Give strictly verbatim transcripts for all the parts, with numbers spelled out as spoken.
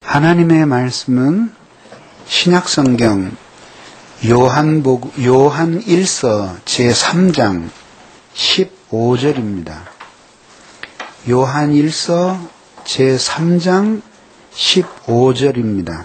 하나님의 말씀은 신약성경 요한복, 요한 일서 제삼 장 십오 절입니다. 요한 일서 제삼 장 십오 절입니다.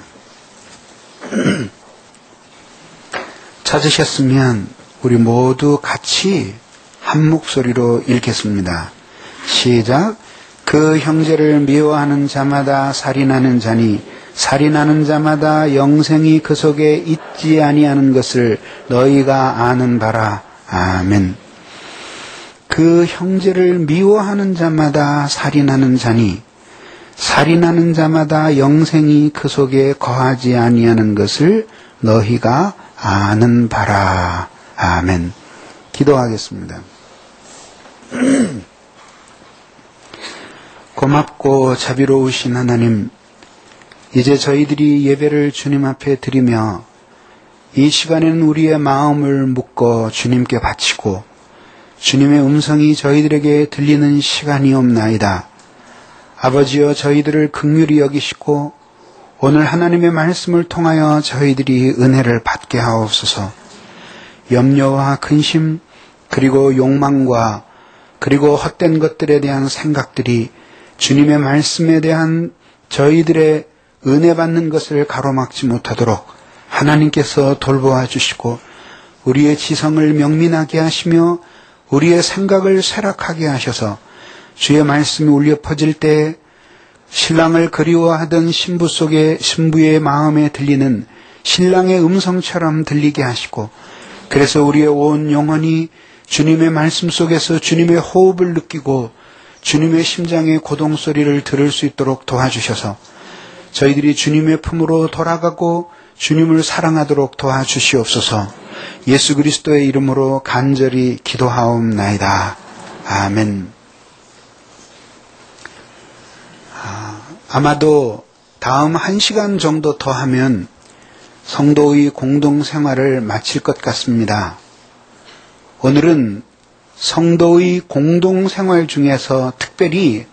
찾으셨으면 우리 모두 같이 한 목소리로 읽겠습니다. 시작. 그 형제를 미워하는 자마다 살인하는 자니 살인하는 자마다 영생이 그 속에 있지 아니하는 것을 너희가 아는 바라. 아멘. 그 형제를 미워하는 자마다 살인하는 자니 살인하는 자마다 영생이 그 속에 거하지 아니하는 것을 너희가 아는 바라. 아멘. 기도하겠습니다. 고맙고 자비로우신 하나님, 이제 저희들이 예배를 주님 앞에 드리며 이 시간에는 우리의 마음을 묶어 주님께 바치고 주님의 음성이 저희들에게 들리는 시간이옵나이다. 아버지여, 저희들을 긍휼히 여기시고 오늘 하나님의 말씀을 통하여 저희들이 은혜를 받게 하옵소서. 염려와 근심 그리고 욕망과 그리고 헛된 것들에 대한 생각들이 주님의 말씀에 대한 저희들의 은혜 받는 것을 가로막지 못하도록 하나님께서 돌보아 주시고 우리의 지성을 명민하게 하시며 우리의 생각을 쇠락하게 하셔서 주의 말씀이 울려 퍼질 때 신랑을 그리워하던 신부 속에 신부의 마음에 들리는 신랑의 음성처럼 들리게 하시고 그래서 우리의 온 영혼이 주님의 말씀 속에서 주님의 호흡을 느끼고 주님의 심장의 고동소리를 들을 수 있도록 도와주셔서 저희들이 주님의 품으로 돌아가고 주님을 사랑하도록 도와주시옵소서. 예수 그리스도의 이름으로 간절히 기도하옵나이다. 아멘. 아, 아마도 다음 한 시간 정도 더 하면 성도의 공동생활을 마칠 것 같습니다. 오늘은 성도의 공동생활 중에서 특별히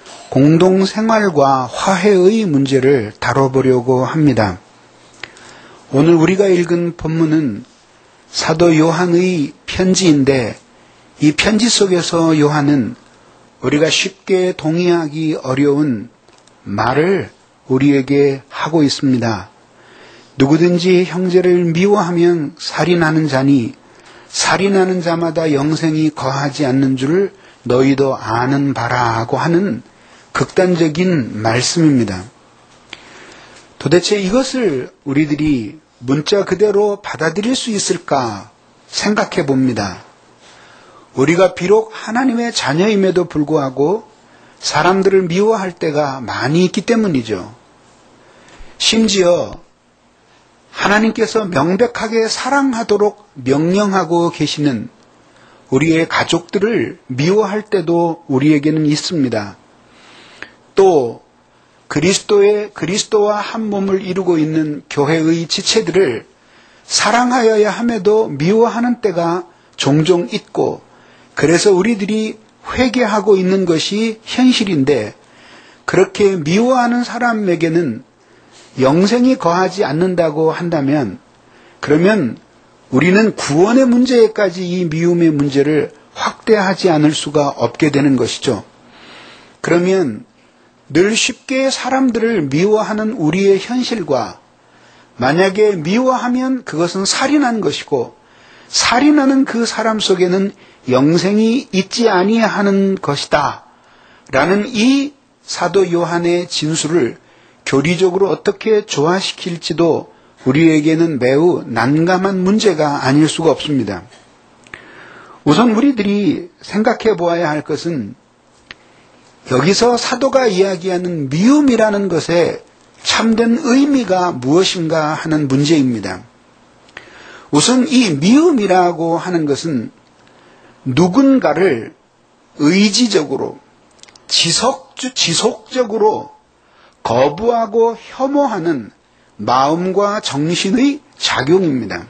공동생활과 화해의 문제를 다뤄보려고 합니다. 오늘 우리가 읽은 본문은 사도 요한의 편지인데 이 편지 속에서 요한은 우리가 쉽게 동의하기 어려운 말을 우리에게 하고 있습니다. 누구든지 형제를 미워하면 살인하는 자니 살인하는 자마다 영생이 거하지 않는 줄 너희도 아는 바라고 하는 극단적인 말씀입니다. 도대체 이것을 우리들이 문자 그대로 받아들일 수 있을까 생각해 봅니다. 우리가 비록 하나님의 자녀임에도 불구하고 사람들을 미워할 때가 많이 있기 때문이죠. 심지어 하나님께서 명백하게 사랑하도록 명령하고 계시는 우리의 가족들을 미워할 때도 우리에게는 있습니다. 또 그리스도의 그리스도와 한 몸을 이루고 있는 교회의 지체들을 사랑하여야 함에도 미워하는 때가 종종 있고 그래서 우리들이 회개하고 있는 것이 현실인데 그렇게 미워하는 사람에게는 영생이 거하지 않는다고 한다면 그러면 우리는 구원의 문제에까지 이 미움의 문제를 확대하지 않을 수가 없게 되는 것이죠. 그러면 늘 쉽게 사람들을 미워하는 우리의 현실과 만약에 미워하면 그것은 살인한 것이고 살인하는 그 사람 속에는 영생이 있지 아니하는 것이다 라는 이 사도 요한의 진술을 교리적으로 어떻게 조화시킬지도 우리에게는 매우 난감한 문제가 아닐 수가 없습니다. 우선 우리들이 생각해 보아야 할 것은 여기서 사도가 이야기하는 미움이라는 것의 참된 의미가 무엇인가 하는 문제입니다. 우선 이 미움이라고 하는 것은 누군가를 의지적으로 지속, 지속적으로 거부하고 혐오하는 마음과 정신의 작용입니다.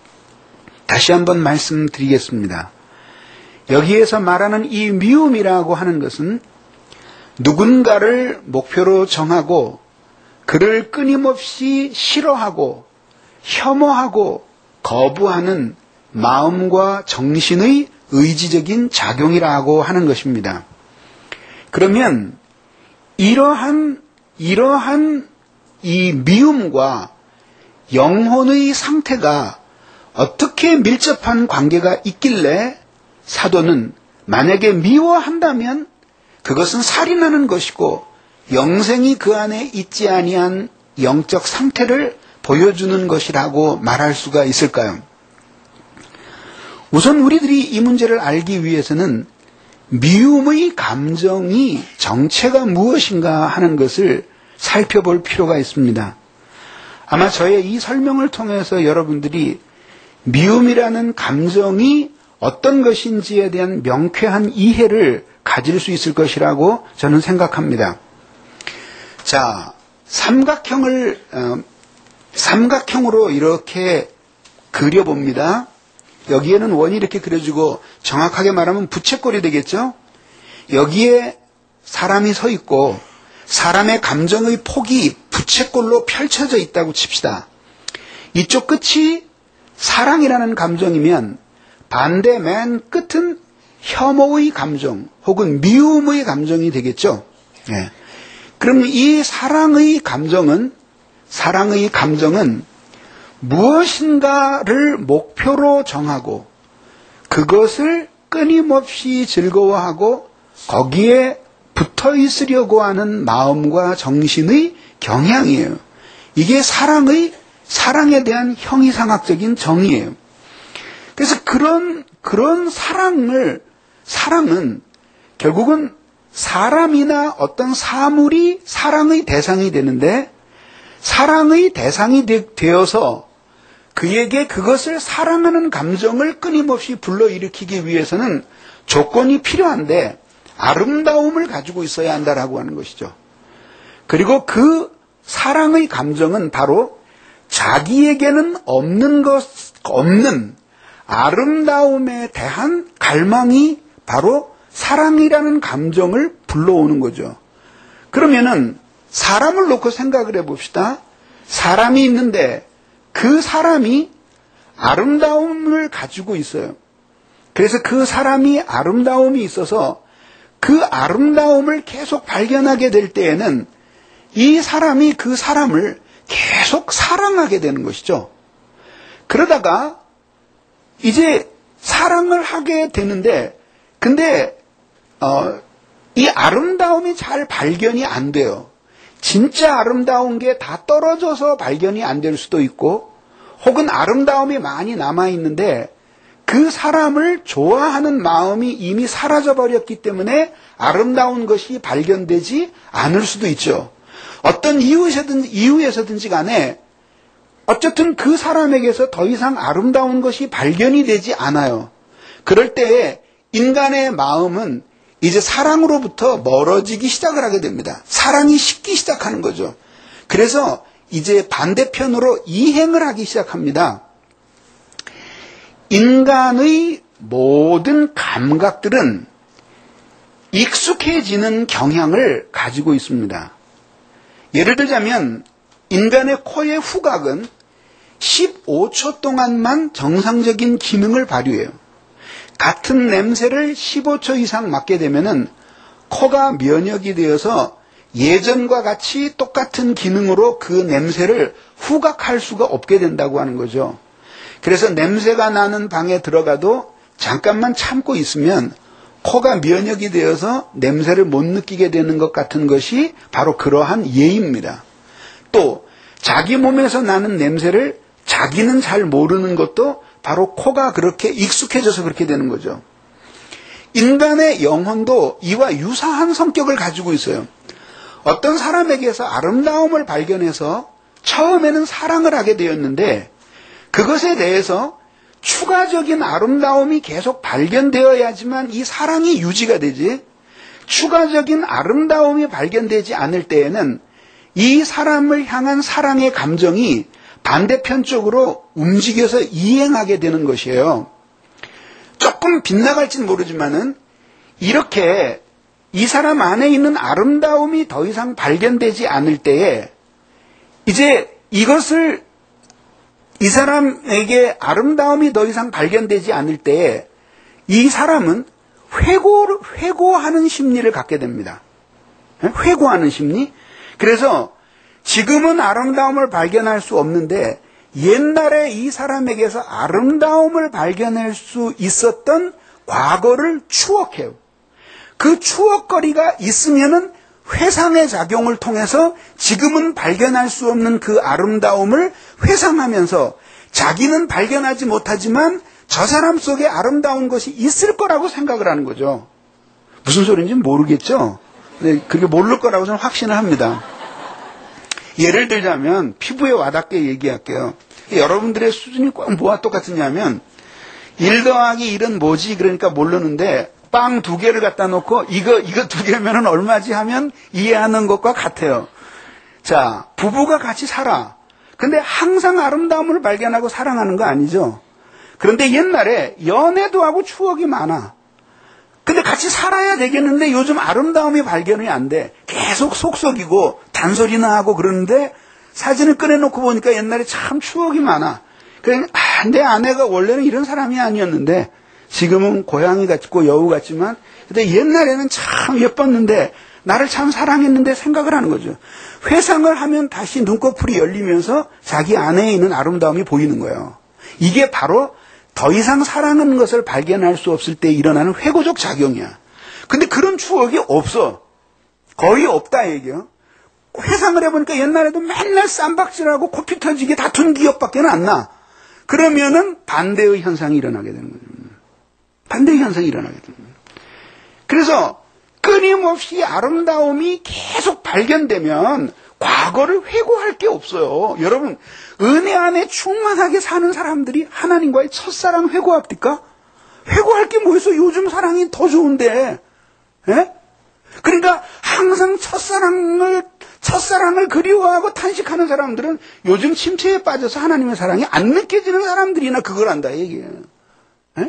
다시 한번 말씀드리겠습니다. 여기에서 말하는 이 미움이라고 하는 것은 누군가를 목표로 정하고 그를 끊임없이 싫어하고 혐오하고 거부하는 마음과 정신의 의지적인 작용이라고 하는 것입니다. 그러면 이러한 이러한 이 미움과 영혼의 상태가 어떻게 밀접한 관계가 있길래 사도는 만약에 미워한다면 그것은 살인하는 것이고 영생이 그 안에 있지 아니한 영적 상태를 보여주는 것이라고 말할 수가 있을까요? 우선 우리들이 이 문제를 알기 위해서는 미움의 감정이 정체가 무엇인가 하는 것을 살펴볼 필요가 있습니다. 아마 저의 이 설명을 통해서 여러분들이 미움이라는 감정이 어떤 것인지에 대한 명쾌한 이해를 가질 수 있을 것이라고 저는 생각합니다. 자, 삼각형을 어, 삼각형으로 이렇게 그려봅니다. 여기에는 원이 이렇게 그려지고 정확하게 말하면 부채꼴이 되겠죠? 여기에 사람이 서 있고 사람의 감정의 폭이 부채꼴로 펼쳐져 있다고 칩시다. 이쪽 끝이 사랑이라는 감정이면 반대 맨 끝은 혐오의 감정 혹은 미움의 감정이 되겠죠. 예. 그럼 이 사랑의 감정은 사랑의 감정은 무엇인가를 목표로 정하고 그것을 끊임없이 즐거워하고 거기에 붙어 있으려고 하는 마음과 정신의 경향이에요. 이게 사랑의 사랑에 대한 형이상학적인 정의예요. 그래서 그런 그런 사랑을 사랑은 결국은 사람이나 어떤 사물이 사랑의 대상이 되는데 사랑의 대상이 되, 되어서 그에게 그것을 사랑하는 감정을 끊임없이 불러일으키기 위해서는 조건이 필요한데 아름다움을 가지고 있어야 한다라고 하는 것이죠. 그리고 그 사랑의 감정은 바로 자기에게는 없는 것, 없는 아름다움에 대한 갈망이 바로 사랑이라는 감정을 불러오는 거죠. 그러면은 사람을 놓고 생각을 해봅시다. 사람이 있는데 그 사람이 아름다움을 가지고 있어요. 그래서 그 사람이 아름다움이 있어서 그 아름다움을 계속 발견하게 될 때에는 이 사람이 그 사람을 계속 사랑하게 되는 것이죠. 그러다가 이제 사랑을 하게 되는데 근데 어, 이 아름다움이 잘 발견이 안 돼요. 진짜 아름다운 게 다 떨어져서 발견이 안 될 수도 있고 혹은 아름다움이 많이 남아있는데 그 사람을 좋아하는 마음이 이미 사라져버렸기 때문에 아름다운 것이 발견되지 않을 수도 있죠. 어떤 이유에서든지, 이유에서든지 간에 어쨌든 그 사람에게서 더 이상 아름다운 것이 발견이 되지 않아요. 그럴 때에 인간의 마음은 이제 사랑으로부터 멀어지기 시작을 하게 됩니다. 사랑이 식기 시작하는 거죠. 그래서 이제 반대편으로 이행을 하기 시작합니다. 인간의 모든 감각들은 익숙해지는 경향을 가지고 있습니다. 예를 들자면 인간의 코의 후각은 십오 초 동안만 정상적인 기능을 발휘해요. 같은 냄새를 십오 초 이상 맡게 되면은 코가 면역이 되어서 예전과 같이 똑같은 기능으로 그 냄새를 후각할 수가 없게 된다고 하는 거죠. 그래서 냄새가 나는 방에 들어가도 잠깐만 참고 있으면 코가 면역이 되어서 냄새를 못 느끼게 되는 것 같은 것이 바로 그러한 예입니다. 또 자기 몸에서 나는 냄새를 자기는 잘 모르는 것도 바로 코가 그렇게 익숙해져서 그렇게 되는 거죠. 인간의 영혼도 이와 유사한 성격을 가지고 있어요. 어떤 사람에게서 아름다움을 발견해서 처음에는 사랑을 하게 되었는데 그것에 대해서 추가적인 아름다움이 계속 발견되어야지만 이 사랑이 유지가 되지, 추가적인 아름다움이 발견되지 않을 때에는 이 사람을 향한 사랑의 감정이 반대편 쪽으로 움직여서 이행하게 되는 것이에요. 조금 빗나갈지는 모르지만은 이렇게 이 사람 안에 있는 아름다움이 더 이상 발견되지 않을 때에 이제 이것을 이 사람에게 아름다움이 더 이상 발견되지 않을 때에 이 사람은 회고, 회고하는 심리를 갖게 됩니다. 회고하는 심리? 그래서 지금은 아름다움을 발견할 수 없는데 옛날에 이 사람에게서 아름다움을 발견할 수 있었던 과거를 추억해요. 그 추억거리가 있으면은 회상의 작용을 통해서 지금은 발견할 수 없는 그 아름다움을 회상하면서 자기는 발견하지 못하지만 저 사람 속에 아름다운 것이 있을 거라고 생각을 하는 거죠. 무슨 소리인지 모르겠죠? 네, 그게 모를 거라고 저는 확신을 합니다. 예를 들자면 피부에 와닿게 얘기할게요. 여러분들의 수준이 꼭 뭐와 똑같으냐면 일 더하기 일은 뭐지? 그러니까 모르는데 빵 두 개를 갖다 놓고 이거 이거 두 개면은 얼마지 하면 이해하는 것과 같아요. 자, 부부가 같이 살아. 근데 항상 아름다움을 발견하고 사랑하는 거 아니죠? 그런데 옛날에 연애도 하고 추억이 많아. 근데 같이 살아야 되겠는데 요즘 아름다움이 발견이 안 돼. 계속 속썩이고 단소리나 하고 그러는데 사진을 꺼내놓고 보니까 옛날에 참 추억이 많아. 그러니까 아, 내 아내가 원래는 이런 사람이 아니었는데 지금은 고양이 같고 여우 같지만 근데 옛날에는 참 예뻤는데 나를 참 사랑했는데 생각을 하는 거죠. 회상을 하면 다시 눈꺼풀이 열리면서 자기 안에 있는 아름다움이 보이는 거예요. 이게 바로 더 이상 사랑하는 것을 발견할 수 없을 때 일어나는 회고적 작용이야. 근데 그런 추억이 없어. 거의 없다 얘기요. 회상을 해보니까 옛날에도 맨날 쌈박질하고 코피 터지게 다툰 기억밖에 안 나. 그러면은 반대의 현상이 일어나게 되는 거죠. 반대의 현상이 일어나게 되는 거예요. 그래서 끊임없이 아름다움이 계속 발견되면 과거를 회고할 게 없어요. 여러분, 은혜 안에 충만하게 사는 사람들이 하나님과의 첫사랑 회고합니까? 회고할 게 뭐 있어? 요즘 사랑이 더 좋은데. 예? 그러니까 항상 첫사랑을 첫사랑을 그리워하고 탄식하는 사람들은 요즘 침체에 빠져서 하나님의 사랑이 안 느껴지는 사람들이나 그걸 한다 얘기예요. 예?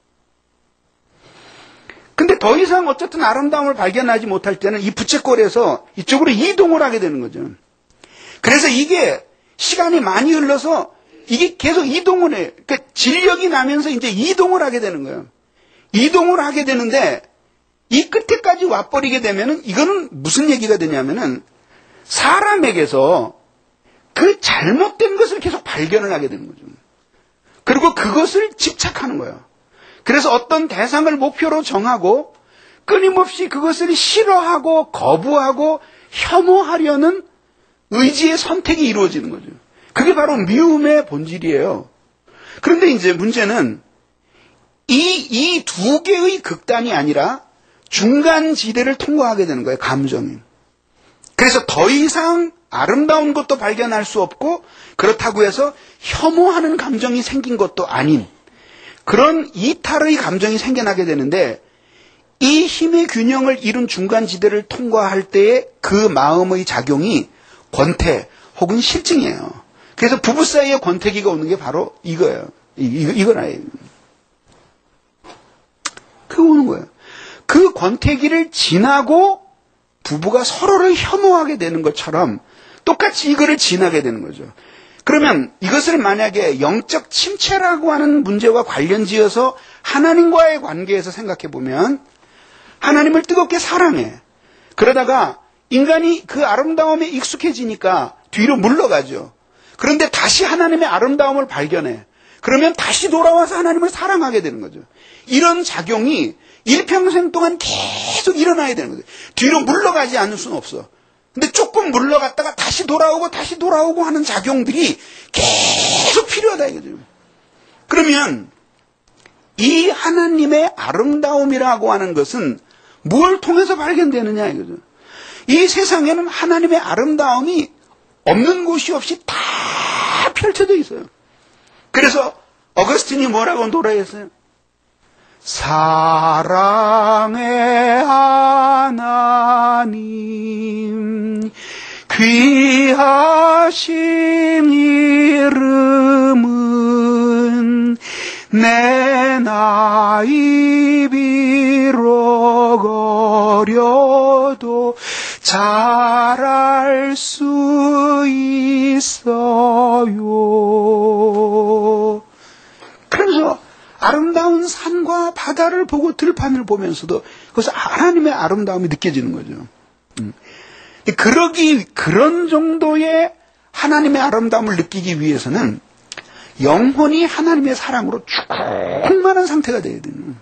근데 더 이상 어쨌든 아름다움을 발견하지 못할 때는 이 부채꼴에서 이쪽으로 이동을 하게 되는 거죠. 그래서 이게 시간이 많이 흘러서 이게 계속 이동을 해요. 그러니까 진력이 나면서 이제 이동을 하게 되는 거예요. 이동을 하게 되는데 이 끝에까지 와버리게 되면은 이거는 무슨 얘기가 되냐면은 사람에게서 그 잘못된 것을 계속 발견을 하게 되는 거죠. 그리고 그것을 집착하는 거예요. 그래서 어떤 대상을 목표로 정하고 끊임없이 그것을 싫어하고 거부하고 혐오하려는 의지의 선택이 이루어지는 거죠. 그게 바로 미움의 본질이에요. 그런데 이제 문제는 이, 이 두 개의 극단이 아니라 중간 지대를 통과하게 되는 거예요, 감정이. 그래서 더 이상 아름다운 것도 발견할 수 없고 그렇다고 해서 혐오하는 감정이 생긴 것도 아닌 그런 이탈의 감정이 생겨나게 되는데 이 힘의 균형을 이룬 중간 지대를 통과할 때의 그 마음의 작용이 권태 혹은 실증이에요. 그래서 부부 사이에 권태기가 오는 게 바로 이거예요. 이거, 이거라요. 그거 오는 거예요. 그 권태기를 지나고 부부가 서로를 혐오하게 되는 것처럼 똑같이 이거를 지나게 되는 거죠. 그러면 이것을 만약에 영적 침체라고 하는 문제와 관련지어서 하나님과의 관계에서 생각해 보면 하나님을 뜨겁게 사랑해. 그러다가 인간이 그 아름다움에 익숙해지니까 뒤로 물러가죠. 그런데 다시 하나님의 아름다움을 발견해. 그러면 다시 돌아와서 하나님을 사랑하게 되는 거죠. 이런 작용이 일평생 동안 계속 일어나야 되는 거죠. 뒤로 물러가지 않을 수는 없어. 근데 조금 물러갔다가 다시 돌아오고 다시 돌아오고 하는 작용들이 계속 필요하다 이거죠. 그러면 이 하나님의 아름다움이라고 하는 것은 무엇을 통해서 발견되느냐 이거죠. 이 세상에는 하나님의 아름다움이 없는 곳이 없이 다 펼쳐져 있어요. 그래서 어거스틴이 뭐라고 노래했어요? 사랑의 하나님 귀하신 이름은 내 나이 비록 어려도 잘할 수 아름다운 산과 바다를 보고 들판을 보면서도 그것은 하나님의 아름다움이 느껴지는 거죠. 음. 그러기, 그런 정도의 하나님의 아름다움을 느끼기 위해서는 영혼이 하나님의 사랑으로 충만한 상태가 되어야 되는.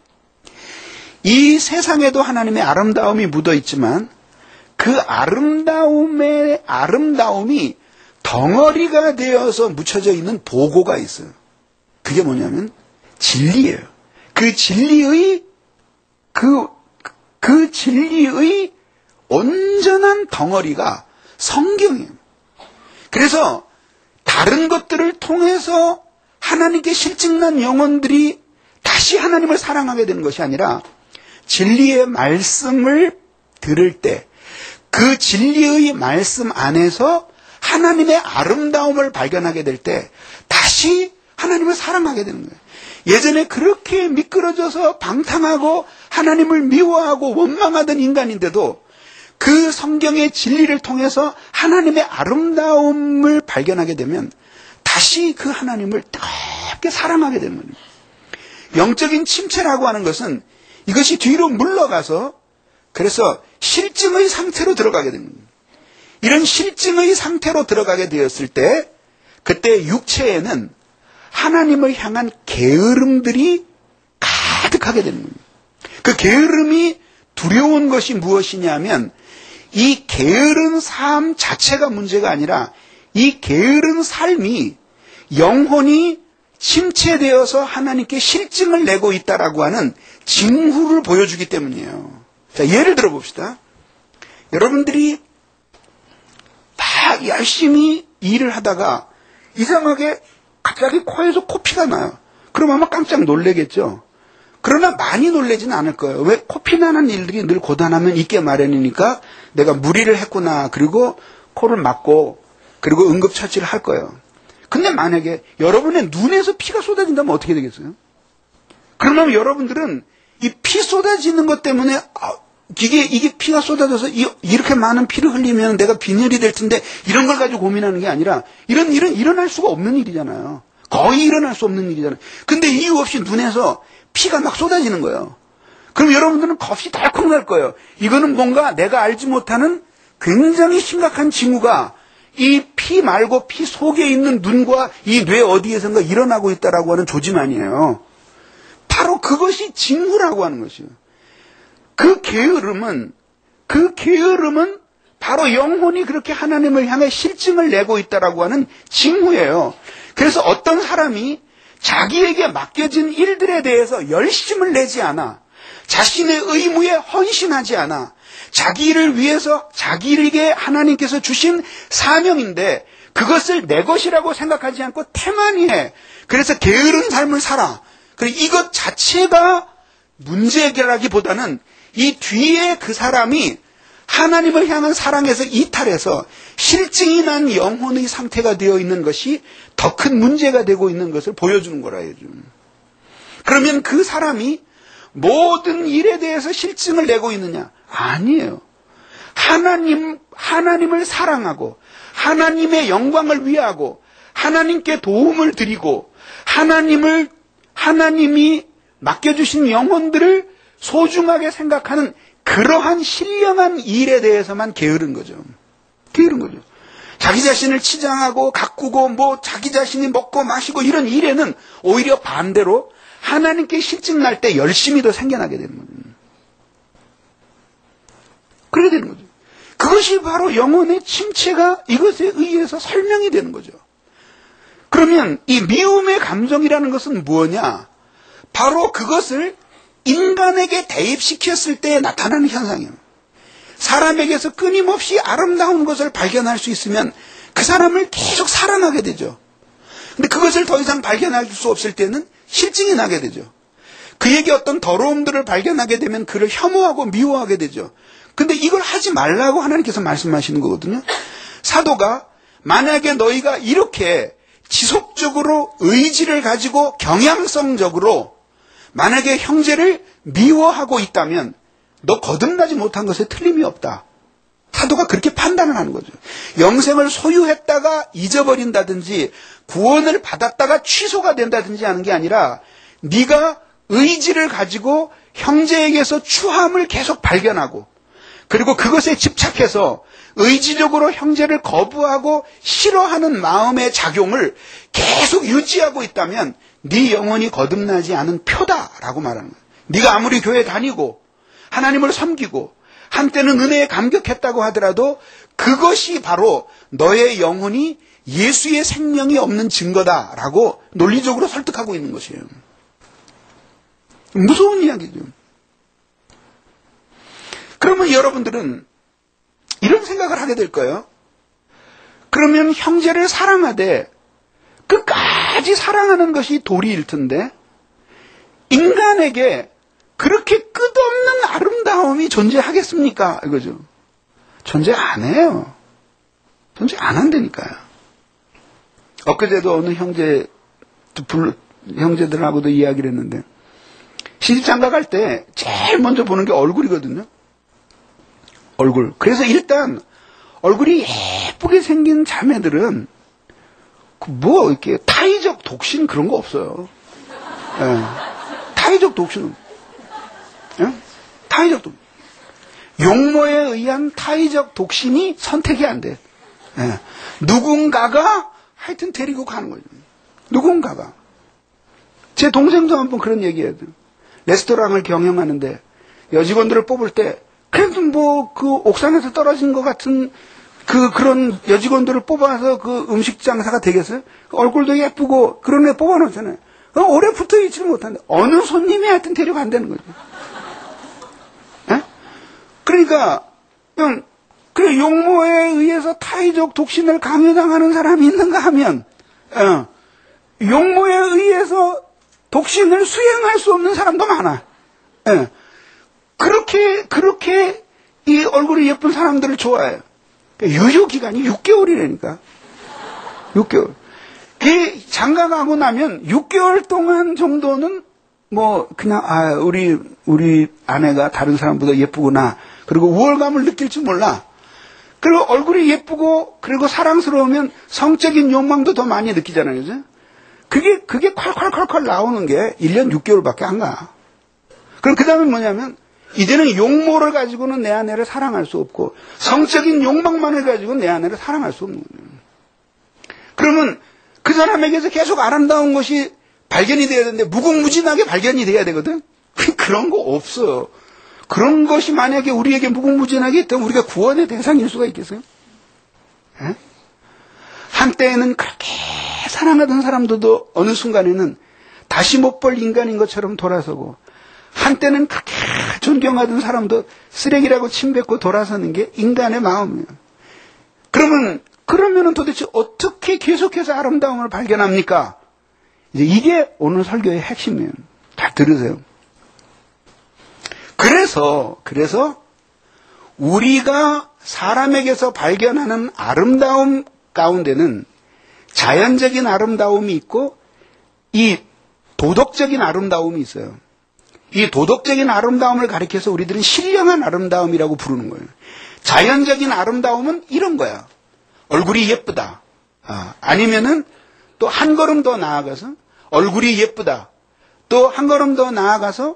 이 세상에도 하나님의 아름다움이 묻어 있지만 그 아름다움의 아름다움이 덩어리가 되어서 묻혀져 있는 보고가 있어요. 그게 뭐냐면 진리예요. 그 진리의 그, 그 진리의 온전한 덩어리가 성경이에요. 그래서 다른 것들을 통해서 하나님께 실증난 영혼들이 다시 하나님을 사랑하게 되는 것이 아니라 진리의 말씀을 들을 때 그 진리의 말씀 안에서 하나님의 아름다움을 발견하게 될 때 다시 하나님을 사랑하게 되는 거예요. 예전에 그렇게 미끄러져서 방탕하고 하나님을 미워하고 원망하던 인간인데도 그 성경의 진리를 통해서 하나님의 아름다움을 발견하게 되면 다시 그 하나님을 뜨겁게 사랑하게 되는 거예요. 영적인 침체라고 하는 것은 이것이 뒤로 물러가서 그래서 실증의 상태로 들어가게 됩니다. 이런 실증의 상태로 들어가게 되었을 때 그때 육체에는 하나님을 향한 게으름들이 가득하게 되는 겁니다. 그 게으름이 두려운 것이 무엇이냐면 이 게으른 삶 자체가 문제가 아니라 이 게으른 삶이 영혼이 침체되어서 하나님께 실증을 내고 있다라고 하는 징후를 보여주기 때문이에요. 자, 예를 들어 봅시다. 여러분들이 다 열심히 일을 하다가 이상하게 갑자기 코에서 코피가 나요. 그럼 아마 깜짝 놀라겠죠. 그러나 많이 놀라지는 않을 거예요. 왜? 코피 나는 일들이 늘 고단하면 있게 마련이니까 내가 무리를 했구나. 그리고 코를 막고 그리고 응급처치를 할 거예요. 근데 만약에 여러분의 눈에서 피가 쏟아진다면 어떻게 되겠어요? 그러면 여러분들은 이 피 쏟아지는 것 때문에 아, 이게 이게 피가 쏟아져서 이, 이렇게 많은 피를 흘리면 내가 빈혈이 될 텐데 이런 걸 가지고 고민하는 게 아니라 이런 일은 일어날 수가 없는 일이잖아요. 거의 일어날 수 없는 일이잖아요. 근데 이유 없이 눈에서 피가 막 쏟아지는 거예요. 그럼 여러분들은 겁이 덜컥 날 거예요. 이거는 뭔가 내가 알지 못하는 굉장히 심각한 징후가 이 피 말고 피 속에 있는 눈과 이 뇌 어디에선가 일어나고 있다라고 하는 조짐아니에요. 바로 그것이 징후라고 하는 것이에요. 그 게으름은 그 게으름은 바로 영혼이 그렇게 하나님을 향해 실증을 내고 있다라고 하는 징후예요. 그래서 어떤 사람이 자기에게 맡겨진 일들에 대해서 열심을 내지 않아, 자신의 의무에 헌신하지 않아, 자기 일을 위해서 자기에게 하나님께서 주신 사명인데 그것을 내 것이라고 생각하지 않고 태만히 해. 그래서 게으른 삶을 살아. 그리고 이것 자체가 문제 해결하기보다는 이 뒤에 그 사람이 하나님을 향한 사랑에서 이탈해서 실증이 난 영혼의 상태가 되어 있는 것이 더 큰 문제가 되고 있는 것을 보여주는 거라요. 그러면 그 사람이 모든 일에 대해서 실증을 내고 있느냐? 아니에요. 하나님, 하나님을 사랑하고 하나님의 영광을 위하고 하나님께 도움을 드리고 하나님을, 하나님이 맡겨주신 영혼들을 소중하게 생각하는 그러한 신령한 일에 대해서만 게으른 거죠. 게으른 거죠. 자기 자신을 치장하고 가꾸고 뭐 자기 자신이 먹고 마시고 이런 일에는 오히려 반대로 하나님께 실증 날 때 열심히 더 생겨나게 되는 거죠. 그렇게 되는 거죠. 그것이 바로 영혼의 침체가 이것에 의해서 설명이 되는 거죠. 그러면 이 미움의 감정이라는 것은 뭐냐? 바로 그것을 인간에게 대입시켰을 때 나타나는 현상이에요. 사람에게서 끊임없이 아름다운 것을 발견할 수 있으면 그 사람을 계속 사랑하게 되죠. 근데 그것을 더 이상 발견할 수 없을 때는 실증이 나게 되죠. 그에게 어떤 더러움들을 발견하게 되면 그를 혐오하고 미워하게 되죠. 근데 이걸 하지 말라고 하나님께서 말씀하시는 거거든요. 사도가 만약에 너희가 이렇게 지속적으로 의지를 가지고 경향성적으로 만약에 형제를 미워하고 있다면 너 거듭나지 못한 것에 틀림이 없다. 사도가 그렇게 판단을 하는 거죠. 영생을 소유했다가 잊어버린다든지 구원을 받았다가 취소가 된다든지 하는 게 아니라 네가 의지를 가지고 형제에게서 추함을 계속 발견하고 그리고 그것에 집착해서 의지적으로 형제를 거부하고 싫어하는 마음의 작용을 계속 유지하고 있다면 네 영혼이 거듭나지 않은 표다라고 말하는 거예요. 네가 아무리 교회 다니고 하나님을 섬기고 한때는 은혜에 감격했다고 하더라도 그것이 바로 너의 영혼이 예수의 생명이 없는 증거다라고 논리적으로 설득하고 있는 것이에요. 무서운 이야기죠. 그러면 여러분들은 이런 생각을 하게 될 거예요. 그러면 형제를 사랑하되 끝까지 사랑하는 것이 도리일 텐데 인간에게 그렇게 끝없는 아름다움이 존재하겠습니까? 이거죠. 존재 안 해요. 존재 안 한다니까요. 엊그제도 어느 형제, 형제들하고도 이야기를 했는데 시집장가 갈 때 제일 먼저 보는 게 얼굴이거든요. 얼굴. 그래서 일단 얼굴이 예쁘게 생긴 자매들은 뭐 이렇게 타의적 독신 그런 거 없어요. 예. 타의적 독신은 예? 타의적 독신. 용모에 의한 타의적 독신이 선택이 안 돼. 예. 누군가가 하여튼 데리고 가는 거죠. 누군가가. 제 동생도 한번 그런 얘기해요. 레스토랑을 경영하는데 여직원들을 뽑을 때 그래도 뭐 그 옥상에서 떨어진 것 같은 그 그런 여직원들을 뽑아서 그 음식 장사가 되겠어요? 얼굴도 예쁘고 그런 애 뽑아놓잖아요. 오래 붙어 있지를 못한다. 어느 손님이 하여튼 데려간다는 거죠. 에? 그러니까 그냥 그 용모에 의해서 타의적 독신을 강요당하는 사람이 있는가 하면 어, 용모에 의해서 독신을 수행할 수 없는 사람도 많아. 예. 그렇게, 그렇게 이 얼굴이 예쁜 사람들을 좋아해요. 유효기간이 육 개월이라니까. 육 개월. 이 장가 가고 나면 육 개월 동안 정도는 뭐, 그냥, 아, 우리, 우리 아내가 다른 사람보다 예쁘구나. 그리고 우월감을 느낄지 몰라. 그리고 얼굴이 예쁘고, 그리고 사랑스러우면 성적인 욕망도 더 많이 느끼잖아요. 그죠? 그게, 그게 콸콸콸콸 나오는 게 일 년 육 개월밖에 안 가. 그럼 그 다음에 뭐냐면, 이제는 용모를 가지고는 내 아내를 사랑할 수 없고, 성적인 욕망만을 가지고는 내 아내를 사랑할 수 없는 거예요. 그러면 그 사람에게서 계속 아름다운 것이 발견이 돼야 되는데, 무궁무진하게 발견이 돼야 되거든? 그런 거 없어요. 그런 것이 만약에 우리에게 무궁무진하게 있다면 우리가 구원의 대상일 수가 있겠어요? 에? 한때에는 그렇게 사랑하던 사람들도 어느 순간에는 다시 못 볼 인간인 것처럼 돌아서고 한때는 그렇게 존경하던 사람도 쓰레기라고 침뱉고 돌아서는 게 인간의 마음이에요. 그러면 그러면은 도대체 어떻게 계속해서 아름다움을 발견합니까? 이제 이게 오늘 설교의 핵심이에요. 잘 들으세요. 그래서 그래서 우리가 사람에게서 발견하는 아름다움 가운데는 자연적인 아름다움이 있고 이 도덕적인 아름다움이 있어요. 이 도덕적인 아름다움을 가리켜서 우리들은 신령한 아름다움이라고 부르는 거예요. 자연적인 아름다움은 이런 거야. 얼굴이 예쁘다. 아, 아니면은 또 한 걸음 더 나아가서 얼굴이 예쁘다. 또 한 걸음 더 나아가서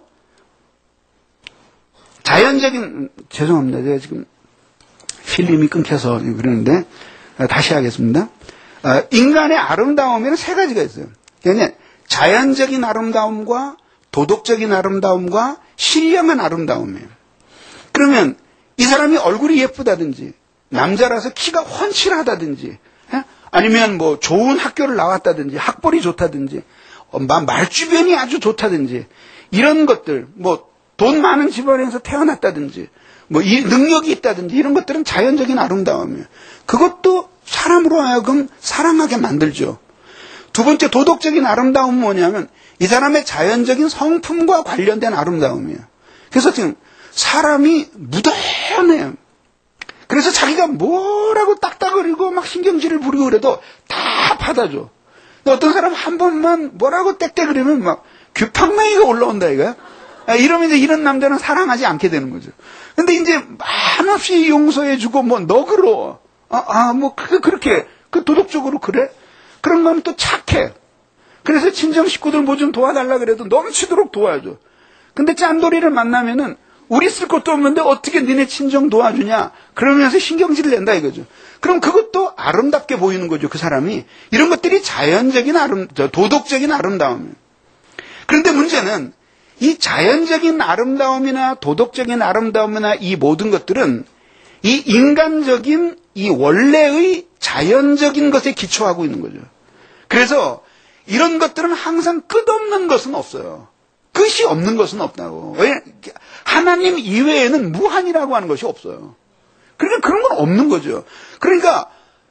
자연적인, 죄송합니다. 제가 지금 필름이 끊겨서 그러는데 다시 하겠습니다. 인간의 아름다움에는 세 가지가 있어요. 그러니까 자연적인 아름다움과 도덕적인 아름다움과 신령한 아름다움이에요. 그러면 이 사람이 얼굴이 예쁘다든지 남자라서 키가 훤칠하다든지 아니면 뭐 좋은 학교를 나왔다든지 학벌이 좋다든지 말주변이 아주 좋다든지 이런 것들 뭐 돈 많은 집안에서 태어났다든지 뭐 이 능력이 있다든지 이런 것들은 자연적인 아름다움이에요. 그것도 사람으로 하여금 사랑하게 만들죠. 두 번째 도덕적인 아름다움은 뭐냐면 이 사람의 자연적인 성품과 관련된 아름다움이에요. 그래서 지금 사람이 무던해요. 그래서 자기가 뭐라고 딱딱거리고 막 신경질을 부리고 그래도 다 받아줘. 근데 어떤 사람은 한 번만 뭐라고 땡땡거리면 막 규팡맹이가 올라온다 이거야. 이러면 이제 이런 남자는 사랑하지 않게 되는 거죠. 근데 이제 한없이 용서해주고 뭐 너그러워. 아, 아, 뭐 그, 그렇게 그 도덕적으로 그래? 그런 거는 또 착해. 그래서 친정 식구들 뭐 좀 도와달라 그래도 넘치도록 도와줘. 근데 짠돌이를 만나면은 우리 쓸 것도 없는데 어떻게 니네 친정 도와주냐? 그러면서 신경질을 낸다 이거죠. 그럼 그것도 아름답게 보이는 거죠. 그 사람이. 이런 것들이 자연적인 아름, 도덕적인 아름다움이에요. 그런데 문제는 이 자연적인 아름다움이나 도덕적인 아름다움이나 이 모든 것들은 이 인간적인 이 원래의 자연적인 것에 기초하고 있는 거죠. 그래서 이런 것들은 항상 끝없는 것은 없어요. 끝이 없는 것은 없다고. 왜? 하나님 이외에는 무한이라고 하는 것이 없어요. 그러니까 그런 건 없는 거죠. 그러니까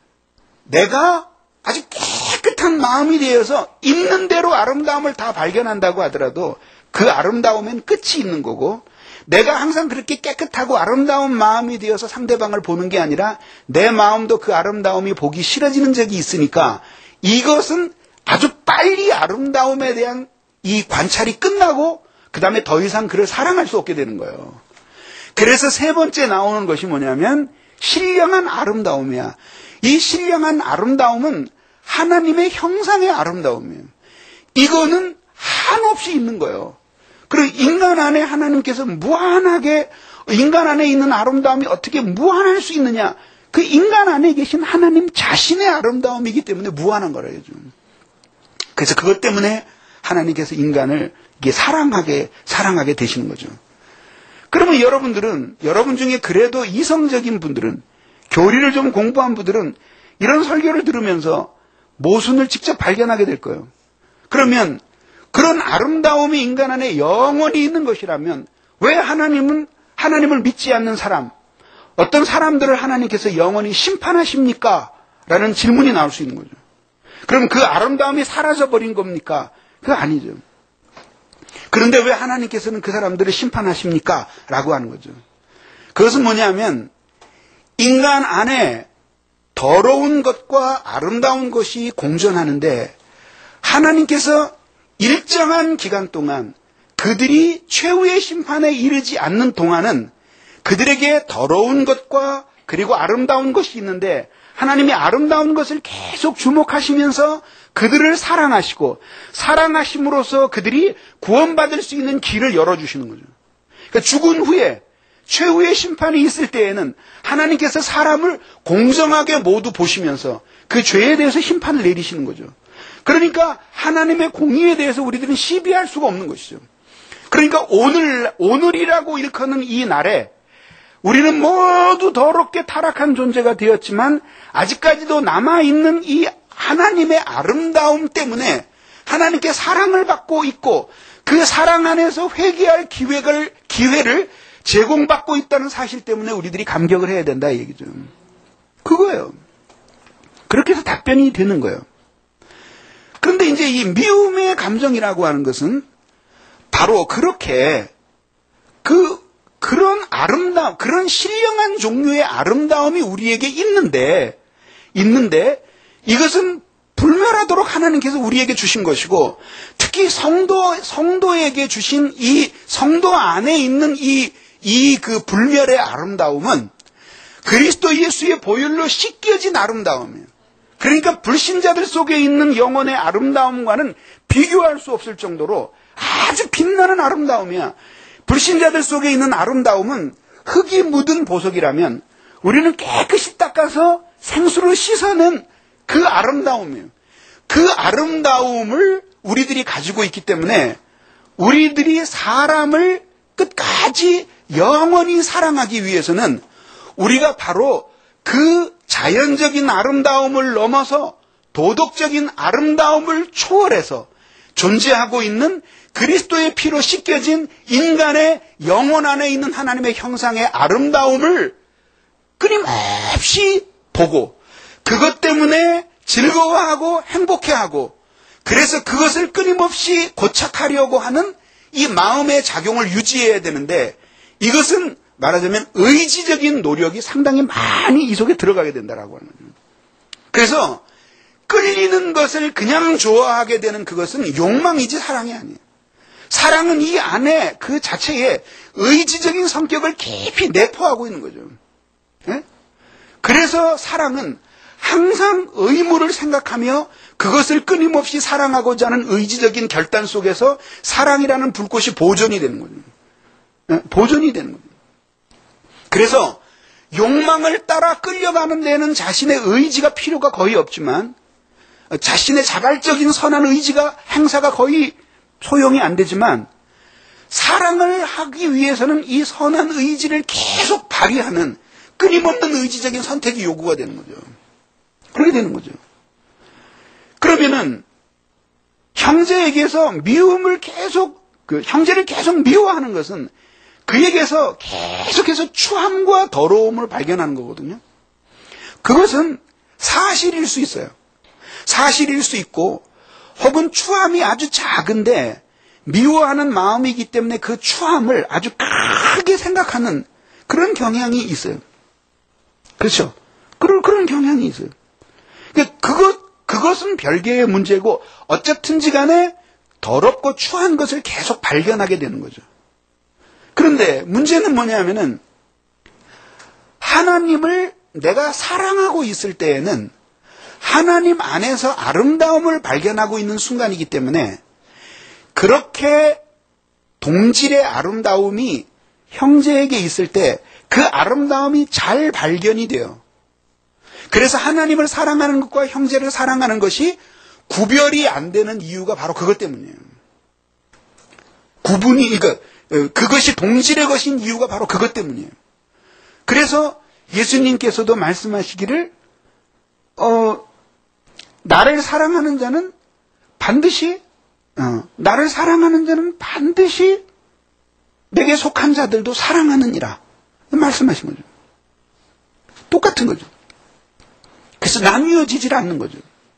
내가 아주 깨끗한 마음이 되어서 있는 대로 아름다움을 다 발견한다고 하더라도 그 아름다움엔 끝이 있는 거고, 내가 항상 그렇게 깨끗하고 아름다운 마음이 되어서 상대방을 보는 게 아니라 내 마음도 그 아름다움이 보기 싫어지는 적이 있으니까 이것은 아주 빨리 아름다움에 대한 이 관찰이 끝나고 그 다음에 더 이상 그를 사랑할 수 없게 되는 거예요. 그래서 세 번째 나오는 것이 뭐냐면 신령한 아름다움이야. 이 신령한 아름다움은 하나님의 형상의 아름다움이에요. 이거는 한없이 있는 거예요. 그리고 인간 안에 하나님께서 무한하게, 인간 안에 있는 아름다움이 어떻게 무한할 수 있느냐? 그 인간 안에 계신 하나님 자신의 아름다움이기 때문에 무한한 거라요. 그래서 그것 때문에 하나님께서 인간을 이게 사랑하게, 사랑하게 되시는 거죠. 그러면 여러분들은, 여러분 중에 그래도 이성적인 분들은, 교리를 좀 공부한 분들은 이런 설교를 들으면서 모순을 직접 발견하게 될 거예요. 그러면 그런 아름다움이 인간 안에 영원히 있는 것이라면 왜 하나님은, 하나님을 믿지 않는 사람, 어떤 사람들을 하나님께서 영원히 심판하십니까? 라는 질문이 나올 수 있는 거죠. 그럼 그 아름다움이 사라져버린 겁니까? 그거 아니죠. 그런데 왜 하나님께서는 그 사람들을 심판하십니까? 라고 하는 거죠. 그것은 뭐냐면 인간 안에 더러운 것과 아름다운 것이 공존하는데 하나님께서 일정한 기간 동안 그들이 최후의 심판에 이르지 않는 동안은 그들에게 더러운 것과 그리고 아름다운 것이 있는데 하나님이 아름다운 것을 계속 주목하시면서 그들을 사랑하시고 사랑하심으로써 그들이 구원받을 수 있는 길을 열어주시는 거죠. 그러니까 죽은 후에 최후의 심판이 있을 때에는 하나님께서 사람을 공정하게 모두 보시면서 그 죄에 대해서 심판을 내리시는 거죠. 그러니까 하나님의 공의에 대해서 우리들은 시비할 수가 없는 것이죠. 그러니까 오늘, 오늘이라고 일컫는 이 날에 우리는 모두 더럽게 타락한 존재가 되었지만 아직까지도 남아있는 이 하나님의 아름다움 때문에 하나님께 사랑을 받고 있고 그 사랑 안에서 회개할 기회를, 기회를 제공받고 있다는 사실 때문에 우리들이 감격을 해야 된다 이 얘기죠. 그거예요. 그렇게 해서 답변이 되는 거예요. 그런데 이제 이 미움의 감정이라고 하는 것은 바로 그렇게 그, 그런 아름다움, 그런 신령한 종류의 아름다움이 우리에게 있는데, 있는데, 이것은 불멸하도록 하나님께서 우리에게 주신 것이고, 특히 성도, 성도에게 주신 이 성도 안에 있는 이, 이 그 불멸의 아름다움은 그리스도 예수의 보혈로 씻겨진 아름다움이에요. 그러니까 불신자들 속에 있는 영혼의 아름다움과는 비교할 수 없을 정도로 아주 빛나는 아름다움이야. 불신자들 속에 있는 아름다움은 흙이 묻은 보석이라면 우리는 깨끗이 닦아서 생수로 씻어낸 그 아름다움이에요. 그 아름다움을 우리들이 가지고 있기 때문에 우리들이 사람을 끝까지 영원히 사랑하기 위해서는 우리가 바로 그 자연적인 아름다움을 넘어서 도덕적인 아름다움을 초월해서 존재하고 있는 그리스도의 피로 씻겨진 인간의 영혼 안에 있는 하나님의 형상의 아름다움을 끊임없이 보고 그것 때문에 즐거워하고 행복해하고 그래서 그것을 끊임없이 고착하려고 하는 이 마음의 작용을 유지해야 되는데 이것은 말하자면 의지적인 노력이 상당히 많이 이 속에 들어가게 된다라고 하는 거죠. 그래서 끌리는 것을 그냥 좋아하게 되는 그것은 욕망이지 사랑이 아니에요. 사랑은 이 안에 그 자체에 의지적인 성격을 깊이 내포하고 있는 거죠. 네? 그래서 사랑은 항상 의무를 생각하며 그것을 끊임없이 사랑하고자 하는 의지적인 결단 속에서 사랑이라는 불꽃이 보존이 되는 거죠. 보존이 되는 거죠. 그래서 욕망을 따라 끌려가는 데는 자신의 의지가 필요가 거의 없지만 자신의 자발적인 선한 의지가 행사가 거의 소용이 안 되지만 사랑을 하기 위해서는 이 선한 의지를 계속 발휘하는 끊임없는 의지적인 선택이 요구가 되는 거죠. 그렇게 되는 거죠. 그러면은 형제에게서 미움을 계속 그 형제를 계속 미워하는 것은 그에게서 계속해서 추함과 더러움을 발견하는 거거든요. 그것은 사실일 수 있어요. 사실일 수 있고 혹은 추함이 아주 작은데 미워하는 마음이기 때문에 그 추함을 아주 크게 생각하는 그런 경향이 있어요. 그렇죠? 그런, 그런 경향이 있어요. 그것, 그것은 별개의 문제고 어쨌든지 간에 더럽고 추한 것을 계속 발견하게 되는 거죠. 그런데 문제는 뭐냐면은 하나님을 내가 사랑하고 있을 때에는 하나님 안에서 아름다움을 발견하고 있는 순간이기 때문에 그렇게 동질의 아름다움이 형제에게 있을 때 그 아름다움이 잘 발견이 돼요. 그래서 하나님을 사랑하는 것과 형제를 사랑하는 것이 구별이 안 되는 이유가 바로 그것 때문이에요. 구분이, 그러니까 그것이 동질의 것인 이유가 바로 그것 때문이에요. 그래서 예수님께서도 말씀하시기를 어, 나를 사랑하는 자는 반드시 어, 나를 사랑하는 자는 반드시 내게 속한 자들도 사랑하느니라 말씀하신 거죠. 똑같은 거죠. 그래서 나뉘어지질 않는 거죠.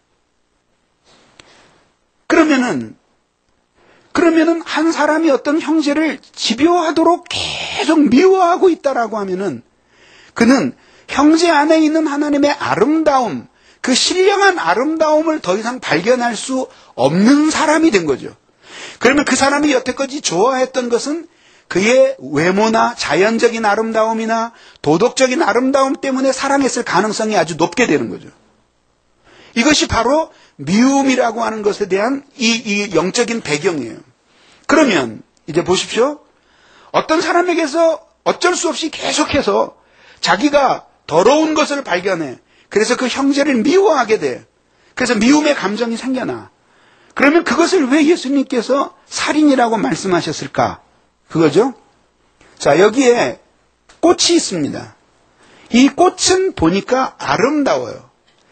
그러면은 그러면은 한 사람이 어떤 형제를 집요하도록 계속 미워하고 있다라고 하면은 그는 형제 안에 있는 하나님의 아름다움, 그 신령한 아름다움을 더 이상 발견할 수 없는 사람이 된 거죠. 그러면 그 사람이 여태까지 좋아했던 것은 그의 외모나 자연적인 아름다움이나 도덕적인 아름다움 때문에 사랑했을 가능성이 아주 높게 되는 거죠. 이것이 바로 미움이라고 하는 것에 대한 이, 이 영적인 배경이에요. 그러면 이제 보십시오. 어떤 사람에게서 어쩔 수 없이 계속해서 자기가 더러운 것을 발견해. 그래서 그 형제를 미워하게 돼. 그래서 미움의 감정이 생겨나. 그러면 그것을 왜 예수님께서 살인이라고 말씀하셨을까? 그거죠? 자, 여기에 꽃이 있습니다. 이 꽃은 보니까 아름다워요.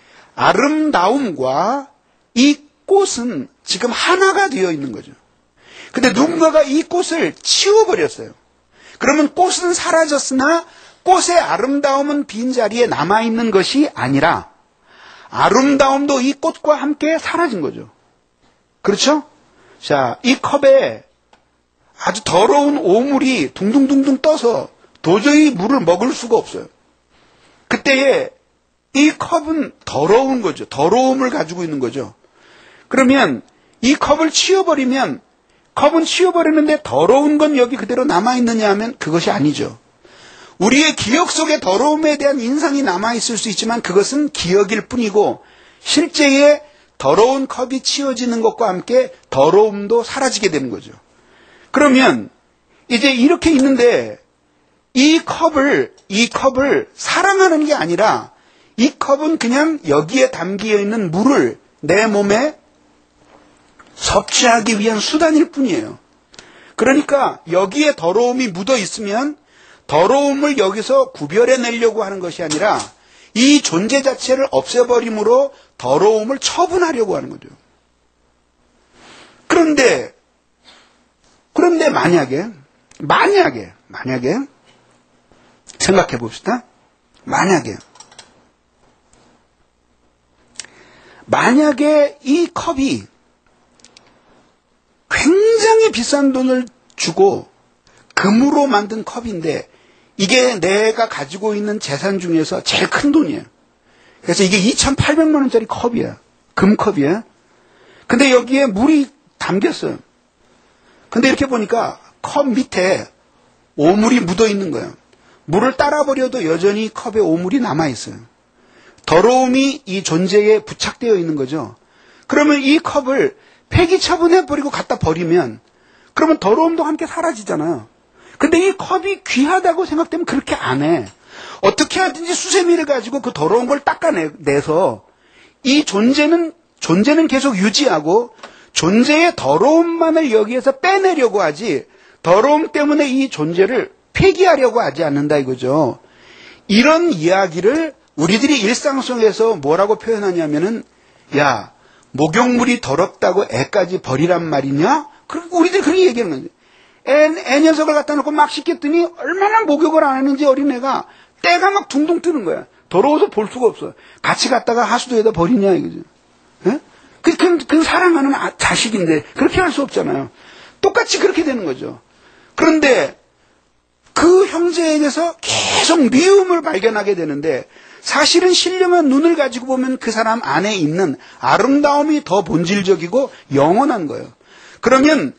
아름다움과 이 꽃은 지금 하나가 되어 있는 거죠. 근데 누군가가 이 꽃을 치워버렸어요. 그러면 꽃은 사라졌으나 꽃의 아름다움은 빈자리에 남아있는 것이 아니라 아름다움도 이 꽃과 함께 사라진 거죠. 그렇죠? 자, 이 컵에 아주 더러운 오물이 둥둥둥둥 떠서 도저히 물을 먹을 수가 없어요. 그때에 이 컵은 더러운 거죠. 더러움을 가지고 있는 거죠. 그러면 이 컵을 치워버리면 컵은 치워버리는데 더러운 건 여기 그대로 남아있느냐 하면 그것이 아니죠. 우리의 기억 속에 더러움에 대한 인상이 남아있을 수 있지만 그것은 기억일 뿐이고 실제의 더러운 컵이 치워지는 것과 함께 더러움도 사라지게 되는 거죠. 그러면 이제 이렇게 있는데 이 컵을 이 컵을 사랑하는 게 아니라 이 컵은 그냥 여기에 담겨 있는 물을 내 몸에 섭취하기 위한 수단일 뿐이에요. 그러니까 여기에 더러움이 묻어 있으면 더러움을 여기서 구별해내려고 하는 것이 아니라 이 존재 자체를 없애버림으로 더러움을 처분하려고 하는 거죠. 그런데 그런데 만약에 만약에 만약에 생각해 봅시다. 만약에 만약에 이 컵이 굉장히 비싼 돈을 주고 금으로 만든 컵인데 이게 내가 가지고 있는 재산 중에서 제일 큰 돈이에요. 그래서 이게 이천팔백만 원짜리 컵이야. 금컵이야. 근데 여기에 물이 담겼어요. 근데 이렇게 보니까 컵 밑에 오물이 묻어 있는 거예요. 물을 따라 버려도 여전히 컵에 오물이 남아 있어요. 더러움이 이 존재에 부착되어 있는 거죠. 그러면 이 컵을 폐기 처분해버리고 갖다 버리면 그러면 더러움도 함께 사라지잖아요. 근데 이 컵이 귀하다고 생각되면 그렇게 안 해. 어떻게 하든지 수세미를 가지고 그 더러운 걸 닦아내서 이 존재는, 존재는 계속 유지하고 존재의 더러움만을 여기에서 빼내려고 하지 더러움 때문에 이 존재를 폐기하려고 하지 않는다 이거죠. 이런 이야기를 우리들이 일상 속에서 뭐라고 표현하냐면은 야, 목욕물이 더럽다고 애까지 버리란 말이냐? 우리들이 그렇게 얘기하는 거죠. 애, 애 녀석을 갖다 놓고 막 씻겼더니 얼마나 목욕을 안 했는지 어린애가 때가 막 둥둥 뜨는 거야. 더러워서 볼 수가 없어. 같이 갔다가 하수도에다 버리냐 이거죠. 예? 그, 그, 그 사랑하는 아, 자식인데 그렇게 할 수 없잖아요. 똑같이 그렇게 되는 거죠. 그런데 그 형제에 대해서 계속 미움을 발견하게 되는데 사실은 신령한 눈을 가지고 보면 그 사람 안에 있는 아름다움이 더 본질적이고 영원한 거예요. 그러면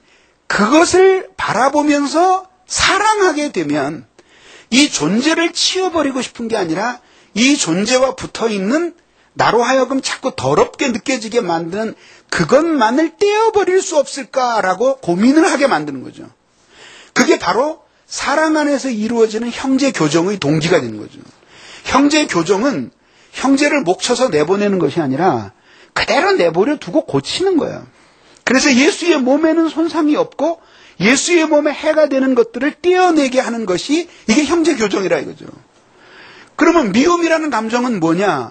그것을 바라보면서 사랑하게 되면 이 존재를 치워버리고 싶은 게 아니라 이 존재와 붙어있는 나로 하여금 자꾸 더럽게 느껴지게 만드는 그것만을 떼어버릴 수 없을까라고 고민을 하게 만드는 거죠. 그게 바로 사랑 안에서 이루어지는 형제 교정의 동기가 되는 거죠. 형제 교정은 형제를 목쳐서 내보내는 것이 아니라 그대로 내버려 두고 고치는 거예요. 그래서 예수의 몸에는 손상이 없고 예수의 몸에 해가 되는 것들을 떼어내게 하는 것이 이게 형제 교정이라 이거죠. 그러면 미움이라는 감정은 뭐냐?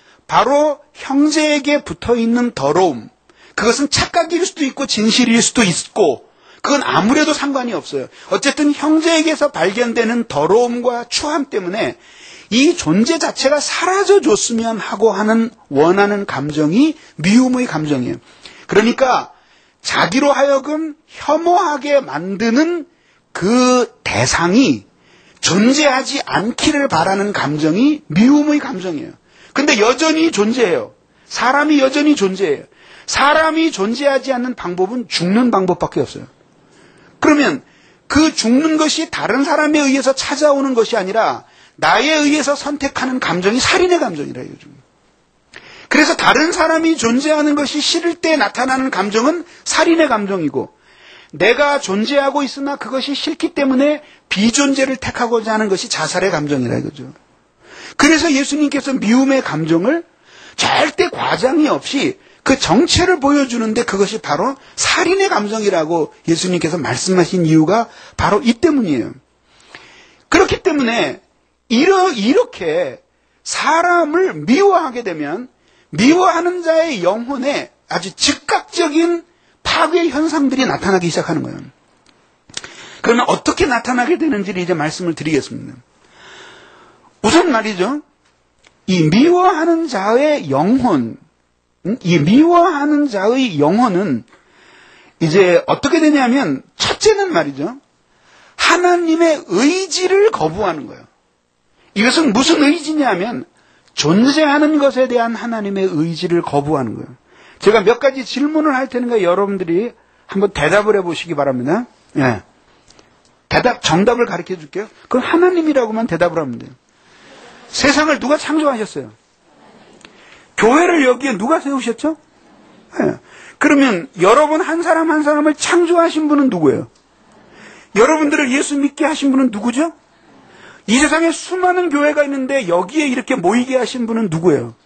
바로 형제에게 붙어있는 더러움. 그것은 착각일 수도 있고 진실일 수도 있고 그건 아무래도 상관이 없어요. 어쨌든 형제에게서 발견되는 더러움과 추함 때문에 이 존재 자체가 사라져줬으면 하고 하는 원하는 감정이 미움의 감정이에요. 그러니까 자기로 하여금 혐오하게 만드는 그 대상이 존재하지 않기를 바라는 감정이 미움의 감정이에요. 근데 여전히 존재해요. 사람이 여전히 존재해요. 사람이 존재하지 않는 방법은 죽는 방법밖에 없어요. 그러면 그 죽는 것이 다른 사람에 의해서 찾아오는 것이 아니라 나에 의해서 선택하는 감정이 살인의 감정이라 이거죠. 그래서 다른 사람이 존재하는 것이 싫을 때 나타나는 감정은 살인의 감정이고 내가 존재하고 있으나 그것이 싫기 때문에 비존재를 택하고자 하는 것이 자살의 감정이라 이거죠. 그래서 예수님께서 미움의 감정을 절대 과장이 없이 그 정체를 보여주는데 그것이 바로 살인의 감정이라고 예수님께서 말씀하신 이유가 바로 이 때문이에요. 그렇기 때문에 이렇게 사람을 미워하게 되면 미워하는 자의 영혼에 아주 즉각적인 파괴 현상들이 나타나기 시작하는 거예요. 그러면 어떻게 나타나게 되는지를 이제 말씀을 드리겠습니다. 우선 말이죠. 이 미워하는 자의 영혼, 이 미워하는 자의 영혼은 이제 어떻게 되냐면 첫째는 말이죠. 하나님의 의지를 거부하는 거예요. 이것은 무슨 의지냐면 존재하는 것에 대한 하나님의 의지를 거부하는 거예요. 제가 몇 가지 질문을 할 테니까 여러분들이 한번 대답을 해보시기 바랍니다. 예. 대답, 정답을 가르쳐 줄게요. 그럼 하나님이라고만 대답을 하면 돼요. 세상을 누가 창조하셨어요? 교회를 여기에 누가 세우셨죠? 예. 그러면 여러분 한 사람 한 사람을 창조하신 분은 누구예요? 여러분들을 예수 믿게 하신 분은 누구죠? 이 세상에 수많은 교회가 있는데 여기에 이렇게 모이게 하신 분은 누구예요?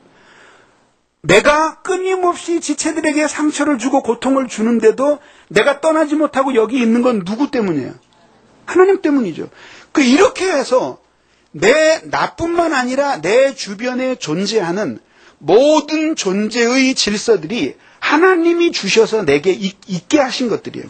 내가 끊임없이 지체들에게 상처를 주고 고통을 주는데도 내가 떠나지 못하고 여기 있는 건 누구 때문이에요? 하나님 때문이죠. 그 이렇게 해서 내 나뿐만 아니라 내 주변에 존재하는 모든 존재의 질서들이 하나님이 주셔서 내게 있게 하신 것들이에요.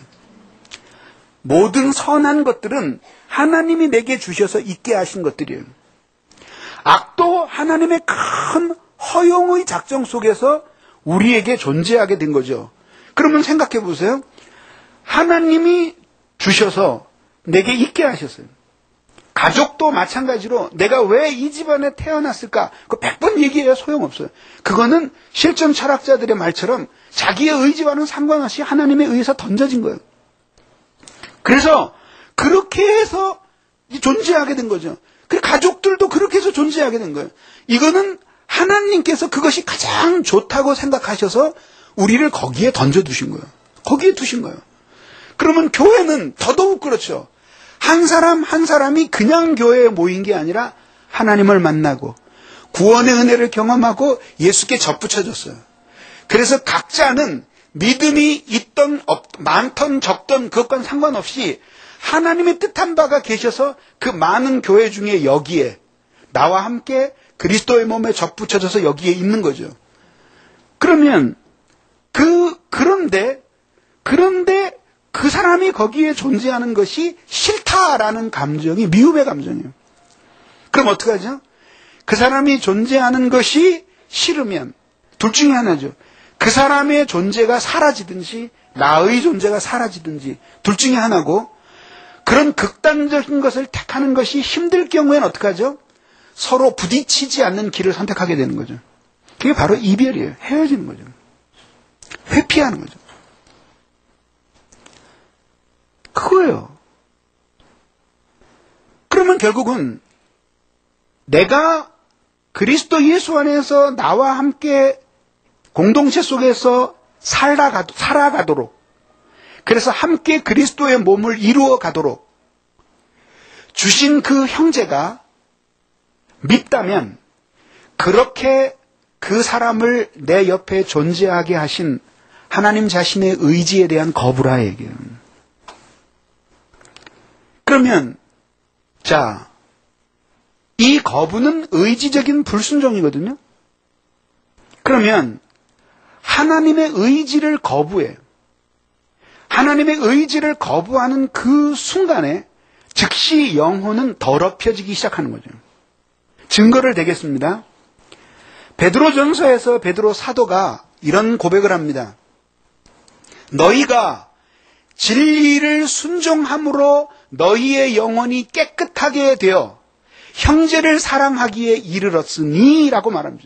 모든 선한 것들은 하나님이 내게 주셔서 있게 하신 것들이에요. 악도 하나님의 큰 허용의 작정 속에서 우리에게 존재하게 된 거죠. 그러면 생각해 보세요. 하나님이 주셔서 내게 있게 하셨어요. 가족도 마찬가지로 내가 왜 이 집안에 태어났을까? 그 백 번 얘기해야 소용없어요. 그거는 실존 철학자들의 말처럼 자기의 의지와는 상관없이 하나님에 의해서 던져진 거예요. 그래서 그렇게 해서 존재하게 된 거죠. 그 가족들도 그렇게 해서 존재하게 된 거예요. 이거는 하나님께서 그것이 가장 좋다고 생각하셔서 우리를 거기에 던져두신 거예요. 거기에 두신 거예요. 그러면 교회는 더더욱 그렇죠. 한 사람 한 사람이 그냥 교회에 모인 게 아니라 하나님을 만나고 구원의 은혜를 경험하고 예수께 접붙여졌어요. 그래서 각자는 믿음이 있던 없, 많던 적던 그것과는 상관없이 하나님의 뜻한 바가 계셔서 그 많은 교회 중에 여기에 나와 함께 그리스도의 몸에 접붙여져서 여기에 있는 거죠. 그러면 그 그런데 그런데 그 사람이 거기에 존재하는 것이 싫다라는 감정이 미움의 감정이에요. 그럼 어떡하죠? 그 사람이 존재하는 것이 싫으면 둘 중에 하나죠. 그 사람의 존재가 사라지든지 나의 존재가 사라지든지 둘 중에 하나고, 그런 극단적인 것을 택하는 것이 힘들 경우에는 어떡하죠? 서로 부딪히지 않는 길을 선택하게 되는 거죠. 그게 바로 이별이에요. 헤어지는 거죠. 회피하는 거죠. 그거예요. 그러면 결국은 내가 그리스도 예수 안에서 나와 함께 공동체 속에서 살아가, 살아가도록, 그래서 함께 그리스도의 몸을 이루어 가도록 주신 그 형제가 밉다면, 그렇게 그 사람을 내 옆에 존재하게 하신 하나님 자신의 의지에 대한 거부라 얘기해요. 그러면 자, 이 거부는 의지적인 불순종이거든요. 그러면 하나님의 의지를 거부해요. 하나님의 의지를 거부하는 그 순간에 즉시 영혼은 더럽혀지기 시작하는 거죠. 증거를 대겠습니다. 베드로전서에서 베드로 사도가 이런 고백을 합니다. 너희가 진리를 순종함으로 너희의 영혼이 깨끗하게 되어 형제를 사랑하기에 이르렀으니 라고 말합니다.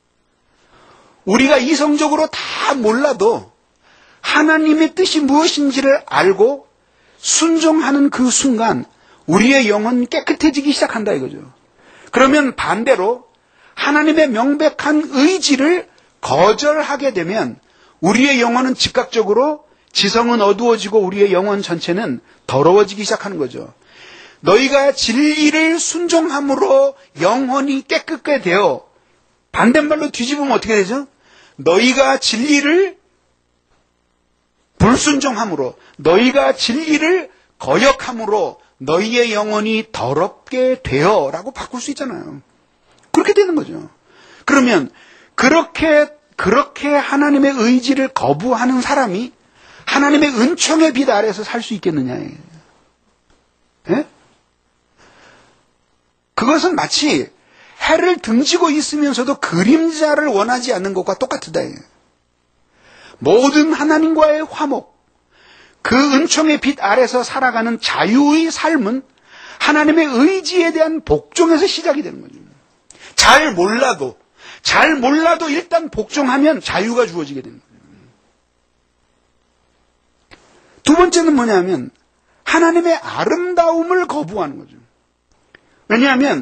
우리가 이성적으로 다 몰라도 하나님의 뜻이 무엇인지를 알고 순종하는 그 순간 우리의 영혼은 깨끗해지기 시작한다 이거죠. 그러면 반대로 하나님의 명백한 의지를 거절하게 되면 우리의 영혼은 즉각적으로 지성은 어두워지고 우리의 영혼 전체는 더러워지기 시작하는 거죠. 너희가 진리를 순종함으로 영혼이 깨끗게 되어, 반대말로 뒤집으면 어떻게 되죠? 너희가 진리를 불순종함으로, 너희가 진리를 거역함으로 너희의 영혼이 더럽게 되어 라고 바꿀 수 있잖아요. 그렇게 되는 거죠. 그러면 그렇게 그렇게 하나님의 의지를 거부하는 사람이 하나님의 은총의 빛 아래에서 살 수 있겠느냐. 예? 그것은 마치 해를 등지고 있으면서도 그림자를 원하지 않는 것과 똑같다. 모든 하나님과의 화목, 그 은총의 빛 아래서 살아가는 자유의 삶은 하나님의 의지에 대한 복종에서 시작이 되는 거죠. 잘 몰라도, 잘 몰라도 일단 복종하면 자유가 주어지게 되는 거예요. 두 번째는 뭐냐면 하나님의 아름다움을 거부하는 거죠. 왜냐하면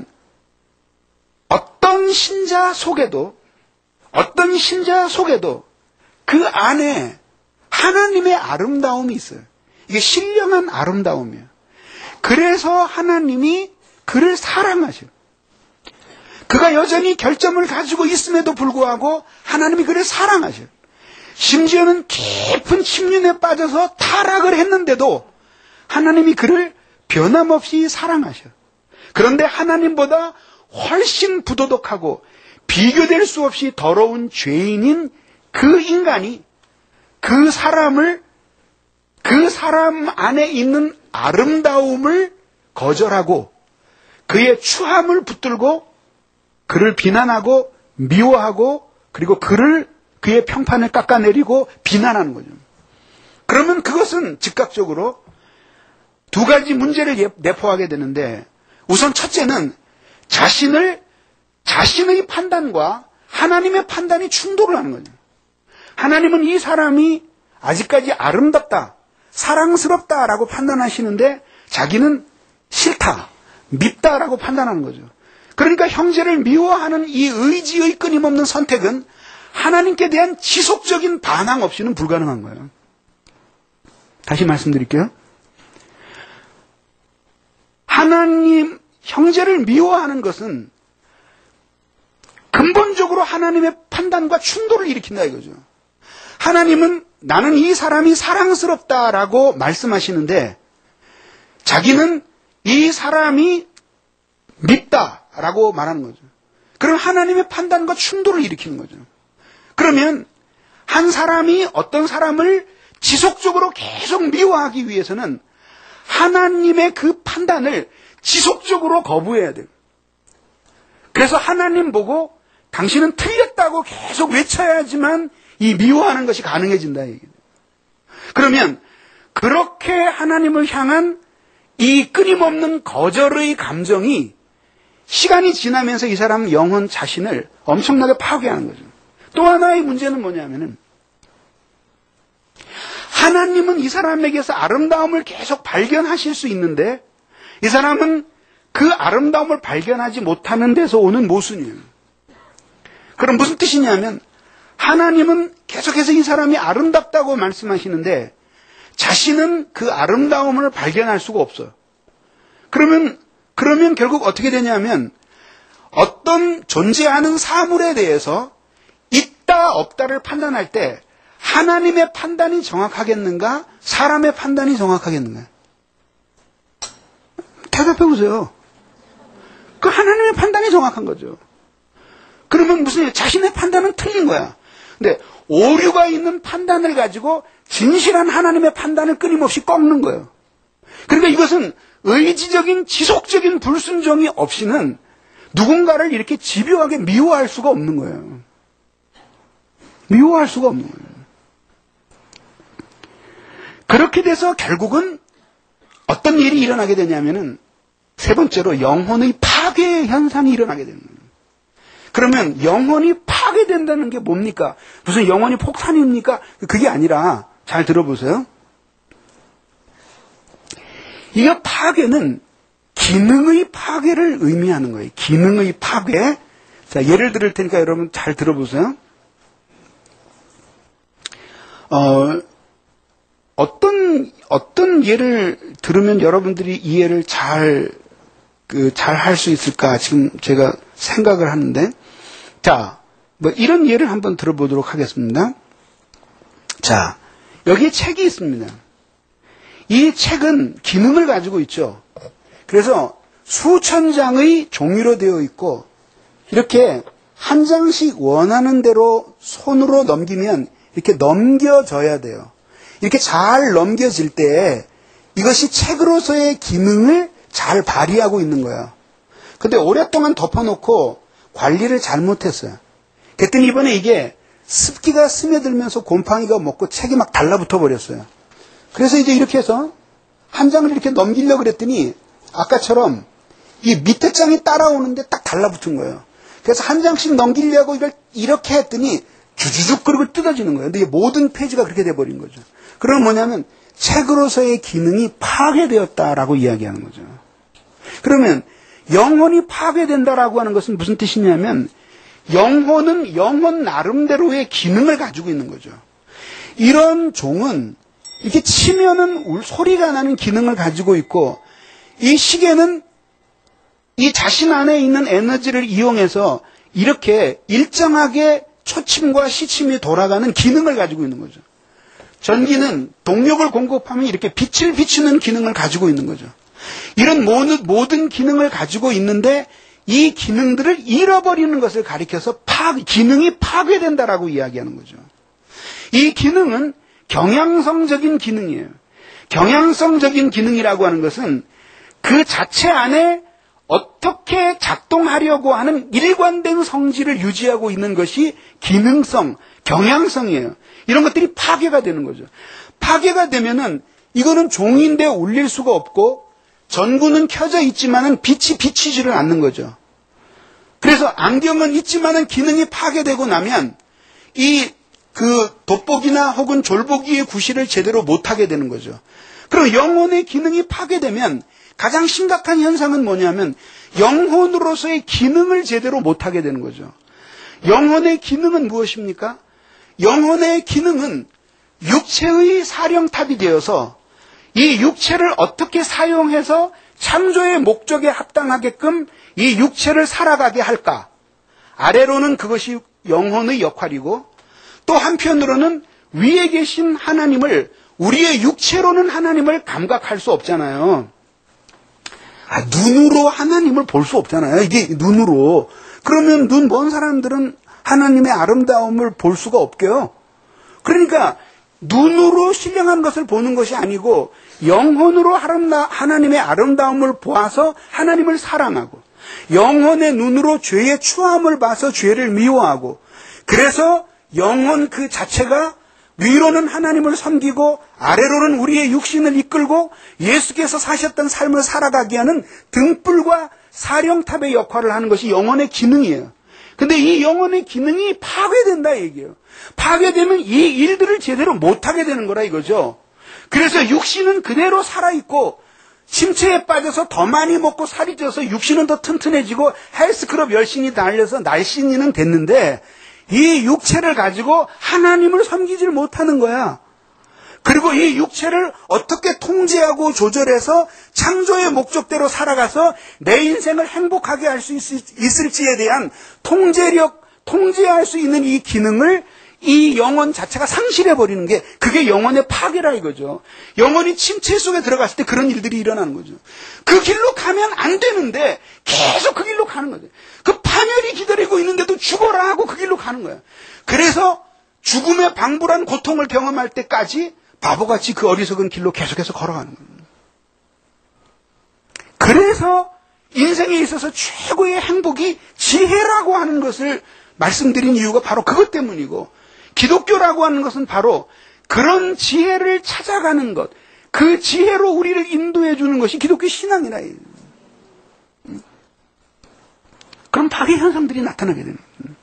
어떤 신자 속에도, 어떤 신자 속에도 그 안에 하나님의 아름다움이 있어요. 이게 신령한 아름다움이에요. 그래서 하나님이 그를 사랑하셔요. 그가 여전히 결점을 가지고 있음에도 불구하고 하나님이 그를 사랑하셔요. 심지어는 깊은 침륜에 빠져서 타락을 했는데도 하나님이 그를 변함없이 사랑하셔요. 그런데 하나님보다 훨씬 부도덕하고 비교될 수 없이 더러운 죄인인 그 인간이 그 사람을, 그 사람 안에 있는 아름다움을 거절하고 그의 추함을 붙들고 그를 비난하고 미워하고 그리고 그를, 그의 평판을 깎아내리고 비난하는 거죠. 그러면 그것은 즉각적으로 두 가지 문제를 내포하게 되는데, 우선 첫째는 자신을, 자신의 판단과 하나님의 판단이 충돌을 하는 거죠. 하나님은 이 사람이 아직까지 아름답다, 사랑스럽다라고 판단하시는데 자기는 싫다, 밉다라고 판단하는 거죠. 그러니까 형제를 미워하는 이 의지의 끊임없는 선택은 하나님께 대한 지속적인 반항 없이는 불가능한 거예요. 다시 말씀드릴게요. 하나님, 형제를 미워하는 것은 근본적으로 하나님의 판단과 충돌을 일으킨다 이거죠. 하나님은 나는 이 사람이 사랑스럽다라고 말씀하시는데 자기는 이 사람이 밉다라고 말하는 거죠. 그럼 하나님의 판단과 충돌을 일으키는 거죠. 그러면 한 사람이 어떤 사람을 지속적으로 계속 미워하기 위해서는 하나님의 그 판단을 지속적으로 거부해야 돼요. 그래서 하나님 보고 당신은 틀렸다고 계속 외쳐야지만 이 미워하는 것이 가능해진다. 그러면 그렇게 하나님을 향한 이 끊임없는 거절의 감정이 시간이 지나면서 이 사람 영혼 자신을 엄청나게 파괴하는 거죠. 또 하나의 문제는 뭐냐면은 하나님은 이 사람에게서 아름다움을 계속 발견하실 수 있는데 이 사람은 그 아름다움을 발견하지 못하는 데서 오는 모순이에요. 그럼 무슨 뜻이냐면 하나님은 계속해서 이 사람이 아름답다고 말씀하시는데 자신은 그 아름다움을 발견할 수가 없어요. 그러면 그러면 결국 어떻게 되냐면 어떤 존재하는 사물에 대해서 있다 없다를 판단할 때 하나님의 판단이 정확하겠는가? 사람의 판단이 정확하겠는가? 대답해 보세요. 그 하나님의 판단이 정확한 거죠. 그러면 무슨 일? 자신의 판단은 틀린 거야. 근데 오류가 있는 판단을 가지고 진실한 하나님의 판단을 끊임없이 꺾는 거예요. 그러니까 이것은 의지적인 지속적인 불순종이 없이는 누군가를 이렇게 집요하게 미워할 수가 없는 거예요. 미워할 수가 없는 거예요. 그렇게 돼서 결국은 어떤 일이 일어나게 되냐면은 세 번째로 영혼의 파괴 현상이 일어나게 되는 거예요. 그러면 영혼이 파괴된다는 게 뭡니까? 무슨 영혼이 폭탄입니까? 그게 아니라 잘 들어보세요. 이 파괴는 기능의 파괴를 의미하는 거예요. 기능의 파괴. 자, 예를 들을 테니까 여러분 잘 들어보세요. 어, 어떤, 어떤 예를 들으면 여러분들이 이해를 잘, 그, 잘 할 수 있을까? 지금 제가 생각을 하는데. 자, 뭐 이런 예를 한번 들어보도록 하겠습니다. 자, 여기에 책이 있습니다. 이 책은 기능을 가지고 있죠. 그래서 수천 장의 종이로 되어 있고 이렇게 한 장씩 원하는 대로 손으로 넘기면 이렇게 넘겨져야 돼요. 이렇게 잘 넘겨질 때 이것이 책으로서의 기능을 잘 발휘하고 있는 거예요. 근데 오랫동안 덮어놓고 관리를 잘못했어요. 그랬더니 이번에 이게 습기가 스며들면서 곰팡이가 먹고 책이 막 달라붙어 버렸어요. 그래서 이제 이렇게 해서 한 장을 이렇게 넘기려고 그랬더니 아까처럼 이 밑에 장이 따라오는데 딱 달라붙은 거예요. 그래서 한 장씩 넘기려고 이걸 이렇게 했더니 주주죽 그리고 뜯어지는 거예요. 근데 모든 페이지가 그렇게 돼버린 거죠. 그럼 뭐냐면 책으로서의 기능이 파괴되었다라고 이야기하는 거죠. 그러면 영혼이 파괴된다라고 하는 것은 무슨 뜻이냐면 영혼은 영혼 나름대로의 기능을 가지고 있는 거죠. 이런 종은 이렇게 치면은 소리가 나는 기능을 가지고 있고 이 시계는 이 자신 안에 있는 에너지를 이용해서 이렇게 일정하게 초침과 시침이 돌아가는 기능을 가지고 있는 거죠. 전기는 동력을 공급하면 이렇게 빛을 비추는 기능을 가지고 있는 거죠. 이런 모든, 모든 기능을 가지고 있는데 이 기능들을 잃어버리는 것을 가리켜서 파, 기능이 파괴된다라고 이야기하는 거죠. 이 기능은 경향성적인 기능이에요. 경향성적인 기능이라고 하는 것은 그 자체 안에 어떻게 작동하려고 하는 일관된 성질을 유지하고 있는 것이 기능성, 경향성이에요. 이런 것들이 파괴가 되는 거죠. 파괴가 되면은 이거는 종이인데 울릴 수가 없고 전구는 켜져 있지만은 빛이 비치지를 않는 거죠. 그래서 안경은 있지만은 기능이 파괴되고 나면 이 그 돋보기나 혹은 졸보기의 구실을 제대로 못하게 되는 거죠. 그럼 영혼의 기능이 파괴되면 가장 심각한 현상은 뭐냐면 영혼으로서의 기능을 제대로 못하게 되는 거죠. 영혼의 기능은 무엇입니까? 영혼의 기능은 육체의 사령탑이 되어서 이 육체를 어떻게 사용해서 창조의 목적에 합당하게끔 이 육체를 살아가게 할까? 아래로는 그것이 영혼의 역할이고 또 한편으로는 위에 계신 하나님을 우리의 육체로는 하나님을 감각할 수 없잖아요. 아, 눈으로 하나님을 볼 수 없잖아요. 이게 눈으로. 그러면 눈 먼 사람들은 하나님의 아름다움을 볼 수가 없게요. 그러니까 눈으로 신령한 것을 보는 것이 아니고 영혼으로 하나님의 아름다움을 보아서 하나님을 사랑하고 영혼의 눈으로 죄의 추함을 봐서 죄를 미워하고 그래서 영혼 그 자체가 위로는 하나님을 섬기고 아래로는 우리의 육신을 이끌고 예수께서 사셨던 삶을 살아가게 하는 등불과 사령탑의 역할을 하는 것이 영혼의 기능이에요. 근데 이 영혼의 기능이 파괴된다 얘기예요. 파괴되면 이 일들을 제대로 못하게 되는 거라 이거죠. 그래서 육신은 그대로 살아있고 침체에 빠져서 더 많이 먹고 살이 쪄서 육신은 더 튼튼해지고 헬스클럽 열심히 달려서 날씬이는 됐는데 이 육체를 가지고 하나님을 섬기질 못하는 거야. 그리고 이 육체를 어떻게 통제하고 조절해서 창조의 목적대로 살아가서 내 인생을 행복하게 할 수 있을지에 대한 통제력, 통제할 수 있는 이 기능을 이 영혼 자체가 상실해버리는 게 그게 영혼의 파괴라 이거죠. 영혼이 침체 속에 들어갔을 때 그런 일들이 일어나는 거죠. 그 길로 가면 안 되는데 계속 그 길로 가는 거죠. 그 파멸이 기다리고 있는데도 죽어라 하고 그 길로 가는 거야. 그래서 죽음의 방불한 고통을 경험할 때까지 바보같이 그 어리석은 길로 계속해서 걸어가는 거예요. 그래서 인생에 있어서 최고의 행복이 지혜라고 하는 것을 말씀드린 이유가 바로 그것 때문이고 기독교라고 하는 것은 바로 그런 지혜를 찾아가는 것, 그 지혜로 우리를 인도해 주는 것이 기독교 신앙이라. 그런 파괴 현상들이 나타나게 되는 거예요.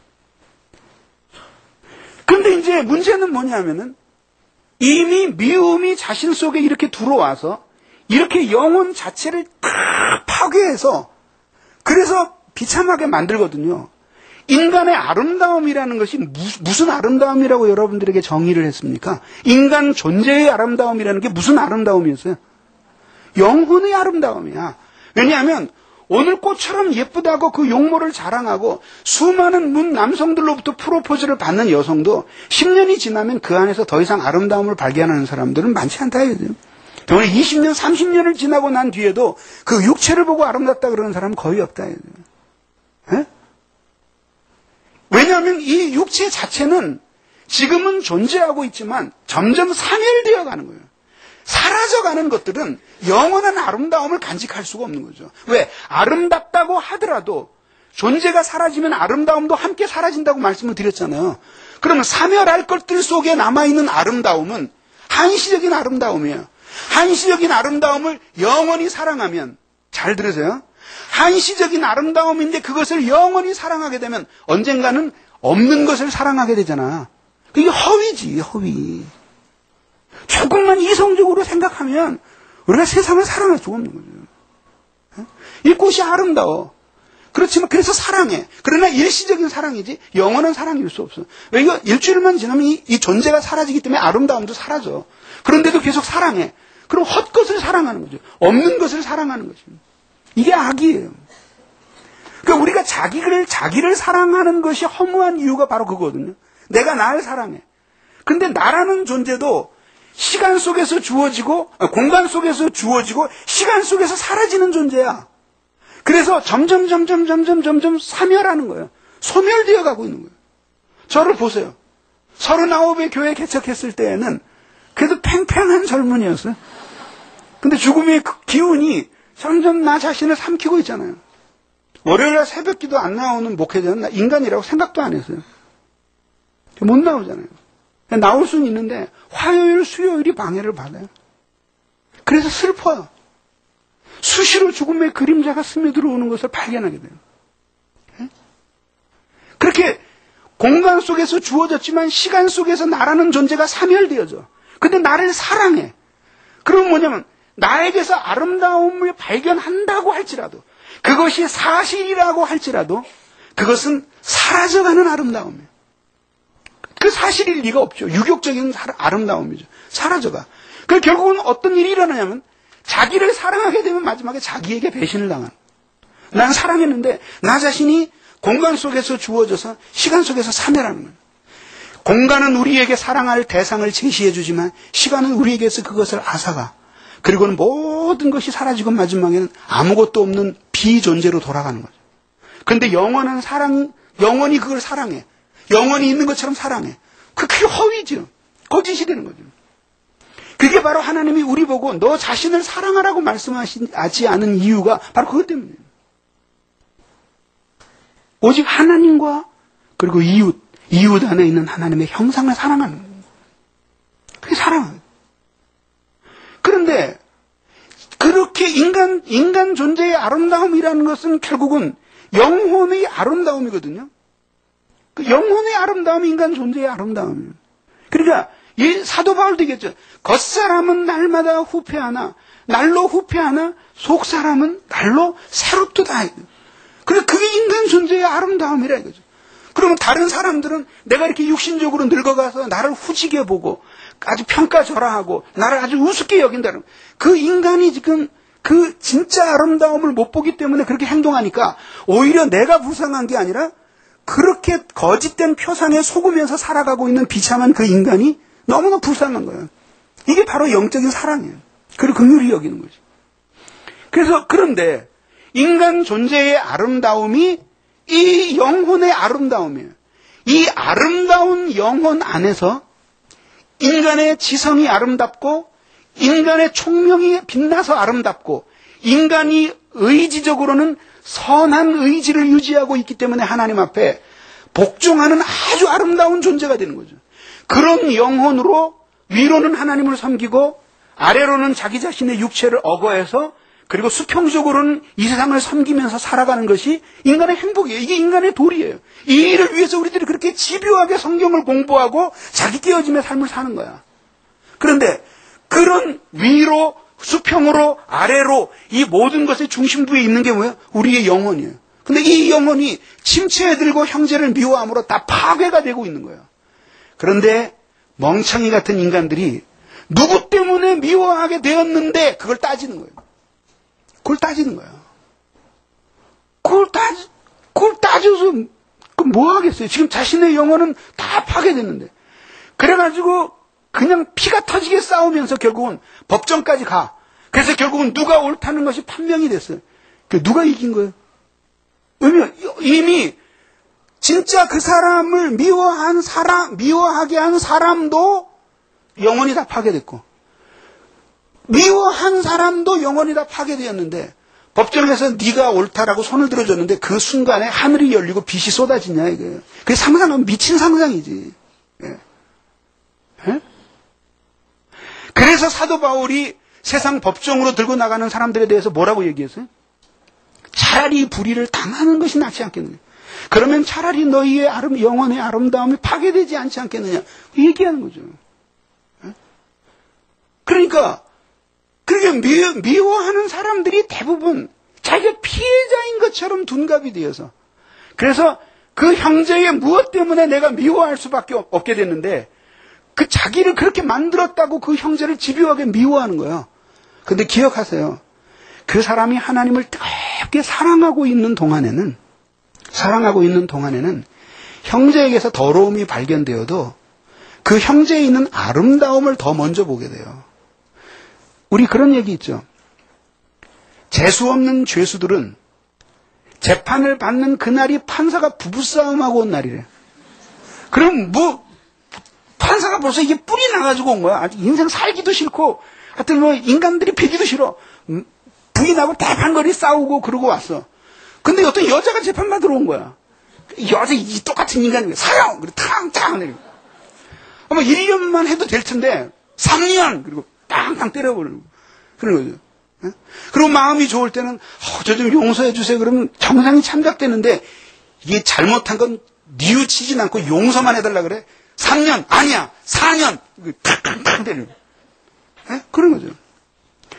그런데 이제 문제는 뭐냐면은 이미 미움이 자신 속에 이렇게 들어와서 이렇게 영혼 자체를 다 파괴해서 그래서 비참하게 만들거든요. 인간의 아름다움이라는 것이 무슨 아름다움이라고 여러분들에게 정의를 했습니까? 인간 존재의 아름다움이라는 게 무슨 아름다움이었어요? 영혼의 아름다움이야. 왜냐하면 오늘 꽃처럼 예쁘다고 그 용모를 자랑하고 수많은 문 남성들로부터 프로포즈를 받는 여성도 십 년이 지나면 그 안에서 더 이상 아름다움을 발견하는 사람들은 많지 않다 이거죠. 정말 이십 년, 삼십 년을 지나고 난 뒤에도 그 육체를 보고 아름답다 그러는 사람은 거의 없다 이거죠. 에? 왜냐하면 이 육체 자체는 지금은 존재하고 있지만 점점 사멸되어 가는 거예요. 사라져가는 것들은 영원한 아름다움을 간직할 수가 없는 거죠. 왜? 아름답다고 하더라도 존재가 사라지면 아름다움도 함께 사라진다고 말씀을 드렸잖아요. 그러면 사멸할 것들 속에 남아있는 아름다움은 한시적인 아름다움이에요. 한시적인 아름다움을 영원히 사랑하면, 잘 들으세요. 한시적인 아름다움인데 그것을 영원히 사랑하게 되면 언젠가는 없는 것을 사랑하게 되잖아. 그게 허위지, 허위. 조금만 이성적으로 생각하면 우리가 세상을 사랑할 수가 없는 거죠. 이 꽃이 아름다워. 그렇지만 그래서 사랑해. 그러나 일시적인 사랑이지 영원한 사랑일 수 없어. 왜? 이거 일주일만 지나면 이, 이 존재가 사라지기 때문에 아름다움도 사라져. 그런데도 계속 사랑해. 그럼 헛것을 사랑하는 거죠. 없는 것을 사랑하는 거죠. 이게 악이에요. 그러니까 우리가 자기를 자기를 사랑하는 것이 허무한 이유가 바로 그거거든요. 내가 나를 사랑해. 근데 나라는 존재도 시간 속에서 주어지고 공간 속에서 주어지고 시간 속에서 사라지는 존재야. 그래서 점점 점점 점점 점점 사멸하는 거예요. 소멸되어 가고 있는 거예요. 저를 보세요. 서른아홉에 교회 개척했을 때에는 그래도 팽팽한 젊은이였어요. 근데 죽음의 그 기운이 점점 나 자신을 삼키고 있잖아요. 월요일날 새벽기도 안 나오는 목회자는 나 인간이라고 생각도 안 했어요. 못 나오잖아요. 나올 수는 있는데 화요일, 수요일이 방해를 받아요. 그래서 슬퍼요. 수시로 죽음의 그림자가 스며들어오는 것을 발견하게 돼요. 네? 그렇게 공간 속에서 주어졌지만 시간 속에서 나라는 존재가 사멸되어져. 근데 나를 사랑해. 그럼 뭐냐면 나에게서 아름다움을 발견한다고 할지라도, 그것이 사실이라고 할지라도 그것은 사라져가는 아름다움이에요. 그 사실일 리가 없죠. 유격적인 아름다움이죠. 사라져가. 그 결국은 어떤 일이 일어나냐면 자기를 사랑하게 되면 마지막에 자기에게 배신을 당하는. 난 사랑했는데 나 자신이 공간 속에서 주어져서 시간 속에서 사멸하는 거예요. 공간은 우리에게 사랑할 대상을 제시해 주지만 시간은 우리에게서 그것을 앗아가. 그리고는 모든 것이 사라지고 마지막에는 아무것도 없는 비존재로 돌아가는 거죠. 그런데 영원한 사랑, 영원히 그걸 사랑해. 영원히 있는 것처럼 사랑해. 그게 허위죠. 거짓이 되는 거죠. 그게 바로 하나님이 우리 보고 너 자신을 사랑하라고 말씀하지 않은 이유가 바로 그것 때문이에요. 오직 하나님과 그리고 이웃, 이웃 안에 있는 하나님의 형상을 사랑하는 거예요. 그게 사랑이에요. 그런데 그렇게 인간, 인간 존재의 아름다움이라는 것은 결국은 영혼의 아름다움이거든요. 그 영혼의 아름다움이 인간 존재의 아름다움이에요. 그러니까 이 사도 바울도 얘기했죠. 겉사람은 날마다 후패하나 날로 후패하나 속사람은 날로 새롭도다. 그래서 그게 인간 존재의 아름다움이라 이거죠. 그러면 다른 사람들은 내가 이렇게 육신적으로 늙어가서 나를 후지게 보고 아주 평가절하하고 나를 아주 우습게 여긴다는 그 인간이 지금 그 진짜 아름다움을 못 보기 때문에 그렇게 행동하니까 오히려 내가 불쌍한 게 아니라 그렇게 거짓된 표상에 속으면서 살아가고 있는 비참한 그 인간이 너무나 불쌍한 거예요. 이게 바로 영적인 사랑이에요. 그리고 긍휼히 여기는 거죠. 그래서 그런데 인간 존재의 아름다움이 이 영혼의 아름다움이에요. 이 아름다운 영혼 안에서 인간의 지성이 아름답고 인간의 총명이 빛나서 아름답고 인간이 의지적으로는 선한 의지를 유지하고 있기 때문에 하나님 앞에 복종하는 아주 아름다운 존재가 되는 거죠. 그런 영혼으로 위로는 하나님을 섬기고 아래로는 자기 자신의 육체를 억어해서 그리고 수평적으로는 이 세상을 섬기면서 살아가는 것이 인간의 행복이에요. 이게 인간의 도리예요. 이 일을 위해서 우리들이 그렇게 집요하게 성경을 공부하고 자기 깨어짐의 삶을 사는 거야. 그런데 그런 위로, 수평으로, 아래로 이 모든 것의 중심부에 있는 게 뭐예요? 우리의 영혼이에요. 근데 이 영혼이 침체에 들고 형제를 미워함으로 다 파괴가 되고 있는 거예요. 그런데 멍청이 같은 인간들이 누구 때문에 미워하게 되었는데 그걸 따지는 거예요. 그걸 따지는 거예요. 그걸 따지, 그걸 따져서 그럼 뭐 하겠어요? 지금 자신의 영혼은 다 파괴됐는데. 그래가지고 그냥 피가 터지게 싸우면서 결국은 법정까지 가. 그래서 결국은 누가 옳다는 것이 판명이 됐어요. 누가 이긴 거예요? 왜냐면 이미 진짜 그 사람을 미워한 사람, 미워하게 한 사람도 영혼이 다 파괴됐고, 미워한 사람도 영혼이 다 파괴되었는데, 법정에서 네가 옳다라고 손을 들어줬는데 그 순간에 하늘이 열리고 빛이 쏟아지냐 이거예요. 그게 상상하면 미친 상상이지. 예. 예? 그래서 사도 바울이 세상 법정으로 들고 나가는 사람들에 대해서 뭐라고 얘기했어요? 차라리 불의를 당하는 것이 낫지 않겠느냐. 그러면 차라리 너희의 아름, 영혼의 아름다움이 파괴되지 않지 않겠느냐. 얘기하는 거죠. 예? 그러니까 그렇게 미워, 미워하는 사람들이 대부분 자기가 피해자인 것처럼 둔갑이 되어서, 그래서 그 형제의 무엇 때문에 내가 미워할 수밖에 없게 됐는데 그 자기를 그렇게 만들었다고 그 형제를 집요하게 미워하는 거예요. 근데 기억하세요. 그 사람이 하나님을 뜨겁게 사랑하고 있는 동안에는 사랑하고 있는 동안에는 형제에게서 더러움이 발견되어도 그 형제에 있는 아름다움을 더 먼저 보게 돼요. 우리 그런 얘기 있죠. 재수 없는 죄수들은 재판을 받는 그날이 판사가 부부싸움하고 온 날이래. 그럼 뭐 판사가 벌써 이게 뿔이 나가지고 온 거야. 아직 인생 살기도 싫고 하여튼 뭐 인간들이 배기도 싫어. 부인하고 대판거리 싸우고 그러고 왔어. 근데 어떤 여자가 재판받으러 온 거야. 여자 이 똑같은 인간이 사형! 그리고 탕탕! 내리고. 아마 일 년만 해도 될 텐데 삼 년! 그리고 땅땅 때려버리고 그런 거죠. 네? 그리고 마음이 좋을 때는 어, 저 좀 용서해 주세요. 그러면 정상이 참작되는데 이게 잘못한 건 뉘우치진 않고 용서만 해달라 그래. 삼 년 아니야 사 년 탕탕탕 때리고 네? 그런 거죠.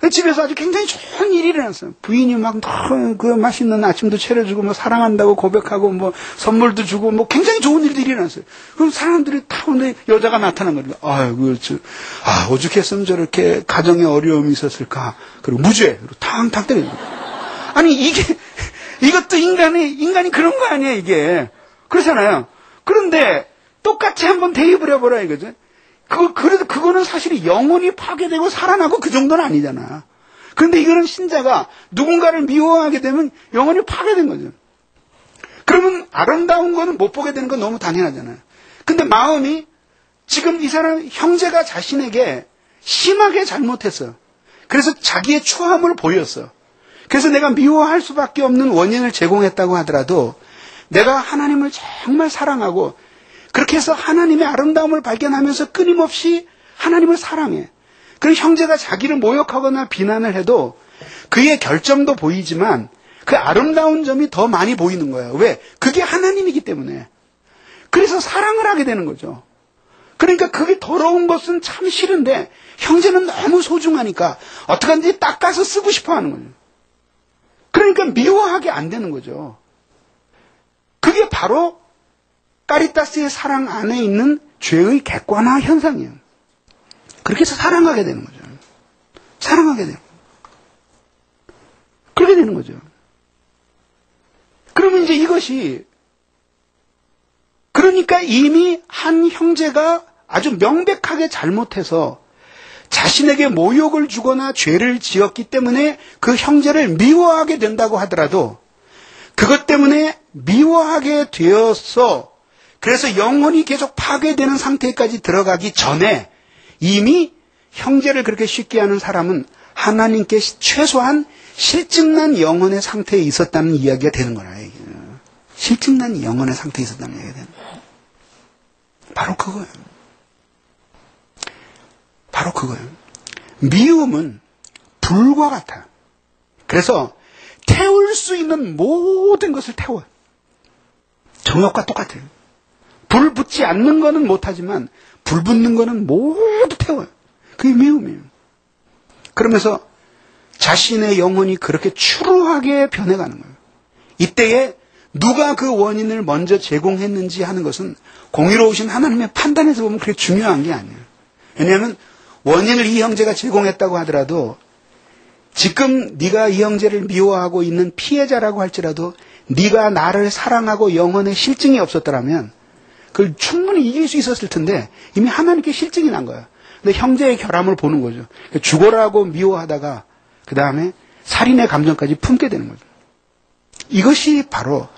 집에서 아주 굉장히 좋은 일이 일어났어요. 부인이 막, 그 맛있는 아침도 차려주고, 뭐, 사랑한다고 고백하고, 뭐, 선물도 주고, 뭐, 굉장히 좋은 일들이 일어났어요. 그럼 사람들이 다 오는데 여자가 나타난 거예요. 아이고, 저, 아, 오죽했으면 저렇게 가정에 어려움이 있었을까. 그리고 무죄. 그리고 탕탕 때리는 거예요. 아니, 이게, 이것도 인간이, 인간이 그런 거 아니에요, 이게. 그렇잖아요. 그런데, 똑같이 한번 대입을 해보라, 이거죠. 그, 그래도 그거는 사실 영혼이 파괴되고 살아나고 그 정도는 아니잖아. 그런데 이거는 신자가 누군가를 미워하게 되면 영혼이 파괴된 거죠. 그러면 아름다운 거는 못 보게 되는 건 너무 당연하잖아요. 근데 마음이 지금 이 사람, 형제가 자신에게 심하게 잘못했어. 그래서 자기의 추함을 보였어. 그래서 내가 미워할 수밖에 없는 원인을 제공했다고 하더라도 내가 하나님을 정말 사랑하고 그렇게 해서 하나님의 아름다움을 발견하면서 끊임없이 하나님을 사랑해. 그래서 형제가 자기를 모욕하거나 비난을 해도 그의 결점도 보이지만 그 아름다운 점이 더 많이 보이는 거예요. 왜? 그게 하나님이기 때문에. 그래서 사랑을 하게 되는 거죠. 그러니까 그게 더러운 것은 참 싫은데 형제는 너무 소중하니까 어떡하든지 닦아서 쓰고 싶어 하는 거죠. 그러니까 미워하게 안 되는 거죠. 그게 바로 카리타스의 사랑 안에 있는 죄의 객관화 현상이에요. 그렇게 해서 사랑하게 되는 거죠. 사랑하게 되는 거죠. 그렇게 되는 거죠. 그러면 이제 이것이 그러니까 이미 한 형제가 아주 명백하게 잘못해서 자신에게 모욕을 주거나 죄를 지었기 때문에 그 형제를 미워하게 된다고 하더라도 그것 때문에 미워하게 되어서 그래서 영혼이 계속 파괴되는 상태까지 들어가기 전에 이미 형제를 그렇게 쉽게 하는 사람은 하나님께 최소한 실증난 영혼의 상태에 있었다는 이야기가 되는 거라. 실증난 영혼의 상태에 있었다는 이야기가 되는 거예요. 바로 그거예요. 바로 그거예요. 미움은 불과 같아요. 그래서 태울 수 있는 모든 것을 태워요. 정욕과 똑같아요. 불 붙지 않는 거는 못하지만 불 붙는 거는 모두 태워요. 그게 미움이에요. 그러면서 자신의 영혼이 그렇게 추루하게 변해가는 거예요. 이때에 누가 그 원인을 먼저 제공했는지 하는 것은 공의로우신 하나님의 판단에서 보면 그렇게 중요한 게 아니에요. 왜냐하면 원인을 이 형제가 제공했다고 하더라도 지금 네가 이 형제를 미워하고 있는 피해자라고 할지라도 네가 나를 사랑하고 영혼에 실증이 없었더라면 그걸 충분히 이길 수 있었을 텐데 이미 하나님께 실증이 난 거야. 근데 형제의 결함을 보는 거죠. 죽어라고 미워하다가 그 다음에 살인의 감정까지 품게 되는 거죠. 이것이 바로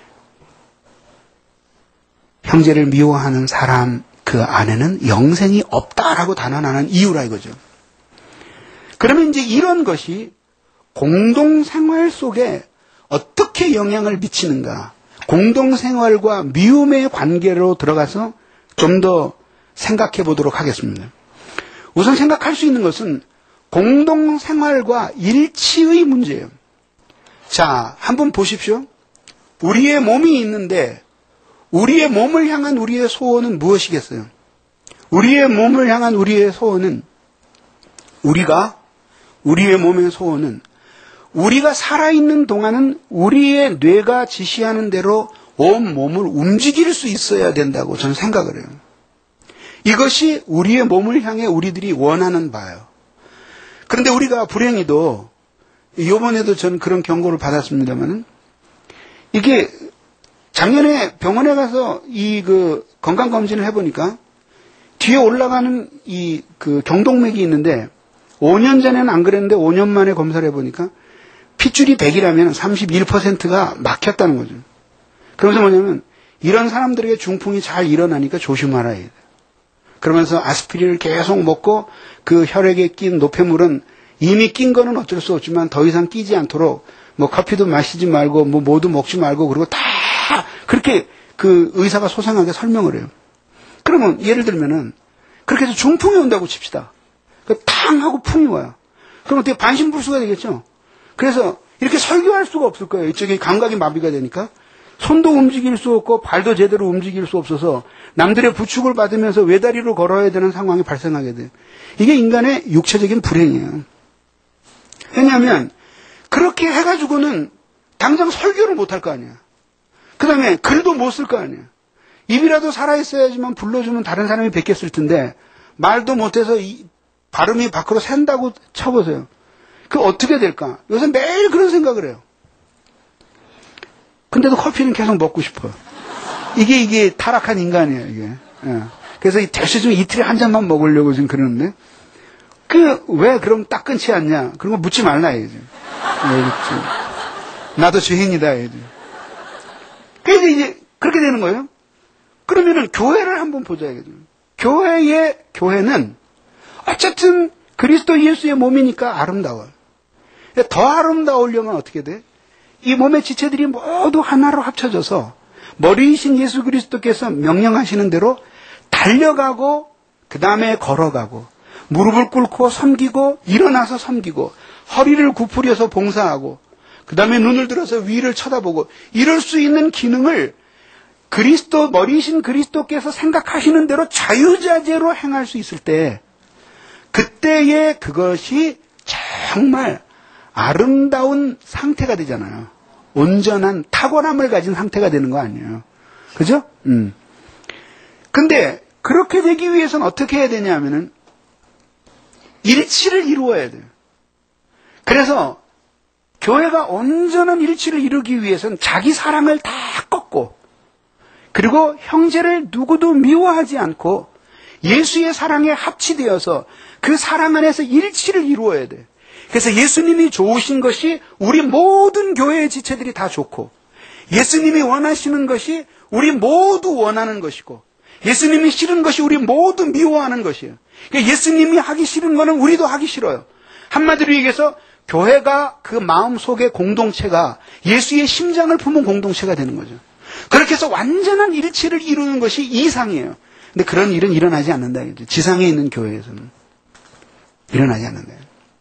형제를 미워하는 사람 그 안에는 영생이 없다라고 단언하는 이유라 이거죠. 그러면 이제 이런 것이 공동생활 속에 어떻게 영향을 미치는가? 공동생활과 미움의 관계로 들어가서 좀 더 생각해 보도록 하겠습니다. 우선 생각할 수 있는 것은 공동생활과 일치의 문제예요. 자, 한번 보십시오. 우리의 몸이 있는데 우리의 몸을 향한 우리의 소원은 무엇이겠어요? 우리의 몸을 향한 우리의 소원은 우리가 우리의 몸의 소원은 우리가 살아있는 동안은 우리의 뇌가 지시하는 대로 온 몸을 움직일 수 있어야 된다고 저는 생각을 해요. 이것이 우리의 몸을 향해 우리들이 원하는 바예요. 그런데 우리가 불행히도 이번에도 저는 그런 경고를 받았습니다만 이게 작년에 병원에 가서 이 그 건강검진을 해보니까 뒤에 올라가는 이 그 경동맥이 있는데 오 년 전에는 안 그랬는데 오 년 만에 검사를 해보니까 핏줄이 백이라면 삼십일 퍼센트가 막혔다는 거죠. 그러면서 뭐냐면 이런 사람들에게 중풍이 잘 일어나니까 조심하라. 그러면서 아스피린을 계속 먹고 그 혈액에 낀 노폐물은 이미 낀 거는 어쩔 수 없지만 더 이상 끼지 않도록 뭐 커피도 마시지 말고 뭐 뭐도 먹지 말고 그리고 다 그렇게 그 의사가 소상하게 설명을 해요. 그러면 예를 들면은 그렇게 해서 중풍이 온다고 칩시다. 탕 하고 풍이 와요. 그럼 어떻게 반신불수가 되겠죠? 그래서 이렇게 설교할 수가 없을 거예요. 이쪽에 감각이 마비가 되니까. 손도 움직일 수 없고 발도 제대로 움직일 수 없어서 남들의 부축을 받으면서 외다리로 걸어야 되는 상황이 발생하게 돼요. 이게 인간의 육체적인 불행이에요. 왜냐하면 그렇게 해가지고는 당장 설교를 못할 거 아니야. 그 다음에 글도 못 쓸 거 아니야. 입이라도 살아있어야지만 불러주면 다른 사람이 뵙겠을 텐데 말도 못해서 이 발음이 밖으로 샌다고 쳐보세요. 그 어떻게 될까? 요새 매일 그런 생각을 해요. 근데도 커피는 계속 먹고 싶어요. 이게 이게 타락한 인간이에요. 이게. 예. 그래서 대수 좀 이틀에 한 잔만 먹으려고 지금 그러는데 그 왜 그럼 딱 끊지 않냐? 그런 거 묻지 말라 이제. 나도 죄인이다 이제. 그래서 이제 그렇게 되는 거예요. 그러면은 교회를 한번 보자 이거죠. 교회의 교회는 어쨌든 그리스도 예수의 몸이니까 아름다워요. 더 아름다우려면 어떻게 돼? 이 몸의 지체들이 모두 하나로 합쳐져서 머리이신 예수 그리스도께서 명령하시는 대로 달려가고 그 다음에 걸어가고 무릎을 꿇고 섬기고 일어나서 섬기고 허리를 구부려서 봉사하고 그 다음에 눈을 들어서 위를 쳐다보고 이럴 수 있는 기능을 그리스도 머리이신 그리스도께서 생각하시는 대로 자유자재로 행할 수 있을 때 그때에 그것이 정말 아름다운 상태가 되잖아요. 온전한 탁월함을 가진 상태가 되는 거 아니에요. 그죠? 음. 근데 그렇게 되기 위해서는 어떻게 해야 되냐 하면은 일치를 이루어야 돼요. 그래서 교회가 온전한 일치를 이루기 위해서는 자기 사랑을 다 꺾고 그리고 형제를 누구도 미워하지 않고 예수의 사랑에 합치되어서 그 사랑 안에서 일치를 이루어야 돼. 그래서 예수님이 좋으신 것이 우리 모든 교회의 지체들이 다 좋고 예수님이 원하시는 것이 우리 모두 원하는 것이고 예수님이 싫은 것이 우리 모두 미워하는 것이에요. 그러니까 예수님이 하기 싫은 거는 우리도 하기 싫어요. 한마디로 얘기해서 교회가 그 마음속의 공동체가 예수의 심장을 품은 공동체가 되는 거죠. 그렇게 해서 완전한 일치를 이루는 것이 이상이에요. 근데 그런 일은 일어나지 않는다. 지상에 있는 교회에서는. 일어나지 않는다.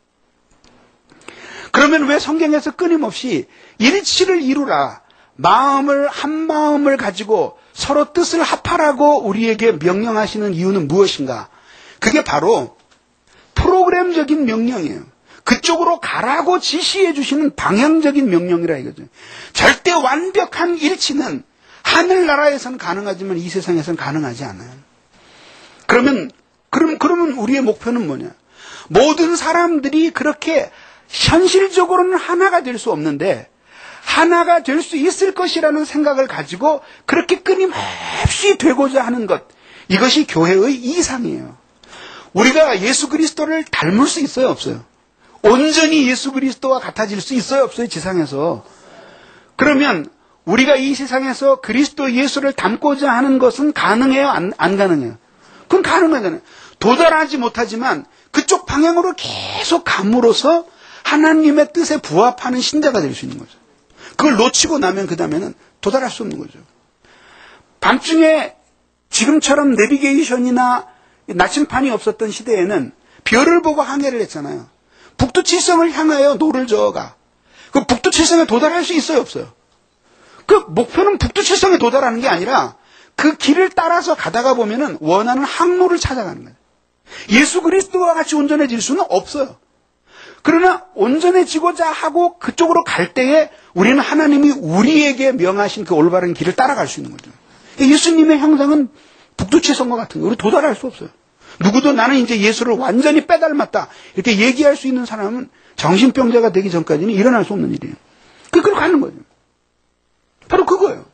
그러면 왜 성경에서 끊임없이 일치를 이루라. 마음을 한 마음을 가지고 서로 뜻을 합하라고 우리에게 명령하시는 이유는 무엇인가? 그게 바로 프로그램적인 명령이에요. 그쪽으로 가라고 지시해 주시는 방향적인 명령이라 이거죠. 절대 완벽한 일치는 하늘나라에서는 가능하지만 이 세상에서는 가능하지 않아요. 그러면, 그럼, 그러면 우리의 목표는 뭐냐? 모든 사람들이 그렇게 현실적으로는 하나가 될 수 없는데 하나가 될 수 있을 것이라는 생각을 가지고 그렇게 끊임없이 되고자 하는 것. 이것이 교회의 이상이에요. 우리가 예수 그리스도를 닮을 수 있어요, 없어요? 온전히 예수 그리스도와 같아질 수 있어요, 없어요? 지상에서. 그러면 우리가 이 세상에서 그리스도 예수를 닮고자 하는 것은 가능해요? 안, 안 가능해요? 그건 가능하잖아요. 도달하지 못하지만 그쪽 방향으로 계속 감으로써 하나님의 뜻에 부합하는 신자가 될 수 있는 거죠. 그걸 놓치고 나면 그 다음에는 도달할 수 없는 거죠. 밤중에 지금처럼 내비게이션이나 나침판이 없었던 시대에는 별을 보고 항해를 했잖아요. 북두칠성을 향하여 노를 저어가. 그 북두칠성에 도달할 수 있어요, 없어요? 그 목표는 북두칠성에 도달하는 게 아니라 그 길을 따라서 가다가 보면은 원하는 항로를 찾아가는 거예요. 예수 그리스도와 같이 온전해질 수는 없어요. 그러나 온전해지고자 하고 그쪽으로 갈 때에 우리는 하나님이 우리에게 명하신 그 올바른 길을 따라갈 수 있는 거죠. 예수님의 형상은 북두칠성과 같은 거예요. 우리 도달할 수 없어요. 누구도 나는 이제 예수를 완전히 빼닮았다 이렇게 얘기할 수 있는 사람은 정신병자가 되기 전까지는 일어날 수 없는 일이에요. 그렇게 가는 거죠. 바로 그거예요.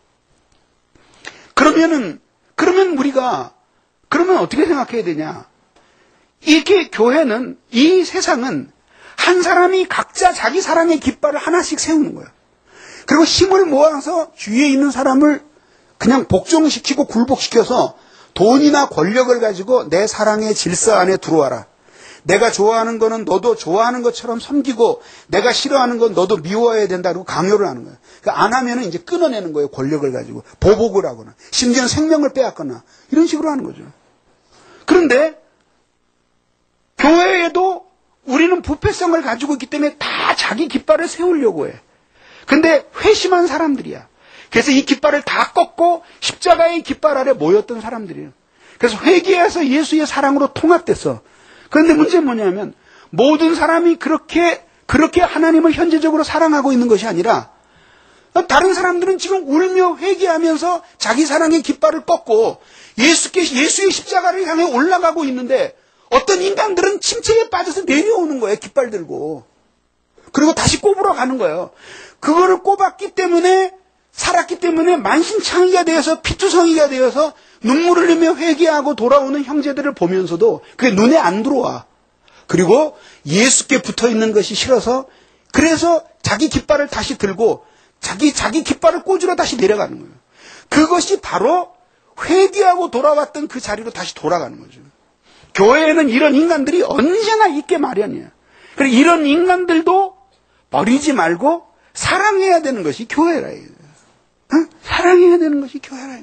그러면은 그러면 우리가 그러면 어떻게 생각해야 되냐? 이게 교회는 이 세상은 한 사람이 각자 자기 사랑의 깃발을 하나씩 세우는 거예요. 그리고 힘을 모아서 주위에 있는 사람을 그냥 복종시키고 굴복시켜서 돈이나 권력을 가지고 내 사랑의 질서 안에 들어와라. 내가 좋아하는 거는 너도 좋아하는 것처럼 섬기고 내가 싫어하는 건 너도 미워해야 된다고 강요를 하는 거예요. 그러니까 안 하면은 이제 끊어내는 거예요. 권력을 가지고 보복을 하거나 심지어는 생명을 빼앗거나 이런 식으로 하는 거죠. 그런데 교회에도 우리는 부패성을 가지고 있기 때문에 다 자기 깃발을 세우려고 해. 근데 회심한 사람들이야. 그래서 이 깃발을 다 꺾고 십자가의 깃발 아래 모였던 사람들이에요. 그래서 회개해서 예수의 사랑으로 통합됐어. 그런데 문제는 뭐냐면 모든 사람이 그렇게 그렇게 하나님을 현재적으로 사랑하고 있는 것이 아니라 다른 사람들은 지금 울며 회개하면서 자기 사랑의 깃발을 꺾고 예수께, 예수의 십자가를 향해 올라가고 있는데 어떤 인간들은 침체에 빠져서 내려오는 거예요. 깃발 들고. 그리고 다시 꼽으러 가는 거예요. 그거를 꼽았기 때문에 살았기 때문에 만신창이가 되어서 피투성이가 되어서 눈물을 흘리며 회개하고 돌아오는 형제들을 보면서도 그게 눈에 안 들어와. 그리고 예수께 붙어있는 것이 싫어서 그래서 자기 깃발을 다시 들고 자기 자기 깃발을 꽂으러 다시 내려가는 거예요. 그것이 바로 회개하고 돌아왔던 그 자리로 다시 돌아가는 거죠. 교회에는 이런 인간들이 언제나 있게 마련이에요. 그래서 이런 인간들도 버리지 말고 사랑해야 되는 것이 교회라. 응? 사랑해야 되는 것이 교회라.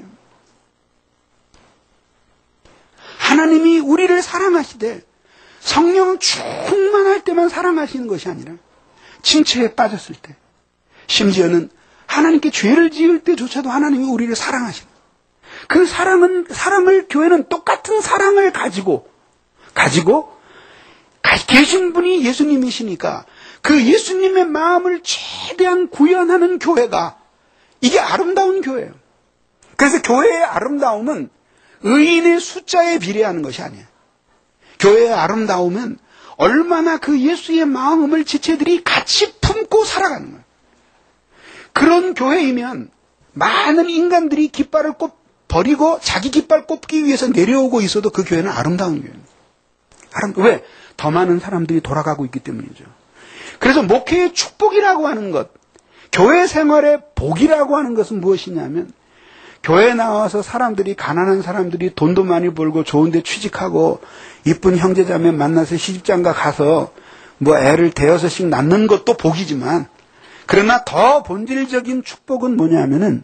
하나님이 우리를 사랑하시되 성령 충만할 때만 사랑하시는 것이 아니라 침체에 빠졌을 때, 심지어는 하나님께 죄를 지을 때조차도 하나님이 우리를 사랑하시는 그 사랑은, 사랑을 교회는 똑같은 사랑을 가지고 가지고 계신 분이 예수님이시니까 그 예수님의 마음을 최대한 구현하는 교회가 이게 아름다운 교회예요. 그래서 교회의 아름다움은 의인의 숫자에 비례하는 것이 아니에요. 교회의 아름다움은 얼마나 그 예수의 마음을 지체들이 같이 품고 살아가는 거예요. 그런 교회이면 많은 인간들이 깃발을 꼽, 버리고 자기 깃발 꼽기 위해서 내려오고 있어도 그 교회는 아름다운 교회예요. 왜? 더 많은 사람들이 돌아가고 있기 때문이죠. 그래서 목회의 축복이라고 하는 것, 교회 생활의 복이라고 하는 것은 무엇이냐면 교회에 나와서 사람들이, 가난한 사람들이 돈도 많이 벌고 좋은 데 취직하고 이쁜 형제자매 만나서 시집장가 가서 뭐 애를 대여섯씩 낳는 것도 복이지만, 그러나 더 본질적인 축복은 뭐냐면은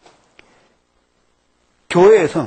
교회에서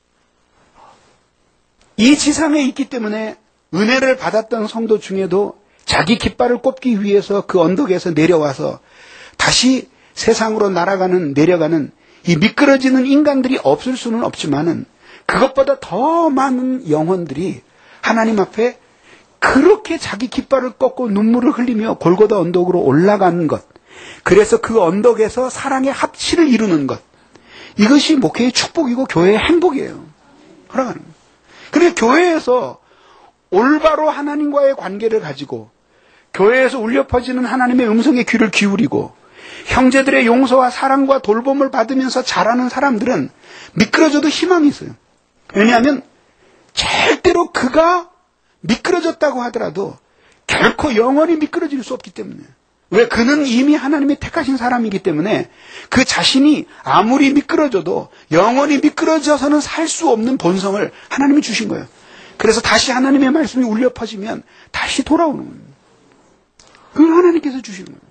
이 지상에 있기 때문에 은혜를 받았던 성도 중에도 자기 깃발을 꼽기 위해서 그 언덕에서 내려와서 다시 세상으로 날아가는, 내려가는 이 미끄러지는 인간들이 없을 수는 없지만은 그것보다 더 많은 영혼들이 하나님 앞에 그렇게 자기 깃발을 꺾고 눈물을 흘리며 골고다 언덕으로 올라가는 것, 그래서 그 언덕에서 사랑의 합치를 이루는 것, 이것이 목회의 축복이고 교회의 행복이에요. 허락하는 거예요. 그런데 교회에서 올바로 하나님과의 관계를 가지고 교회에서 울려 퍼지는 하나님의 음성에 귀를 기울이고 형제들의 용서와 사랑과 돌봄을 받으면서 자라는 사람들은 미끄러져도 희망이 있어요. 왜냐하면 절대로 그가 미끄러졌다고 하더라도 결코 영원히 미끄러질 수 없기 때문에. 왜? 그는 이미 하나님이 택하신 사람이기 때문에 그 자신이 아무리 미끄러져도 영원히 미끄러져서는 살 수 없는 본성을 하나님이 주신 거예요. 그래서 다시 하나님의 말씀이 울려 퍼지면 다시 돌아오는 거예요. 그걸 하나님께서 주시는 거예요.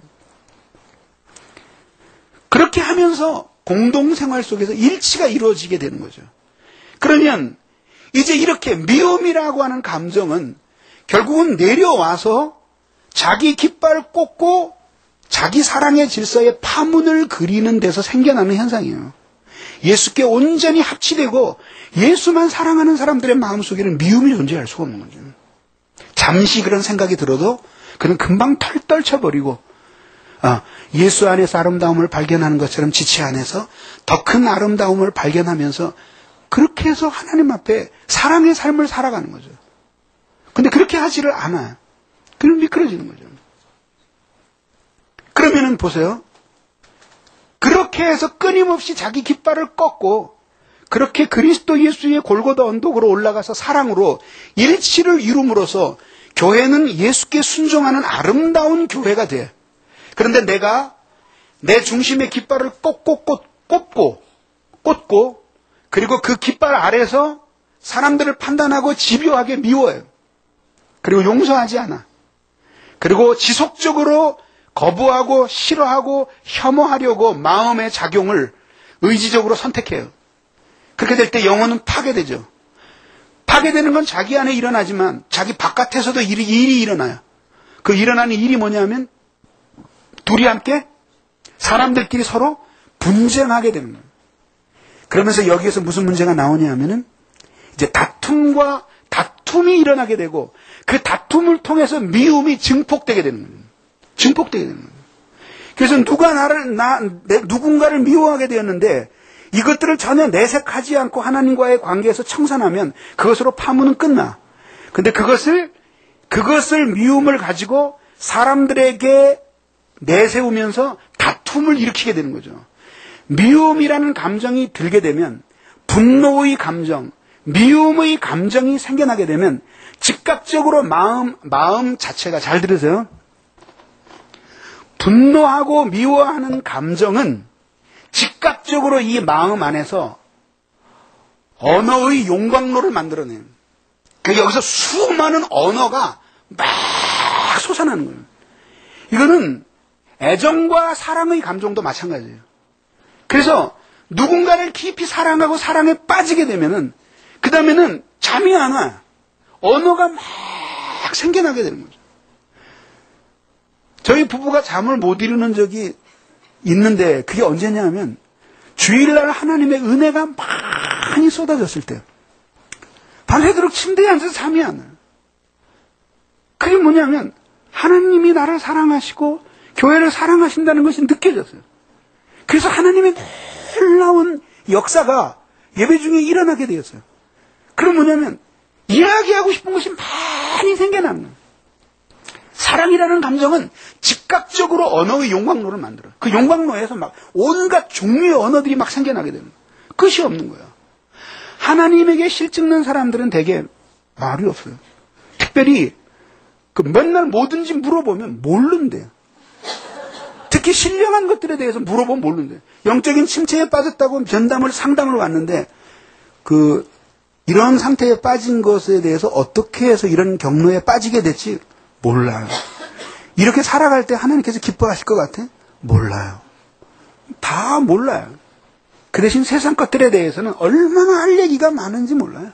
그렇게 하면서 공동생활 속에서 일치가 이루어지게 되는 거죠. 그러면 이제 이렇게 미움이라고 하는 감정은 결국은 내려와서 자기 깃발 꽂고 자기 사랑의 질서에 파문을 그리는 데서 생겨나는 현상이에요. 예수께 온전히 합치되고 예수만 사랑하는 사람들의 마음속에는 미움이 존재할 수가 없는 거죠. 잠시 그런 생각이 들어도 그는 금방 털 떨쳐버리고 아, 예수 안에서 아름다움을 발견하는 것처럼 지체 안에서 더 큰 아름다움을 발견하면서 그렇게 해서 하나님 앞에 사랑의 삶을 살아가는 거죠. 근데 그렇게 하지를 않아요. 그럼 미끄러지는 거죠. 그러면은 보세요. 그렇게 해서 끊임없이 자기 깃발을 꺾고 그렇게 그리스도 예수의 골고다 언덕으로 올라가서 사랑으로 일치를 이룸으로써 교회는 예수께 순종하는 아름다운 교회가 돼. 그런데 내가 내 중심의 깃발을 꽂고 꽂, 꽂고 꽂고 그리고 그 깃발 아래서 사람들을 판단하고 집요하게 미워요. 그리고 용서하지 않아. 그리고 지속적으로 거부하고 싫어하고 혐오하려고 마음의 작용을 의지적으로 선택해요. 그렇게 될 때 영혼은 파괴되죠. 파괴되는 건 자기 안에 일어나지만 자기 바깥에서도 일이, 일이 일어나요. 그 일어나는 일이 뭐냐면 둘이 함께 사람들끼리 서로 분쟁하게 되는 거예요. 그러면서 여기에서 무슨 문제가 나오냐 하면은 이제 다툼과 다툼이 일어나게 되고 그 다툼을 통해서 미움이 증폭되게 되는 거예요. 증폭되게 되는 거예요. 그래서 누가 나를, 나, 내, 누군가를 미워하게 되었는데 이것들을 전혀 내색하지 않고 하나님과의 관계에서 청산하면 그것으로 파문은 끝나. 근데 그것을, 그것을 미움을 가지고 사람들에게 내세우면서 다툼을 일으키게 되는 거죠. 미움이라는 감정이 들게 되면 분노의 감정, 미움의 감정이 생겨나게 되면 즉각적으로 마음, 마음 자체가, 잘 들으세요. 분노하고 미워하는 감정은 즉각적으로 이 마음 안에서 언어의 용광로를 만들어내요. 그러니까 여기서 수많은 언어가 막 솟아나는 거예요. 이거는 애정과 사랑의 감정도 마찬가지예요. 그래서 누군가를 깊이 사랑하고 사랑에 빠지게 되면은 그 다음에는 잠이 안 와. 언어가 막 생겨나게 되는 거죠. 저희 부부가 잠을 못 이루는 적이 있는데 그게 언제냐면 주일날 하나님의 은혜가 많이 쏟아졌을 때요. 밤새도록 침대에 앉아서 잠이 안 와요. 그게 뭐냐면 하나님이 나를 사랑하시고 교회를 사랑하신다는 것이 느껴졌어요. 그래서 하나님의 놀라운 역사가 예배 중에 일어나게 되었어요. 그럼 뭐냐면 이야기하고 싶은 것이 많이 생겨나는 거예요. 사랑이라는 감정은 즉각적으로 언어의 용광로를 만들어요. 그 용광로에서 막 온갖 종류의 언어들이 막 생겨나게 되는 거예요. 끝이 없는 거예요. 하나님에게 실증난 사람들은 대개 말이 없어요. 특별히 그 맨날 뭐든지 물어보면 모른대요. 특히 신령한 것들에 대해서 물어보면 모른대요. 영적인 침체에 빠졌다고 전담을 상담을 왔는데 그 이런 상태에 빠진 것에 대해서 어떻게 해서 이런 경로에 빠지게 됐지 몰라요. 이렇게 살아갈 때 하나님께서 기뻐하실 것 같아? 몰라요. 다 몰라요. 그 대신 세상 것들에 대해서는 얼마나 할 얘기가 많은지 몰라요.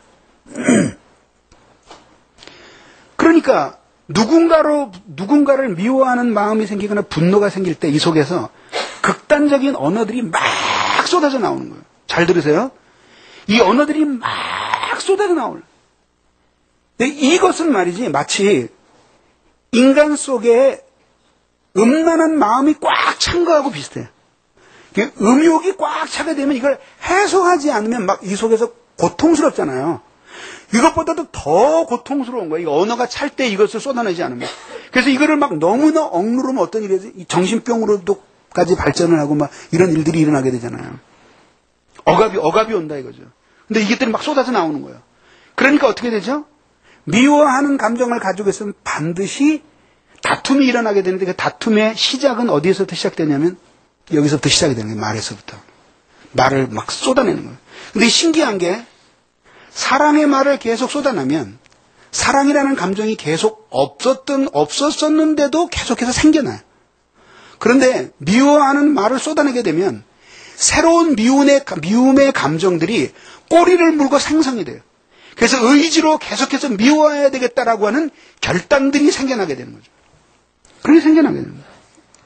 그러니까 누군가로 누군가를 미워하는 마음이 생기거나 분노가 생길 때 이 속에서 극단적인 언어들이 막 쏟아져 나오는 거예요. 잘 들으세요. 이 언어들이 막 쏟아져 나올. 근데 이것은 말이지 마치 인간 속에 음란한 마음이 꽉 찬 거하고 비슷해요. 음욕이 꽉 차게 되면 이걸 해소하지 않으면 막 이 속에서 고통스럽잖아요. 이것보다도 더 고통스러운 거예요. 이 언어가 찰 때 이것을 쏟아내지 않으면. 그래서 이거를 막 너무나 억누르면 어떤 일이 되지? 정신병으로도까지 발전을 하고 막 이런 일들이 일어나게 되잖아요. 억압이, 억압이 온다 이거죠. 근데 이것들이 막 쏟아져 나오는 거예요. 그러니까 어떻게 되죠? 미워하는 감정을 가지고 있으면 반드시 다툼이 일어나게 되는데 그 다툼의 시작은 어디에서부터 시작되냐면 여기서부터 시작이 되는 거예요. 말에서부터. 말을 막 쏟아내는 거예요. 근데 신기한 게 사랑의 말을 계속 쏟아내면 사랑이라는 감정이 계속 없었던, 없었었는데도 계속해서 생겨나요. 그런데 미워하는 말을 쏟아내게 되면 새로운 미움의, 미움의 감정들이 꼬리를 물고 생성이 돼요. 그래서 의지로 계속해서 미워해야 되겠다라고 하는 결단들이 생겨나게 되는 거죠. 그렇게 생겨나게 되는 거예요.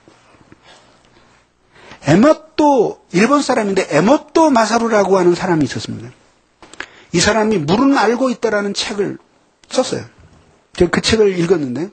에모토, 일본 사람인데 에모토 마사루라고 하는 사람이 있었습니다. 이 사람이 물은 알고 있다라는 책을 썼어요. 제가 그 책을 읽었는데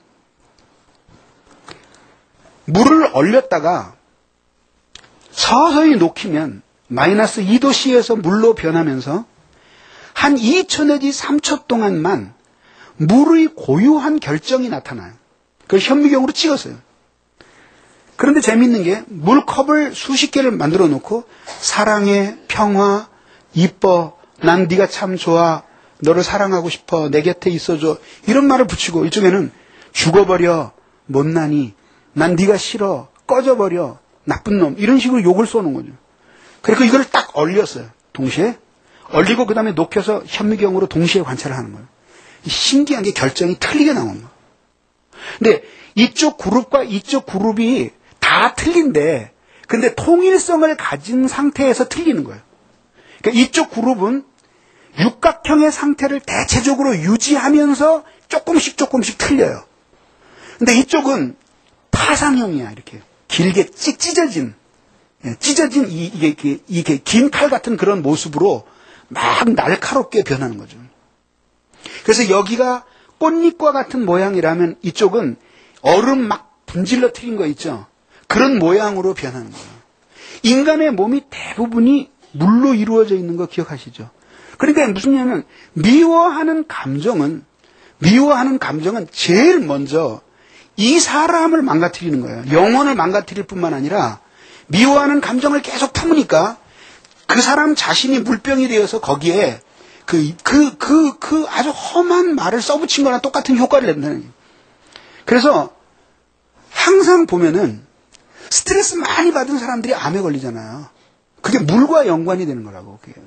물을 얼렸다가 서서히 녹이면 마이너스 이 도씨에서 물로 변하면서 한 이 초 내지 삼 초 동안만 물의 고유한 결정이 나타나요. 그걸 현미경으로 찍었어요. 그런데 재밌는 게 물컵을 수십 개를 만들어 놓고 사랑해, 평화, 이뻐, 난 네가 참 좋아, 너를 사랑하고 싶어, 내 곁에 있어줘 이런 말을 붙이고 이쪽에는 죽어버려, 못나니, 난 네가 싫어, 꺼져버려, 나쁜 놈 이런 식으로 욕을 쏘는 거죠. 그리고 이걸 딱 얼렸어요. 동시에 얼리고 그 다음에 높여서 현미경으로 동시에 관찰을 하는 거예요. 신기한 게 결정이 틀리게 나오는 거예요. 근데 이쪽 그룹과 이쪽 그룹이 다 틀린데 근데 통일성을 가진 상태에서 틀리는 거예요. 그러니까 이쪽 그룹은 육각형의 상태를 대체적으로 유지하면서 조금씩 조금씩 틀려요. 근데 이쪽은 파상형이야. 이렇게 길게 찢, 찢어진 찢어진 이, 이게, 이게 긴 칼 같은 그런 모습으로 막 날카롭게 변하는 거죠. 그래서 여기가 꽃잎과 같은 모양이라면 이쪽은 얼음 막 분질러 트린 거 있죠? 그런 모양으로 변하는 거예요. 인간의 몸이 대부분이 물로 이루어져 있는 거 기억하시죠? 그러니까 무슨 얘기냐면 미워하는 감정은 미워하는 감정은 제일 먼저 이 사람을 망가뜨리는 거예요. 영혼을 망가뜨릴 뿐만 아니라 미워하는 감정을 계속 품으니까 그 사람 자신이 물병이 되어서 거기에 그, 그, 그, 그 아주 험한 말을 써붙인 거랑 똑같은 효과를 낸다는 거예요. 그래서 항상 보면은 스트레스 많이 받은 사람들이 암에 걸리잖아요. 그게 물과 연관이 되는 거라고. 그게.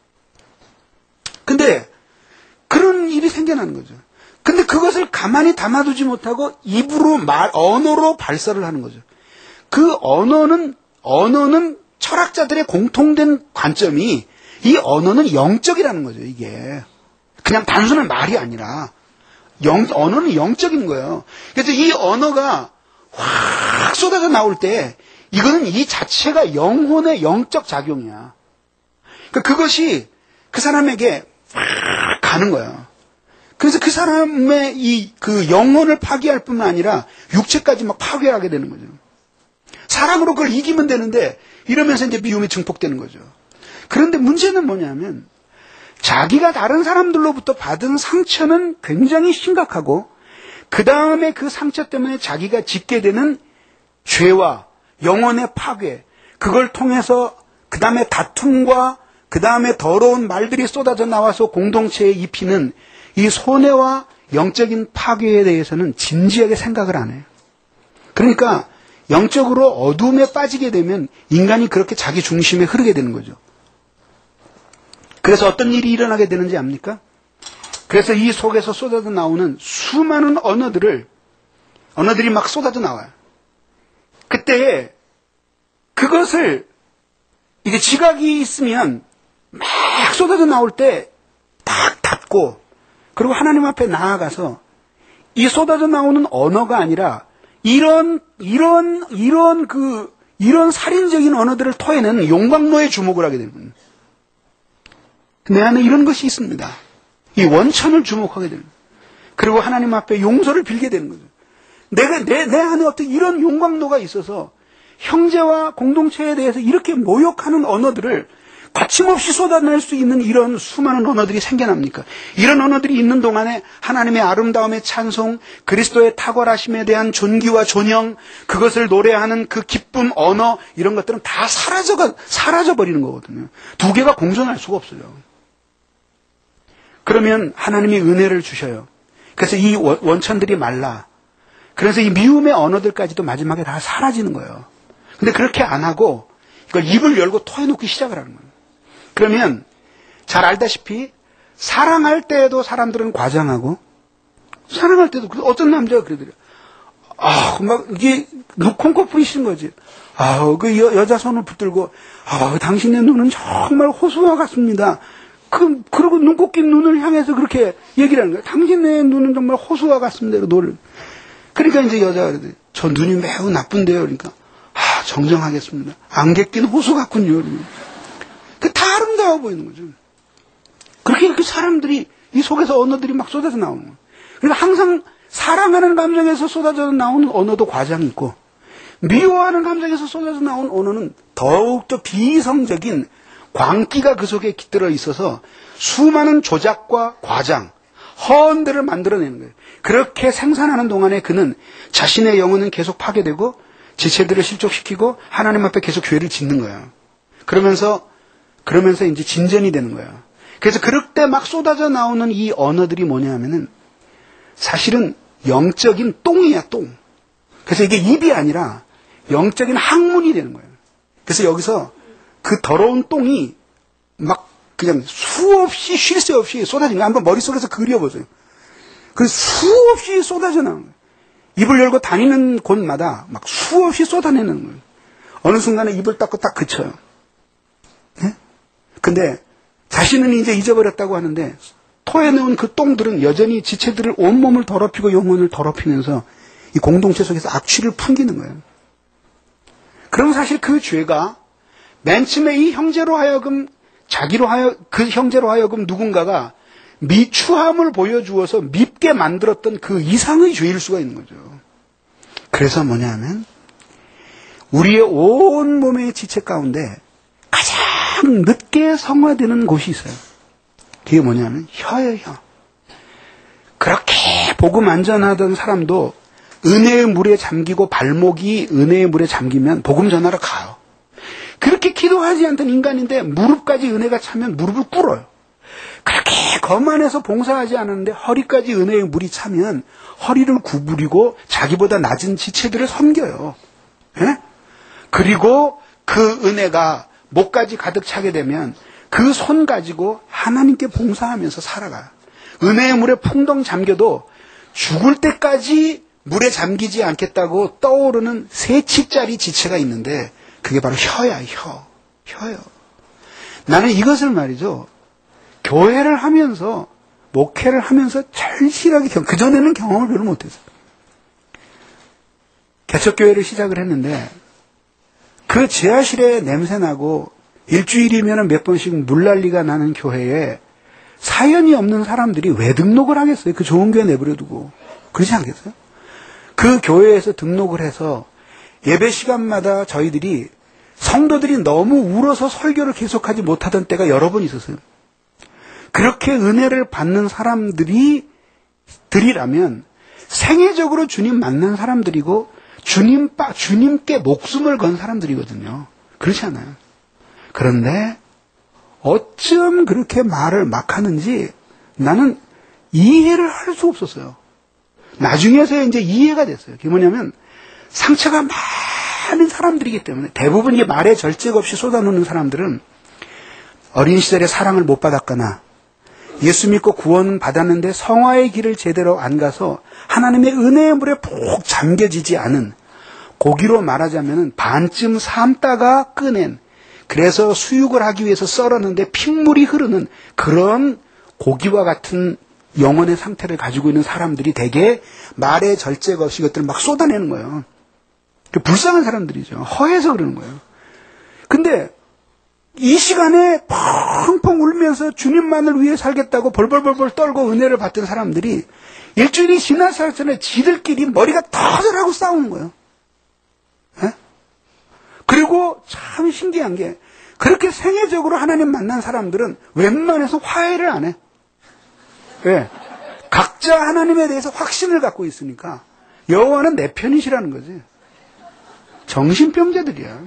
근데 그런 일이 생겨나는 거죠. 근데 그것을 가만히 담아두지 못하고 입으로 말, 언어로 발설을 하는 거죠. 그 언어는, 언어는 철학자들의 공통된 관점이 이 언어는 영적이라는 거죠, 이게. 그냥 단순한 말이 아니라, 영, 언어는 영적인 거예요. 그래서 이 언어가 확 쏟아져 나올 때, 이거는 이 자체가 영혼의 영적 작용이야. 그러니까 그것이 그 사람에게 확 가는 거예요. 그래서 그 사람의 이, 그 영혼을 파괴할 뿐만 아니라, 육체까지 막 파괴하게 되는 거죠. 사람으로 그걸 이기면 되는데, 이러면서 이제 미움이 증폭되는 거죠. 그런데 문제는 뭐냐면 자기가 다른 사람들로부터 받은 상처는 굉장히 심각하고 그 다음에 그 상처 때문에 자기가 짓게 되는 죄와 영혼의 파괴, 그걸 통해서 그 다음에 다툼과 그 다음에 더러운 말들이 쏟아져 나와서 공동체에 입히는 이 손해와 영적인 파괴에 대해서는 진지하게 생각을 안 해요. 그러니까 영적으로 어둠에 빠지게 되면 인간이 그렇게 자기 중심에 흐르게 되는 거죠. 그래서 어떤 일이 일어나게 되는지 압니까? 그래서 이 속에서 쏟아져 나오는 수많은 언어들을, 언어들이 막 쏟아져 나와요. 그때에 그것을, 이게 지각이 있으면 막 쏟아져 나올 때 딱 닫고, 그리고 하나님 앞에 나아가서 이 쏟아져 나오는 언어가 아니라 이런, 이런, 이런 그, 이런 살인적인 언어들을 토해내는 용광로에 주목을 하게 되는 거예요. 내 안에 이런 것이 있습니다. 이 원천을 주목하게 됩니다. 그리고 하나님 앞에 용서를 빌게 되는 거죠. 내가, 내, 내 안에 어떤 이런 용광로가 있어서 형제와 공동체에 대해서 이렇게 모욕하는 언어들을 거침없이 쏟아낼 수 있는 이런 수많은 언어들이 생겨납니까? 이런 언어들이 있는 동안에 하나님의 아름다움의 찬송, 그리스도의 탁월하심에 대한 존귀와 존영, 그것을 노래하는 그 기쁨, 언어, 이런 것들은 다 사라져가, 사라져버리는 거거든요. 두 개가 공존할 수가 없어요. 그러면 하나님이 은혜를 주셔요. 그래서 이 원천들이 말라. 그래서 이 미움의 언어들까지도 마지막에 다 사라지는 거예요. 근데 그렇게 안 하고 이걸 입을 열고 토해놓기 시작을 하는 거예요. 그러면 잘 알다시피 사랑할 때에도 사람들은 과장하고 사랑할 때도 어떤 남자가 그러더래요. 아, 막 이게 콩코 뿌리시는 거지. 아, 그 여, 여자 손을 붙들고 아, 당신의 눈은 정말 호수와 같습니다. 그, 그러고 눈곱 낀 눈을 향해서 그렇게 얘기를 하는 거예요. 당신의 눈은 정말 호수와 같습니다. 노를. 그러니까 이제 여자가 그러더래요. 저 눈이 매우 나쁜데요. 그러니까 아, 정정하겠습니다. 안개 낀 호수 같군요. 그 다 아름다워 보이는 거죠. 그렇게 이렇게 사람들이 이 속에서 언어들이 막 쏟아져 나오는 거예요. 그러니까 항상 사랑하는 감정에서 쏟아져 나오는 언어도 과장이 있고 미워하는 감정에서 쏟아져 나오는 언어는 더욱더 비이성적인 광기가 그 속에 깃들어 있어서 수많은 조작과 과장, 허언들을 만들어내는 거예요. 그렇게 생산하는 동안에 그는 자신의 영혼은 계속 파괴되고 지체들을 실족시키고 하나님 앞에 계속 죄를 짓는 거예요. 그러면서 그러면서 이제 진전이 되는 거예요. 그래서 그럴 때 막 쏟아져 나오는 이 언어들이 뭐냐 하면은 사실은 영적인 똥이야, 똥. 그래서 이게 입이 아니라 영적인 학문이 되는 거예요. 그래서 여기서 그 더러운 똥이 막 그냥 수없이 쉴 새 없이 쏟아지는 거예요. 한번 머릿속에서 그려보세요. 그 수없이 쏟아져 나오는 거예요. 입을 열고 다니는 곳마다 막 수없이 쏟아내는 거예요. 어느 순간에 입을 닫고 딱 그쳐요. 네? 근데 자신은 이제 잊어버렸다고 하는데 토해놓은 그 똥들은 여전히 지체들을 온몸을 더럽히고 영혼을 더럽히면서 이 공동체 속에서 악취를 풍기는 거예요. 그럼 사실 그 죄가 맨 처음에 이 형제로 하여금 자기로 하여 그 형제로 하여금 누군가가 미추함을 보여주어서 밉게 만들었던 그 이상의 죄일 수가 있는 거죠. 그래서 뭐냐면 우리의 온 몸의 지체 가운데 가장 늦게 성화되는 곳이 있어요. 그게 뭐냐면 혀예요, 혀. 그렇게 복음 안전하던 사람도 은혜의 물에 잠기고 발목이 은혜의 물에 잠기면 복음 전하러 가요. 그렇게 기도하지 않던 인간인데 무릎까지 은혜가 차면 무릎을 꿇어요. 그렇게 거만해서 봉사하지 않았는데 허리까지 은혜의 물이 차면 허리를 구부리고 자기보다 낮은 지체들을 섬겨요. 예? 그리고 그 은혜가 목까지 가득 차게 되면 그 손 가지고 하나님께 봉사하면서 살아가요. 은혜의 물에 풍덩 잠겨도 죽을 때까지 물에 잠기지 않겠다고 떠오르는 세 치짜리 지체가 있는데 그게 바로 혀야, 혀. 혀요. 나는 이것을 말이죠. 교회를 하면서, 목회를 하면서 절실하게 경, 그전에는 경험을 별로 못했어요. 개척교회를 시작을 했는데, 그 지하실에 냄새나고, 일주일이면 몇 번씩 물난리가 나는 교회에 사연이 없는 사람들이 왜 등록을 하겠어요? 그 좋은 교회 내버려두고. 그렇지 않겠어요? 그 교회에서 등록을 해서 예배 시간마다 저희들이 성도들이 너무 울어서 설교를 계속하지 못하던 때가 여러 번 있었어요. 그렇게 은혜를 받는 사람들이 들이라면 생애적으로 주님 만난 사람들이고 주님, 주님께 목숨을 건 사람들이거든요. 그렇지 않아요. 그런데 어쩜 그렇게 말을 막 하는지 나는 이해를 할 수 없었어요. 나중에서 이제 이해가 됐어요. 그게 뭐냐면 상처가 많은 사람들이기 때문에 대부분 이 말에 절제가 없이 쏟아놓는 사람들은 어린 시절에 사랑을 못 받았거나 예수 믿고 구원 받았는데 성화의 길을 제대로 안 가서 하나님의 은혜의 물에 푹 잠겨지지 않은, 고기로 말하자면 반쯤 삶다가 꺼낸, 그래서 수육을 하기 위해서 썰었는데 핏물이 흐르는 그런 고기와 같은 영혼의 상태를 가지고 있는 사람들이 대개 말에 절제가 없이 이것들을 막 쏟아내는 거예요. 불쌍한 사람들이죠. 허해서 그러는 거예요. 근데 이 시간에 펑펑 울면서 주님만을 위해 살겠다고 벌벌벌벌 떨고 은혜를 받던 사람들이 일주일이 지나서 전에 지들끼리 머리가 터져라고 싸우는 거예요. 에? 그리고 참 신기한 게 그렇게 생애적으로 하나님 만난 사람들은 웬만해서 화해를 안 해. 왜? 각자 하나님에 대해서 확신을 갖고 있으니까 여호와는 내 편이시라는 거지. 정신병자들이야.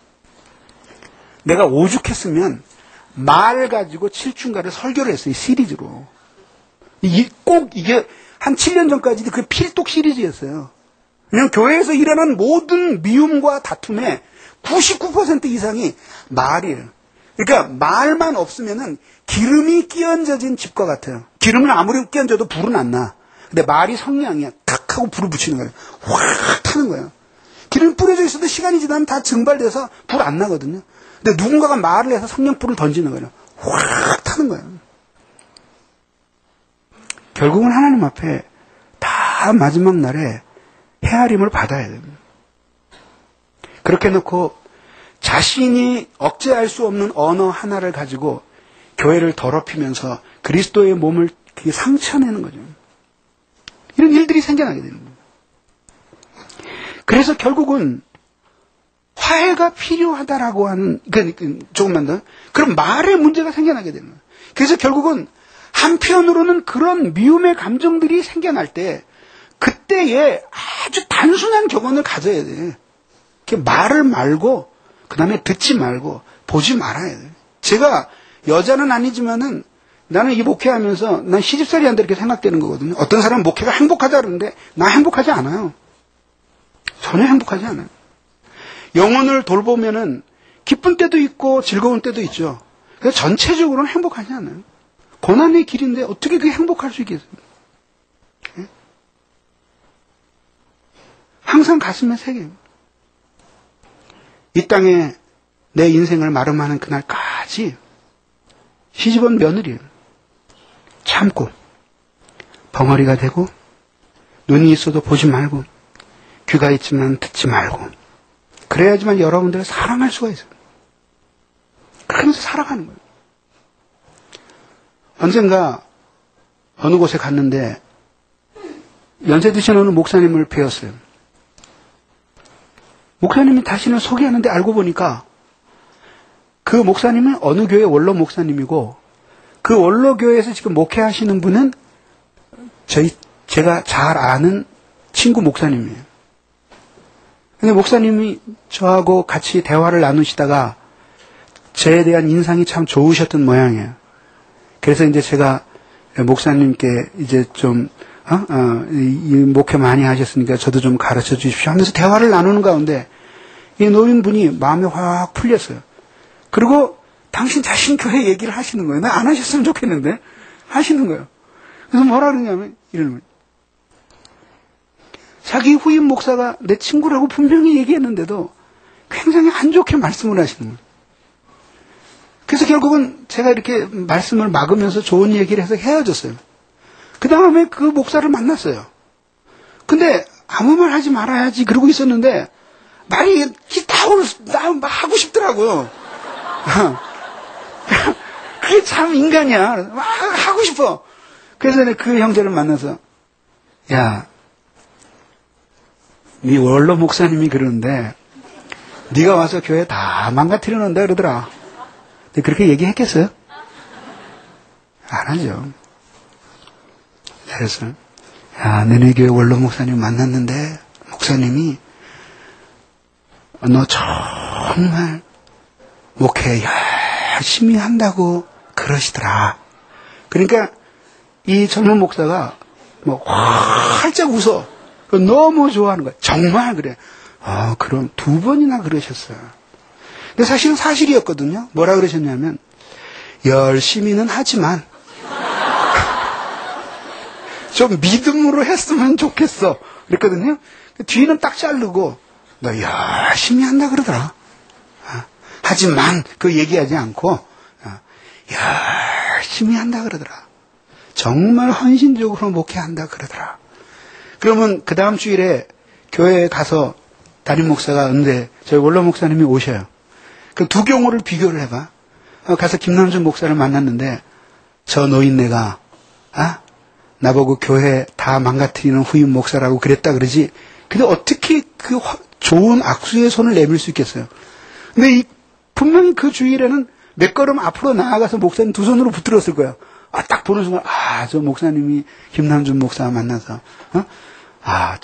내가 오죽했으면 말 가지고 칠중가를 설교를 했어요. 시리즈로. 이, 꼭 이게 한 칠 년 전까지도 그 필독 시리즈였어요. 그냥 교회에서 일어난 모든 미움과 다툼의 구십구 퍼센트 이상이 말이에요. 그러니까 말만 없으면은 기름이 끼얹어진 집과 같아요. 기름은 아무리 끼얹어도 불은 안 나. 근데 말이 성냥이야. 탁 하고 불을 붙이는 거예요. 확 타는 거예요. 기름이 뿌려져 있어도 시간이 지나면 다 증발돼서 불 안 나거든요. 근데 누군가가 말을 해서 성냥불을 던지는 거예요. 확 타는 거예요. 결국은 하나님 앞에 다 마지막 날에 헤아림을 받아야 됩니다. 그렇게 놓고 자신이 억제할 수 없는 언어 하나를 가지고 교회를 더럽히면서 그리스도의 몸을 상처내는 거죠. 이런 일들이 생겨나게 되는 거예요. 그래서 결국은 화해가 필요하다라고 하는, 그, 조금만 더. 그럼 말의 문제가 생겨나게 되는 거예요. 그래서 결국은 한편으로는 그런 미움의 감정들이 생겨날 때, 그때에 아주 단순한 격언을 가져야 돼. 말을 말고, 그 다음에 듣지 말고, 보지 말아야 돼. 제가 여자는 아니지만은 나는 이 목회하면서 난 시집살이 한다 이렇게 생각되는 거거든요. 어떤 사람은 목회가 행복하다 그러는데, 나 행복하지 않아요. 전혀 행복하지 않아요. 영혼을 돌보면은 기쁜 때도 있고 즐거운 때도 있죠. 그래서 전체적으로는 행복하지 않아요. 고난의 길인데 어떻게 그게 행복할 수 있겠어요? 네? 항상 가슴에 새겨요. 이 땅에 내 인생을 마름하는 그날까지 시집온 며느리예요. 참고 벙어리가 되고 눈이 있어도 보지 말고 귀가 있지만 듣지 말고 그래야지만 여러분들을 사랑할 수가 있어요. 그러면서 살아가는 거예요. 언젠가 어느 곳에 갔는데 연세 드신 어느 목사님을 뵈었어요. 목사님이 다시는 소개하는데 알고 보니까 그 목사님은 어느 교회 원로 목사님이고 그 원로 교회에서 지금 목회하시는 분은 저희 제가 잘 아는 친구 목사님이에요. 근데 목사님이 저하고 같이 대화를 나누시다가 저에 대한 인상이 참 좋으셨던 모양이에요. 그래서 이제 제가 목사님께 이제 좀 어? 어, 이, 이 목회 많이 하셨으니까 저도 좀 가르쳐 주십시오 하면서 대화를 나누는 가운데 이 노인분이 마음이 확 풀렸어요. 그리고 당신 자신 교회 얘기를 하시는 거예요. 나 안 하셨으면 좋겠는데 하시는 거예요. 그래서 뭐라 그러냐면 이러는 거예요. 자기 후임 목사가 내 친구라고 분명히 얘기했는데도 굉장히 안 좋게 말씀을 하시는 거예요. 그래서 결국은 제가 이렇게 말씀을 막으면서 좋은 얘기를 해서 헤어졌어요. 그 다음에 그 목사를 만났어요. 근데 아무 말 하지 말아야지 그러고 있었는데 말이 나올, 나올, 하고 싶더라고요. 그게 참 인간이야. 막 하고 싶어. 그래서 그 형제를 만나서 야, 네 원로 목사님이 그러는데 네가 와서 교회 다 망가뜨려 놓는다 그러더라. 근데 그렇게 얘기했겠어요? 안 하죠. 그래서 야, 너네 교회 원로 목사님 만났는데 목사님이 너 정말 목회 열심히 한다고 그러시더라. 그러니까 이 젊은 목사가 뭐 활짝 웃어. 너무 좋아하는 거야. 정말 그래. 아, 그럼 두 번이나 그러셨어요. 근데 사실은 사실이었거든요. 뭐라 그러셨냐면 열심히는 하지만 좀 믿음으로 했으면 좋겠어. 그랬거든요. 뒤는 딱 자르고 너 열심히 한다 그러더라. 하지만 그 얘기하지 않고 열심히 한다 그러더라. 정말 헌신적으로 목회한다 그러더라. 그러면 그 다음 주일에 교회에 가서 담임 목사가 은데 저희 원로 목사님이 오셔요. 그 두 경우를 비교를 해봐. 가서 김남준 목사를 만났는데 저 노인네가 아 나보고 교회 다 망가뜨리는 후임 목사라고 그랬다 그러지. 근데 어떻게 그 좋은 악수의 손을 내밀 수 있겠어요? 근데 이, 분명히 그 주일에는 몇 걸음 앞으로 나아가서 목사님 두 손으로 붙들었을 거예요. 아, 딱 보는 순간, 아, 저 목사님이 김남준 목사 만나서, 어? 아,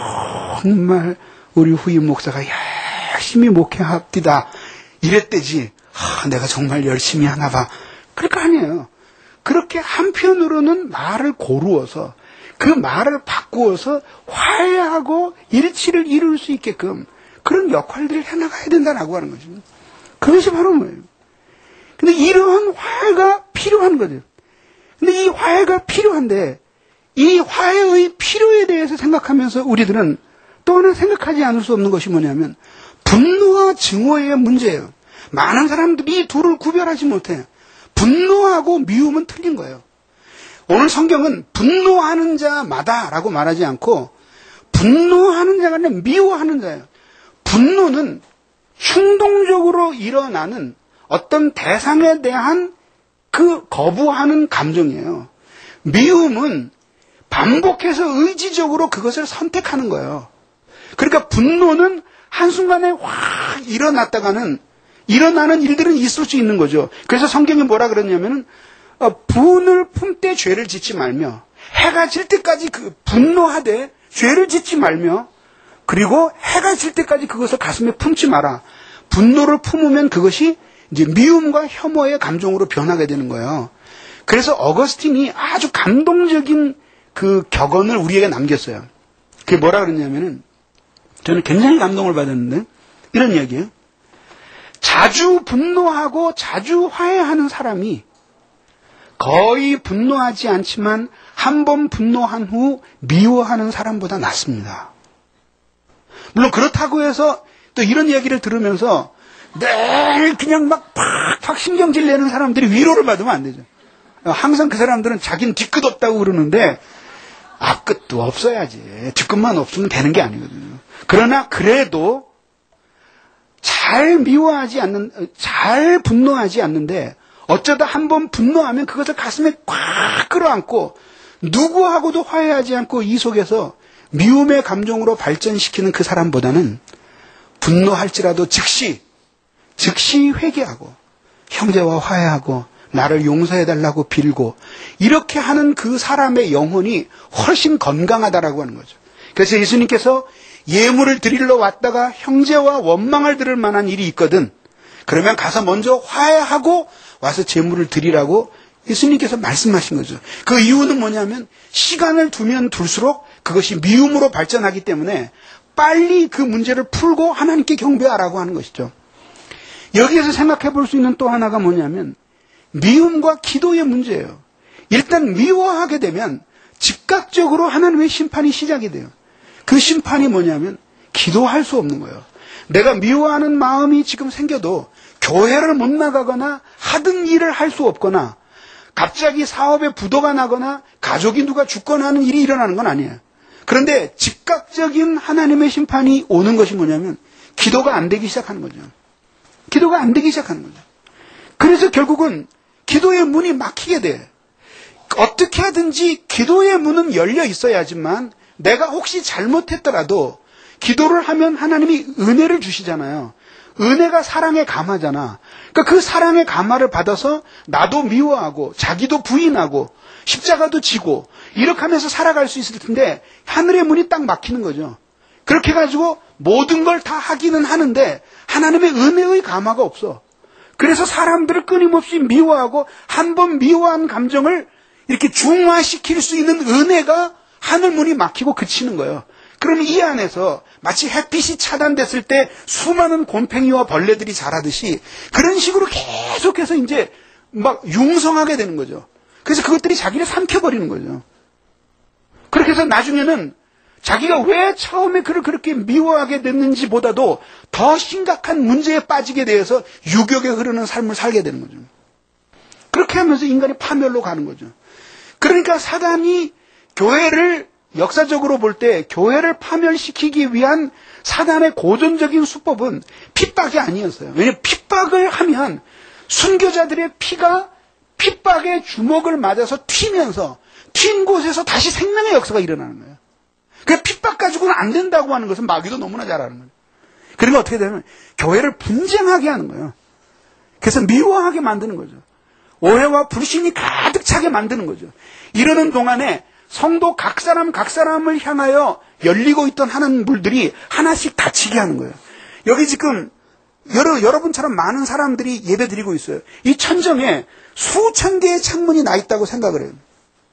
정말 우리 후임 목사가 열심히 목회합디다. 이랬대지. 아, 내가 정말 열심히 하나 봐. 그럴 거 아니에요. 그렇게 한편으로는 말을 고루어서 그 말을 바꾸어서 화해하고 일치를 이룰 수 있게끔 그런 역할들을 해나가야 된다라고 하는 거죠. 그것이 바로 뭐예요? 근데 이러한 화해가 필요한 거죠. 근데 이 화해가 필요한데 이 화해의 필요에 대해서 생각하면서 우리들은 또 하나 생각하지 않을 수 없는 것이 뭐냐면 분노와 증오의 문제예요. 많은 사람들이 이 둘을 구별하지 못해요. 분노하고 미움은 틀린 거예요. 오늘 성경은 분노하는 자마다라고 말하지 않고 분노하는 자가 아니라 미워하는 자예요. 분노는 충동적으로 일어나는 어떤 대상에 대한 그 거부하는 감정이에요. 미움은 반복해서 의지적으로 그것을 선택하는 거예요. 그러니까 분노는 한순간에 확 일어났다가는 일어나는 일들은 있을 수 있는 거죠. 그래서 성경이 뭐라 그러냐면은 어, 분을 품되 죄를 짓지 말며 해가 질 때까지 그 분노하되 죄를 짓지 말며 그리고 해가 질 때까지 그것을 가슴에 품지 마라. 분노를 품으면 그것이 이제 미움과 혐오의 감정으로 변하게 되는 거예요. 그래서 어거스틴이 아주 감동적인 그 격언을 우리에게 남겼어요. 그게 뭐라 그러냐면은 저는 굉장히 감동을 받았는데 이런 이야기예요. 자주 분노하고 자주 화해하는 사람이 거의 분노하지 않지만 한 번 분노한 후 미워하는 사람보다 낫습니다. 물론 그렇다고 해서 또 이런 이야기를 들으면서 늘 그냥 막 팍팍 신경질 내는 사람들이 위로를 받으면 안 되죠. 항상 그 사람들은 자기는 뒤끝 없다고 그러는데 앞끝도 없어야지. 뒤끝만 없으면 되는 게 아니거든요. 그러나 그래도 잘 미워하지 않는, 잘 분노하지 않는데 어쩌다 한번 분노하면 그것을 가슴에 꽉 끌어안고 누구하고도 화해하지 않고 이 속에서 미움의 감정으로 발전시키는 그 사람보다는 분노할지라도 즉시 즉시 회개하고 형제와 화해하고 나를 용서해달라고 빌고 이렇게 하는 그 사람의 영혼이 훨씬 건강하다라고 하는 거죠. 그래서 예수님께서 예물을 드리러 왔다가 형제와 원망을 들을 만한 일이 있거든. 그러면 가서 먼저 화해하고 와서 제물을 드리라고 예수님께서 말씀하신 거죠. 그 이유는 뭐냐면 시간을 두면 둘수록 그것이 미움으로 발전하기 때문에 빨리 그 문제를 풀고 하나님께 경배하라고 하는 것이죠. 여기에서 생각해 볼 수 있는 또 하나가 뭐냐면 미움과 기도의 문제예요. 일단 미워하게 되면 즉각적으로 하나님의 심판이 시작이 돼요. 그 심판이 뭐냐면 기도할 수 없는 거예요. 내가 미워하는 마음이 지금 생겨도 교회를 못 나가거나 하던 일을 할 수 없거나 갑자기 사업에 부도가 나거나 가족이 누가 죽거나 하는 일이 일어나는 건 아니에요. 그런데 즉각적인 하나님의 심판이 오는 것이 뭐냐면 기도가 안 되기 시작하는 거죠. 기도가 안 되기 시작하는 거죠. 그래서 결국은 기도의 문이 막히게 돼. 어떻게 하든지 기도의 문은 열려 있어야지만 내가 혹시 잘못했더라도 기도를 하면 하나님이 은혜를 주시잖아요. 은혜가 사랑의 감화잖아. 그러니까 그 사랑의 감화를 받아서 나도 미워하고 자기도 부인하고 십자가도 지고 이렇게 하면서 살아갈 수 있을 텐데 하늘의 문이 딱 막히는 거죠. 그렇게 해가지고 모든 걸 다 하기는 하는데 하나님의 은혜의 감화가 없어. 그래서 사람들을 끊임없이 미워하고 한 번 미워한 감정을 이렇게 중화시킬 수 있는 은혜가 하늘 문이 막히고 그치는 거예요. 그러면 이 안에서 마치 햇빛이 차단됐을 때 수많은 곰팡이와 벌레들이 자라듯이 그런 식으로 계속해서 이제 막 융성하게 되는 거죠. 그래서 그것들이 자기를 삼켜버리는 거죠. 그렇게 해서 나중에는 자기가 왜 처음에 그를 그렇게 미워하게 됐는지 보다도 더 심각한 문제에 빠지게 되어서 유격에 흐르는 삶을 살게 되는 거죠. 그렇게 하면서 인간이 파멸로 가는 거죠. 그러니까 사단이 교회를 역사적으로 볼 때 교회를 파멸시키기 위한 사단의 고전적인 수법은 핍박이 아니었어요. 왜냐하면 핍박을 하면 순교자들의 피가 핍박의 주먹을 맞아서 튀면서 튄 곳에서 다시 생명의 역사가 일어나는 거예요. 그 핍박 가지고는 안 된다고 하는 것은 마귀도 너무나 잘 아는 거예요. 그러니까 어떻게 되면 교회를 분쟁하게 하는 거예요. 그래서 미워하게 만드는 거죠. 오해와 불신이 가득 차게 만드는 거죠. 이러는 동안에 성도 각 사람 각 사람을 향하여 열리고 있던 하는 물들이 하나씩 닫히게 하는 거예요. 여기 지금 여러, 여러분처럼 많은 사람들이 예배 드리고 있어요. 이 천정에 수천 개의 창문이 나 있다고 생각을 해요.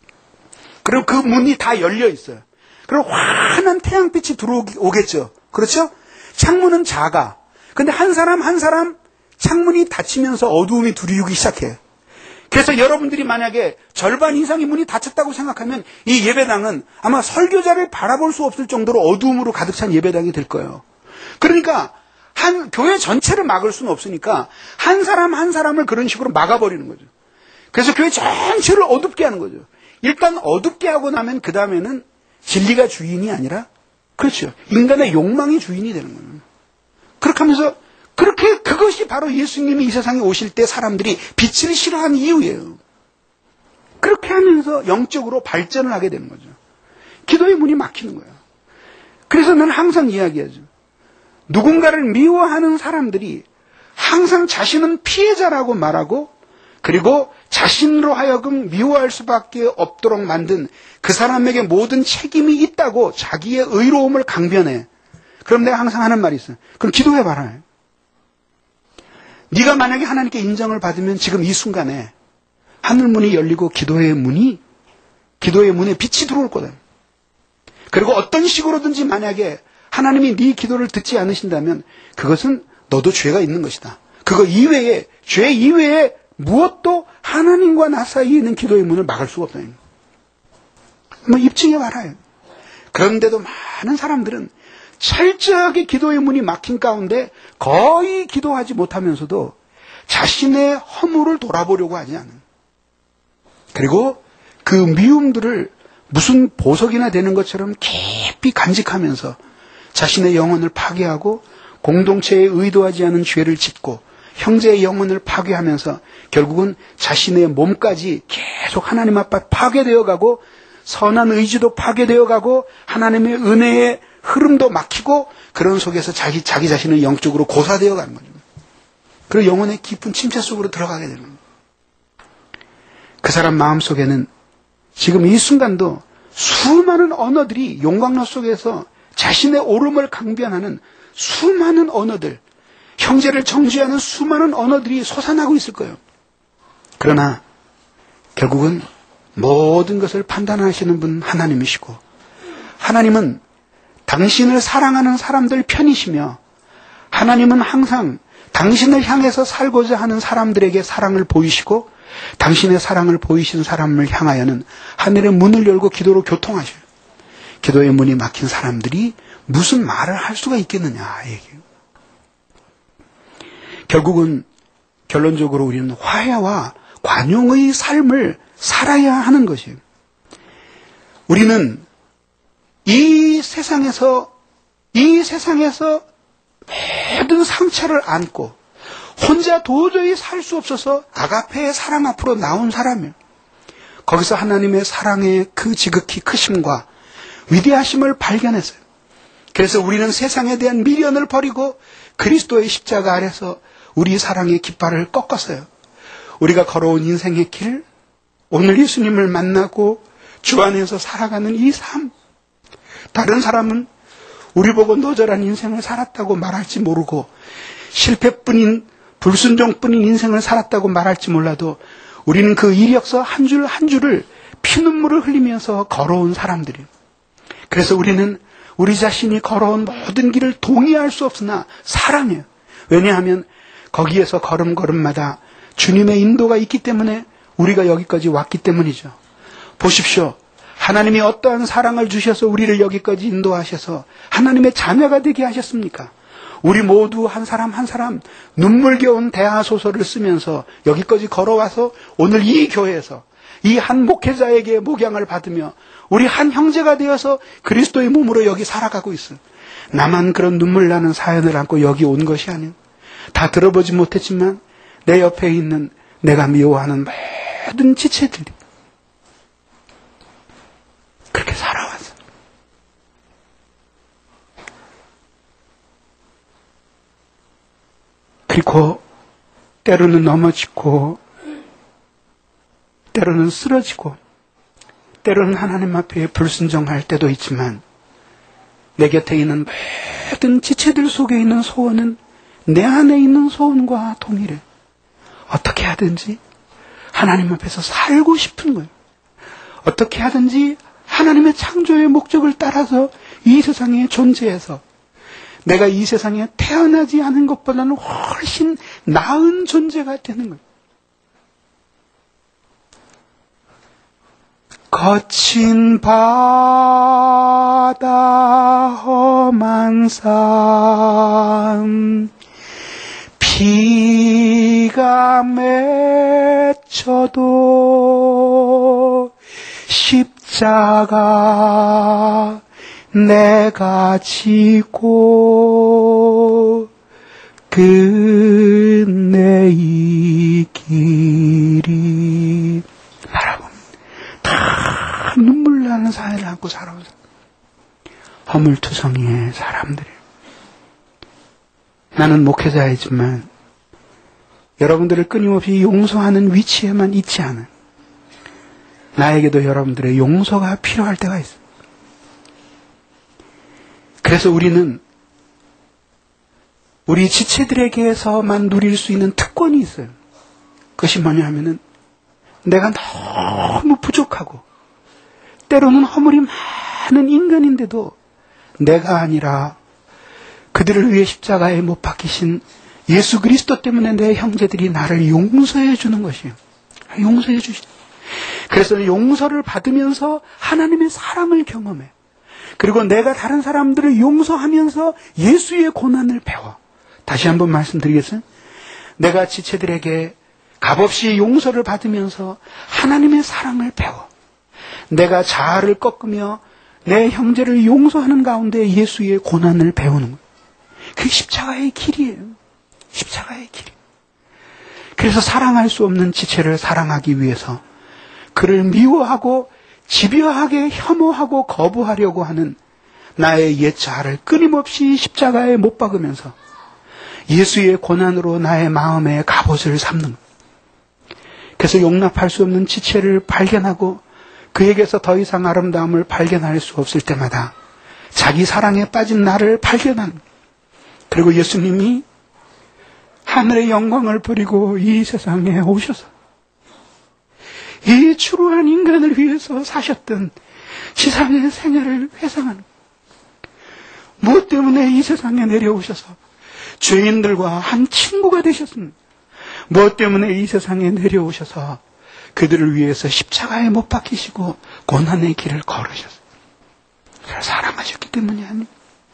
그리고 그 문이 다 열려 있어요. 그리고 환한 태양빛이 들어오겠죠. 그렇죠? 창문은 작아. 근데 한 사람 한 사람 창문이 닫히면서 어두움이 들이우기 시작해요. 그래서 여러분들이 만약에 절반 이상의 문이 닫혔다고 생각하면 이 예배당은 아마 설교자를 바라볼 수 없을 정도로 어두움으로 가득 찬 예배당이 될 거예요. 그러니까 한 교회 전체를 막을 수는 없으니까 한 사람 한 사람을 그런 식으로 막아버리는 거죠. 그래서 교회 전체를 어둡게 하는 거죠. 일단 어둡게 하고 나면 그 다음에는 진리가 주인이 아니라 그렇죠. 인간의 욕망이 주인이 되는 거예요. 그렇게 하면서 그렇게 그것이 바로 예수님이 이 세상에 오실 때 사람들이 빛을 싫어하는 이유예요. 그렇게 하면서 영적으로 발전을 하게 되는 거죠. 기도의 문이 막히는 거예요. 그래서 난 항상 이야기하죠. 누군가를 미워하는 사람들이 항상 자신은 피해자라고 말하고 그리고 자신으로 하여금 미워할 수밖에 없도록 만든 그 사람에게 모든 책임이 있다고 자기의 의로움을 강변해. 그럼 내가 항상 하는 말이 있어요. 그럼 기도해봐라. 네가 만약에 하나님께 인정을 받으면 지금 이 순간에 하늘문이 열리고 기도의 문이 기도의 문에 빛이 들어올 거다. 그리고 어떤 식으로든지 만약에 하나님이 네 기도를 듣지 않으신다면 그것은 너도 죄가 있는 것이다. 그거 이외에 죄 이외에 무엇도 하나님과 나 사이에 있는 기도의 문을 막을 수가 없다. 뭐 입증해 봐라요. 그런데도 많은 사람들은 철저하게 기도의 문이 막힌 가운데 거의 기도하지 못하면서도 자신의 허물을 돌아보려고 하지 않는. 그리고 그 미움들을 무슨 보석이나 되는 것처럼 깊이 간직하면서 자신의 영혼을 파괴하고 공동체에 의도하지 않은 죄를 짓고 형제의 영혼을 파괴하면서 결국은 자신의 몸까지 계속 하나님 앞에 파괴되어 가고 선한 의지도 파괴되어 가고 하나님의 은혜의 흐름도 막히고 그런 속에서 자기, 자기 자신은 영적으로 고사되어 가는 거죠. 그리고 영혼의 깊은 침체 속으로 들어가게 되는 거예요. 그 사람 마음속에는 지금 이 순간도 수많은 언어들이 용광로 속에서 자신의 오름을 강변하는 수많은 언어들, 형제를 정죄하는 수많은 언어들이 솟아나고 있을 거예요. 그러나 결국은 모든 것을 판단하시는 분 하나님이시고, 하나님은 당신을 사랑하는 사람들 편이시며, 하나님은 항상 당신을 향해서 살고자 하는 사람들에게 사랑을 보이시고, 당신의 사랑을 보이신 사람을 향하여는 하늘의 문을 열고 기도로 교통하셔요. 기도의 문이 막힌 사람들이 무슨 말을 할 수가 있겠느냐 얘기해요. 결국은 결론적으로 우리는 화해와 관용의 삶을 살아야 하는 것이에요. 우리는 이 세상에서 이 세상에서 모든 상처를 안고 혼자 도저히 살 수 없어서 아가페의 사랑 앞으로 나온 사람이에요. 거기서 하나님의 사랑의 그 지극히 크심과 위대하심을 발견했어요. 그래서 우리는 세상에 대한 미련을 버리고 그리스도의 십자가 아래서 우리 사랑의 깃발을 꺾었어요. 우리가 걸어온 인생의 길, 오늘 예수님을 만나고 주 안에서 살아가는 이 삶, 다른 사람은 우리 보고 너절한 인생을 살았다고 말할지 모르고 실패뿐인 불순종뿐인 인생을 살았다고 말할지 몰라도 우리는 그 이력서 한 줄 한 줄을 피눈물을 흘리면서 걸어온 사람들이에요. 그래서 우리는 우리 자신이 걸어온 모든 길을 동의할 수 없으나 사랑해요. 왜냐하면 거기에서 걸음걸음마다 주님의 인도가 있기 때문에 우리가 여기까지 왔기 때문이죠. 보십시오. 하나님이 어떠한 사랑을 주셔서 우리를 여기까지 인도하셔서 하나님의 자녀가 되게 하셨습니까? 우리 모두 한 사람 한 사람 눈물겨운 대하소설을 쓰면서 여기까지 걸어와서 오늘 이 교회에서 이 한 목회자에게 목양을 받으며 우리 한 형제가 되어서 그리스도의 몸으로 여기 살아가고 있어요. 나만 그런 눈물 나는 사연을 안고 여기 온 것이 아니에요. 다 들어보지 못했지만 내 옆에 있는 내가 미워하는 모든 지체들이 그렇게 살아왔어요. 그리고 때로는 넘어지고 때로는 쓰러지고 때로는 하나님 앞에 불순종할 때도 있지만 내 곁에 있는 모든 지체들 속에 있는 소원은 내 안에 있는 소원과 동일해. 어떻게 하든지 하나님 앞에서 살고 싶은 거예요. 어떻게 하든지 하나님의 창조의 목적을 따라서 이 세상에 존재해서 내가 이 세상에 태어나지 않은 것보다는 훨씬 나은 존재가 되는 거예요. 거친 바다 험한 산 비가 맺혀도 십자가 내가 지고 끝내 이 길이 바라봅니다. 다 눈물 나는 사연을 안고 살아온 허물투성이의 사람들이에요. 나는 목회자이지만 여러분들을 끊임없이 용서하는 위치에만 있지 않아요. 나에게도 여러분들의 용서가 필요할 때가 있어요. 그래서 우리는 우리 지체들에게서만 누릴 수 있는 특권이 있어요. 그것이 뭐냐 하면은 내가 너무 부족하고 때로는 허물이 많은 인간인데도 내가 아니라 그들을 위해 십자가에 못 박히신 예수 그리스도 때문에 내 형제들이 나를 용서해 주는 것이에요. 용서해 주시. 그래서 용서를 받으면서 하나님의 사랑을 경험해. 그리고 내가 다른 사람들을 용서하면서 예수의 고난을 배워. 다시 한번 말씀드리겠어요? 내가 지체들에게 값없이 용서를 받으면서 하나님의 사랑을 배워. 내가 자아를 꺾으며 내 형제를 용서하는 가운데 예수의 고난을 배우는 거예요. 그게 십자가의 길이에요. 십자가의 길. 그래서 사랑할 수 없는 지체를 사랑하기 위해서 그를 미워하고 집요하게 혐오하고 거부하려고 하는 나의 옛 자아를 끊임없이 십자가에 못 박으면서 예수의 고난으로 나의 마음의 갑옷을 삼는 것. 그래서 용납할 수 없는 지체를 발견하고 그에게서 더 이상 아름다움을 발견할 수 없을 때마다 자기 사랑에 빠진 나를 발견하는 것. 그리고 예수님이 하늘의 영광을 버리고 이 세상에 오셔서 이 추루한 인간을 위해서 사셨던 지상의 생애를 회상하는 것. 무엇 때문에 이 세상에 내려오셔서 죄인들과 한 친구가 되셨습니다. 무엇 때문에 이 세상에 내려오셔서 그들을 위해서 십자가에 못 박히시고 고난의 길을 걸으셨어요. 그를 사랑하셨기 때문이 아닙니다.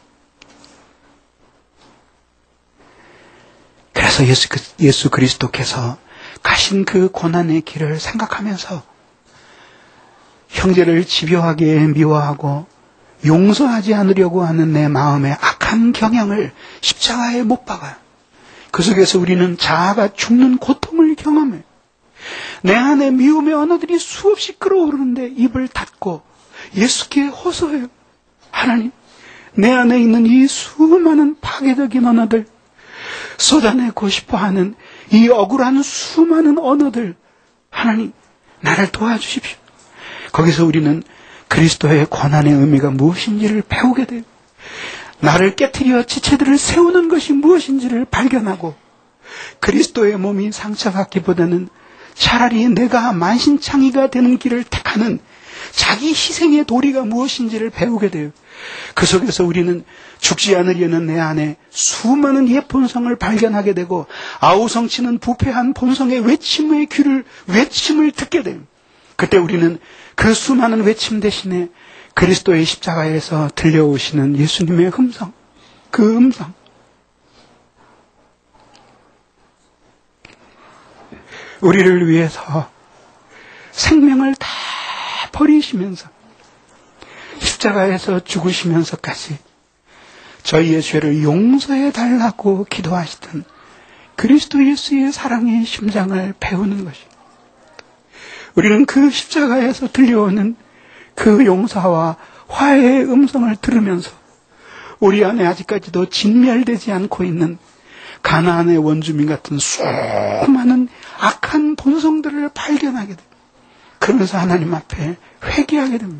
그래서 예수, 예수 그리스도께서 가신 그 고난의 길을 생각하면서 형제를 집요하게 미워하고 용서하지 않으려고 하는 내 마음의 악한 경향을 십자가에 못 박아요. 그 속에서 우리는 자아가 죽는 고통을 경험해요. 내 안에 미움의 언어들이 수없이 끓어오르는데 입을 닫고 예수께 호소해요. 하나님, 내 안에 있는 이 수많은 파괴적인 언어들, 쏟아내고 싶어하는 이 억울한 수많은 언어들, 하나님, 나를 도와주십시오. 거기서 우리는 그리스도의 고난의 의미가 무엇인지를 배우게 돼요. 나를 깨트려 지체들을 세우는 것이 무엇인지를 발견하고 그리스도의 몸이 상처받기보다는 차라리 내가 만신창이가 되는 길을 택하는 자기 희생의 도리가 무엇인지를 배우게 돼요. 그 속에서 우리는 죽지 않으려는 내 안에 수많은 옛 본성을 발견하게 되고 아우성치는 부패한 본성의 외침의 귀를 외침을 듣게 돼요. 그때 우리는 그 수많은 외침 대신에 그리스도의 십자가에서 들려오시는 예수님의 음성, 그 음성, 우리를 위해서 생명을 다 버리시면서 십자가에서 죽으시면서까지 저희의 죄를 용서해 달라고 기도하시던 그리스도 예수의 사랑의 심장을 배우는 것입니다. 우리는 그 십자가에서 들려오는 그 용서와 화해의 음성을 들으면서 우리 안에 아직까지도 진멸되지 않고 있는 가나안의 원주민 같은 수많은 악한 본성들을 발견하게 됩니다. 그러면서 하나님 앞에 회개하게 됩니다.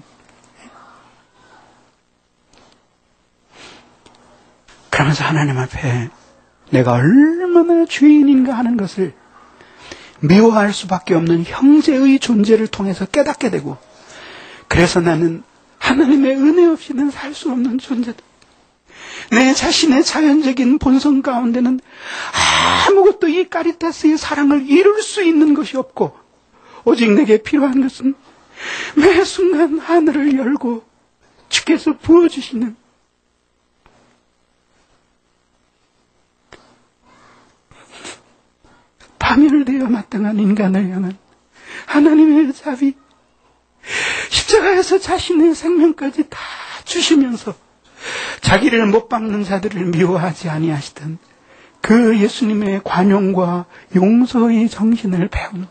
그러면서 하나님 앞에 내가 얼마나 죄인인가 하는 것을 미워할 수밖에 없는 형제의 존재를 통해서 깨닫게 되고, 그래서 나는 하나님의 은혜 없이는 살 수 없는 존재다. 내 자신의 자연적인 본성 가운데는 아무것도 이 카리타스의 사랑을 이룰 수 있는 것이 없고, 오직 내게 필요한 것은 매 순간 하늘을 열고 주께서 부어주시는 파멸되어 마땅한 인간을 향한 하나님의 자비, 십자가에서 자신의 생명까지 다 주시면서 자기를 못 박는 자들을 미워하지 아니하시던 그 예수님의 관용과 용서의 정신을 배우는,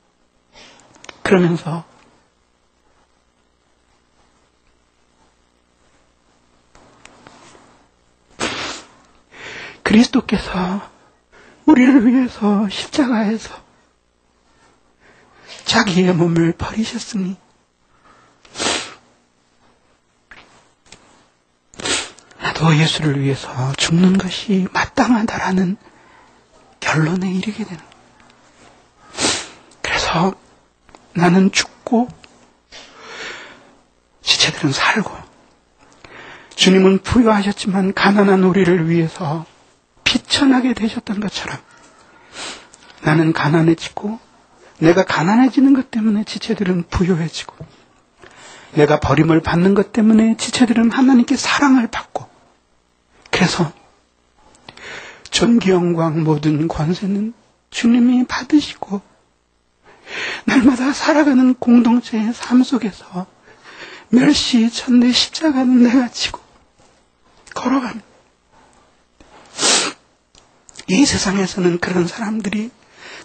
그러면서 그리스도께서 우리를 위해서 십자가에서 자기의 몸을 버리셨으니 나도 예수를 위해서 죽는 것이 마땅하다라는 결론에 이르게 되는 거예요. 그래서 나는 죽고 지체들은 살고, 주님은 부유하셨지만 가난한 우리를 위해서 비천하게 되셨던 것처럼 나는 가난해지고, 내가 가난해지는 것 때문에 지체들은 부유해지고, 내가 버림을 받는 것 때문에 지체들은 하나님께 사랑을 받고, 그래서 존귀 영광 모든 권세는 주님이 받으시고 날마다 살아가는 공동체의 삶 속에서 멸시 천대 십자가는 내가 지고 걸어가는, 이 세상에서는 그런 사람들이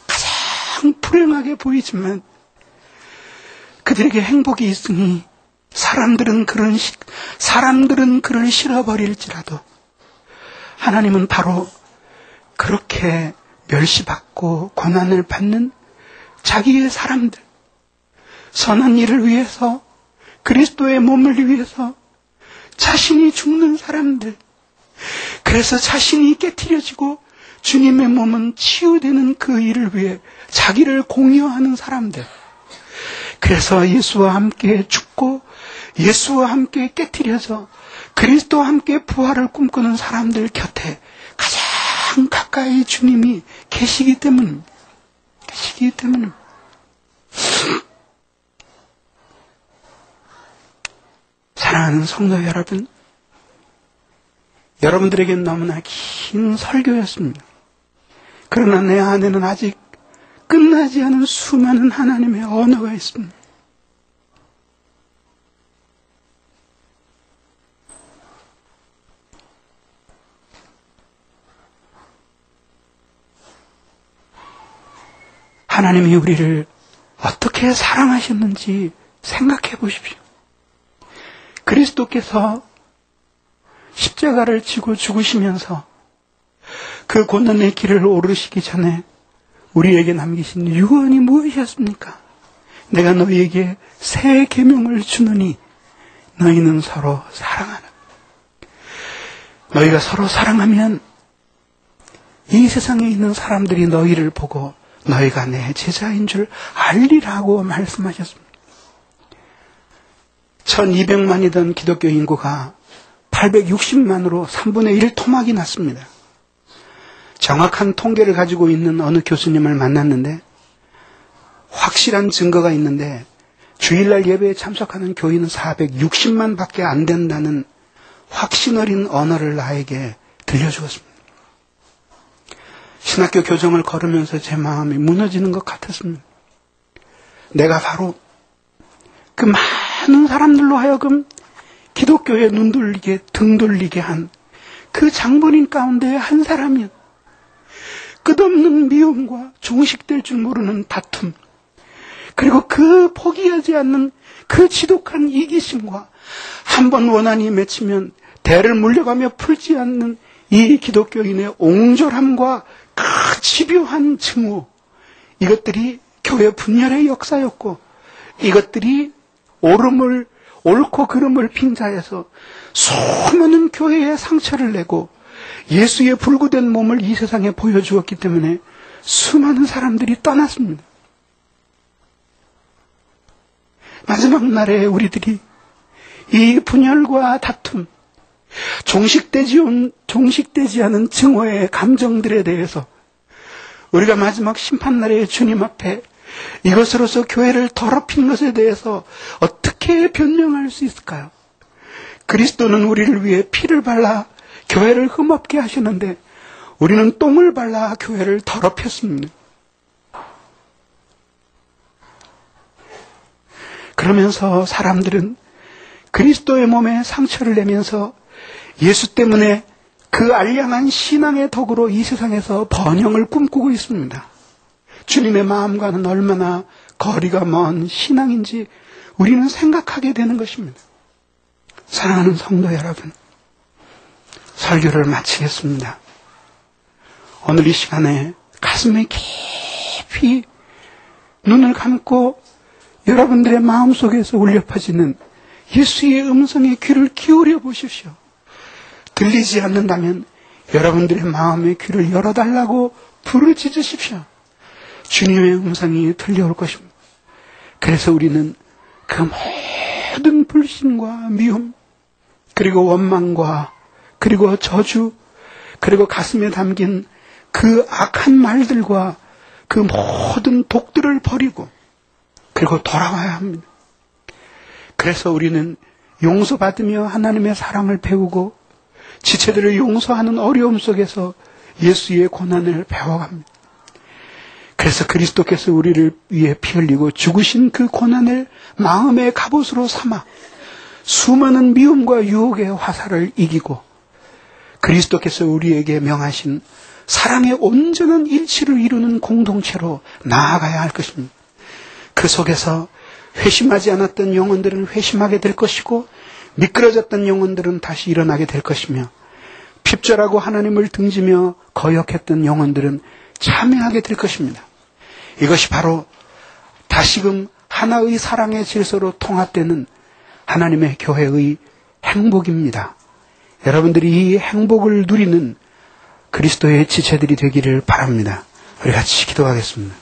가장 불행하게 보이지만 그들에게 행복이 있으니 사람들은 그런 시, 사람들은 그를 싫어버릴지라도 하나님은 바로 그렇게 멸시받고 고난을 받는 자기의 사람들, 선한 일을 위해서, 그리스도의 몸을 위해서 자신이 죽는 사람들, 그래서 자신이 깨트려지고 주님의 몸은 치유되는 그 일을 위해 자기를 공여하는 사람들, 그래서 예수와 함께 죽고 예수와 함께 깨트려서 그리스도와 함께 부활을 꿈꾸는 사람들 곁에 가장 가까이 주님이 계시기 때문, 계시기 때문. 사랑하는 성도 여러분, 여러분들에겐 너무나 긴 설교였습니다. 그러나 내 안에는 아직 끝나지 않은 수많은 하나님의 언어가 있습니다. 하나님이 우리를 어떻게 사랑하셨는지 생각해 보십시오. 그리스도께서 십자가를 지고 죽으시면서 그 고난의 길을 오르시기 전에 우리에게 남기신 유언이 무엇이었습니까? 내가 너희에게 새 계명을 주노니 너희는 서로 사랑하라. 너희가 서로 사랑하면 이 세상에 있는 사람들이 너희를 보고 너희가 내 제자인 줄 알리라고 말씀하셨습니다. 천이백만이던 기독교 인구가 팔백육십만으로 삼분의 일 토막이 났습니다. 정확한 통계를 가지고 있는 어느 교수님을 만났는데 확실한 증거가 있는데 주일날 예배에 참석하는 교인은 사백육십만 밖에 안 된다는 확신 어린 언어를 나에게 들려주었습니다. 신학교 교정을 걸으면서 제 마음이 무너지는 것 같았습니다. 내가 바로 그 많은 사람들로 하여금 기독교에 눈 돌리게, 등 돌리게 한 그 장본인 가운데 한 사람이었. 끝없는 미움과 종식될 줄 모르는 다툼, 그리고 그 포기하지 않는 그 지독한 이기심과 한 번 원한이 맺히면 대를 물려가며 풀지 않는 이 기독교인의 옹졸함과 그 집요한 증오, 이것들이 교회 분열의 역사였고 이것들이 옳음을, 옳고 그름을 빙자해서 수많은 교회에 상처를 내고 예수의 불구된 몸을 이 세상에 보여주었기 때문에 수많은 사람들이 떠났습니다. 마지막 날에 우리들이 이 분열과 다툼, 종식되지, 종식되지 않은 증오의 감정들에 대해서 우리가 마지막 심판날에 주님 앞에 이것으로서 교회를 더럽힌 것에 대해서 어떻게 변명할 수 있을까요? 그리스도는 우리를 위해 피를 발라 교회를 흠없게 하시는데 우리는 똥을 발라 교회를 더럽혔습니다. 그러면서 사람들은 그리스도의 몸에 상처를 내면서 예수 때문에 그 알량한 신앙의 덕으로 이 세상에서 번영을 꿈꾸고 있습니다. 주님의 마음과는 얼마나 거리가 먼 신앙인지 우리는 생각하게 되는 것입니다. 사랑하는 성도 여러분, 설교를 마치겠습니다. 오늘 이 시간에 가슴에 깊이 눈을 감고 여러분들의 마음속에서 울려 퍼지는 예수의 음성에 귀를 기울여 보십시오. 들리지 않는다면 여러분들의 마음의 귀를 열어달라고 부르짖으십시오. 주님의 음성이 들려올 것입니다. 그래서 우리는 그 모든 불신과 미움, 그리고 원망과 그리고 저주, 그리고 가슴에 담긴 그 악한 말들과 그 모든 독들을 버리고 그리고 돌아와야 합니다. 그래서 우리는 용서받으며 하나님의 사랑을 배우고 지체들을 용서하는 어려움 속에서 예수의 고난을 배워갑니다. 그래서 그리스도께서 우리를 위해 피 흘리고 죽으신 그 고난을 마음의 갑옷으로 삼아 수많은 미움과 유혹의 화살을 이기고 그리스도께서 우리에게 명하신 사랑의 온전한 일치를 이루는 공동체로 나아가야 할 것입니다. 그 속에서 회심하지 않았던 영혼들은 회심하게 될 것이고 미끄러졌던 영혼들은 다시 일어나게 될 것이며 핍절하고 하나님을 등지며 거역했던 영혼들은 참여하게 될 것입니다. 이것이 바로 다시금 하나의 사랑의 질서로 통합되는 하나님의 교회의 행복입니다. 여러분들이 이 행복을 누리는 그리스도의 지체들이 되기를 바랍니다. 우리 같이 기도하겠습니다.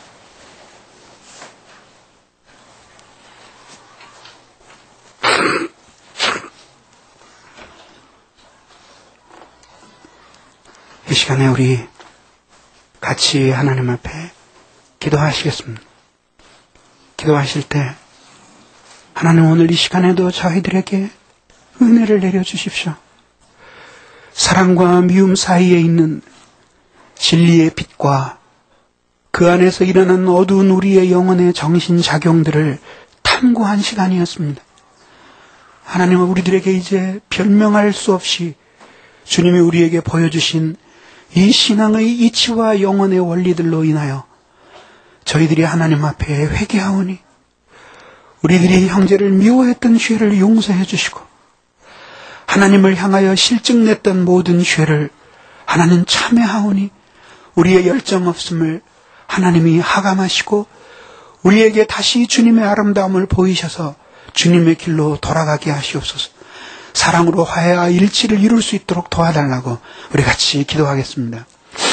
이 시간에 우리 같이 하나님 앞에 기도하시겠습니다. 기도하실 때 하나님 오늘 이 시간에도 저희들에게 은혜를 내려주십시오. 사랑과 미움 사이에 있는 진리의 빛과 그 안에서 일어난 어두운 우리의 영혼의 정신작용들을 탐구한 시간이었습니다. 하나님은 우리들에게 이제 변명할 수 없이 주님이 우리에게 보여주신 이 신앙의 이치와 영혼의 원리들로 인하여 저희들이 하나님 앞에 회개하오니 우리들이 형제를 미워했던 죄를 용서해 주시고 하나님을 향하여 실증냈던 모든 죄를 하나님 참회하오니 우리의 열정 없음을 하나님이 하감하시고 우리에게 다시 주님의 아름다움을 보이셔서 주님의 길로 돌아가게 하시옵소서. 사랑으로 화해와 일치를 이룰 수 있도록 도와달라고 우리 같이 기도하겠습니다.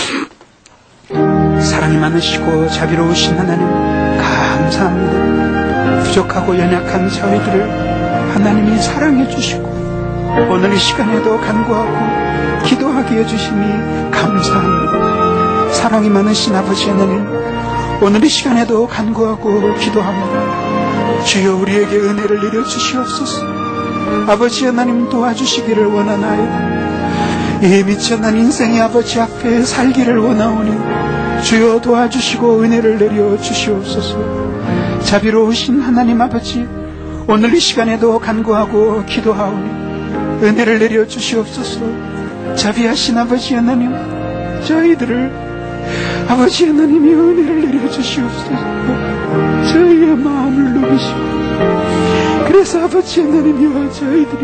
사랑이 많으시고 자비로우신 하나님 감사합니다. 부족하고 연약한 저희들을 하나님이 사랑해 주시고 오늘 이 시간에도 간구하고 기도하게 해주시니 감사합니다. 사랑이 많으신 아버지 하나님 오늘 이 시간에도 간구하고 기도합니다. 주여 우리에게 은혜를 내려주시옵소서. 아버지 하나님 도와주시기를 원하나이다. 이 미천한 인생의 아버지 앞에 살기를 원하오니 주여 도와주시고 은혜를 내려주시옵소서. 자비로우신 하나님 아버지 오늘 이 시간에도 간구하고 기도하오니 은혜를 내려주시옵소서. 자비하신 아버지 하나님 저희들을 아버지 하나님이 은혜를 내려주시옵소서. 저희의 마음을 누리시고 그래서 아버지 하나님이여 저희들이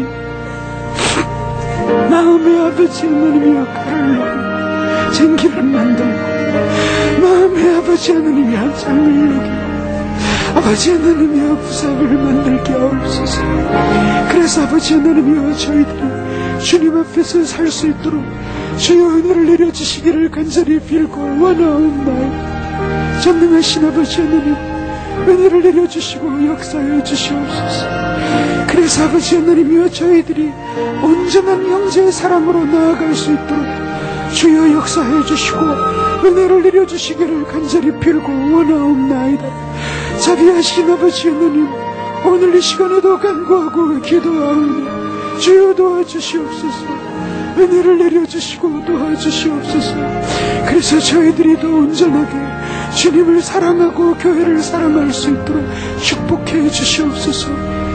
마음의 아버지 하나님이여 칼을 녹이고 쟁기를 만들고 마음의 아버지 하나님이여 장을 녹이고 아버지 하나님이여 부상을 만들게 하옵소서. 그래서 아버지 하나님이여 저희들이 주님 앞에서 살 수 있도록 주여 은혜를 내려주시기를 간절히 빌고 원하옵나이다. 전능하신 아버지 하나님 은혜를 내려주시고 역사해 주시옵소서. 그래서 아버지 하나님이여 저희들이 온전한 형제의 사랑으로 나아갈 수 있도록 주여 역사해 주시고 은혜를 내려주시기를 간절히 빌고 원하옵나이다. 자비하신 아버지 하나님 오늘 이 시간에도 간구하고 기도하오니 주여 도와주시옵소서. 은혜를 내려주시고 도와주시옵소서. 그래서 저희들이 더 온전하게 주님을 사랑하고 교회를 사랑할 수 있도록 축복해 주시옵소서.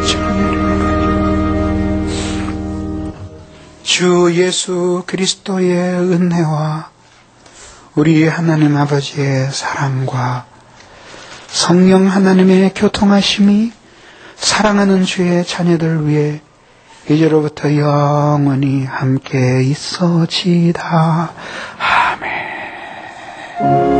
주 예수 그리스도의 은혜와 우리 하나님 아버지의 사랑과 성령 하나님의 교통하심이 사랑하는 주의 자녀들 위해 이제로부터 영원히 함께 있어지다. 아멘.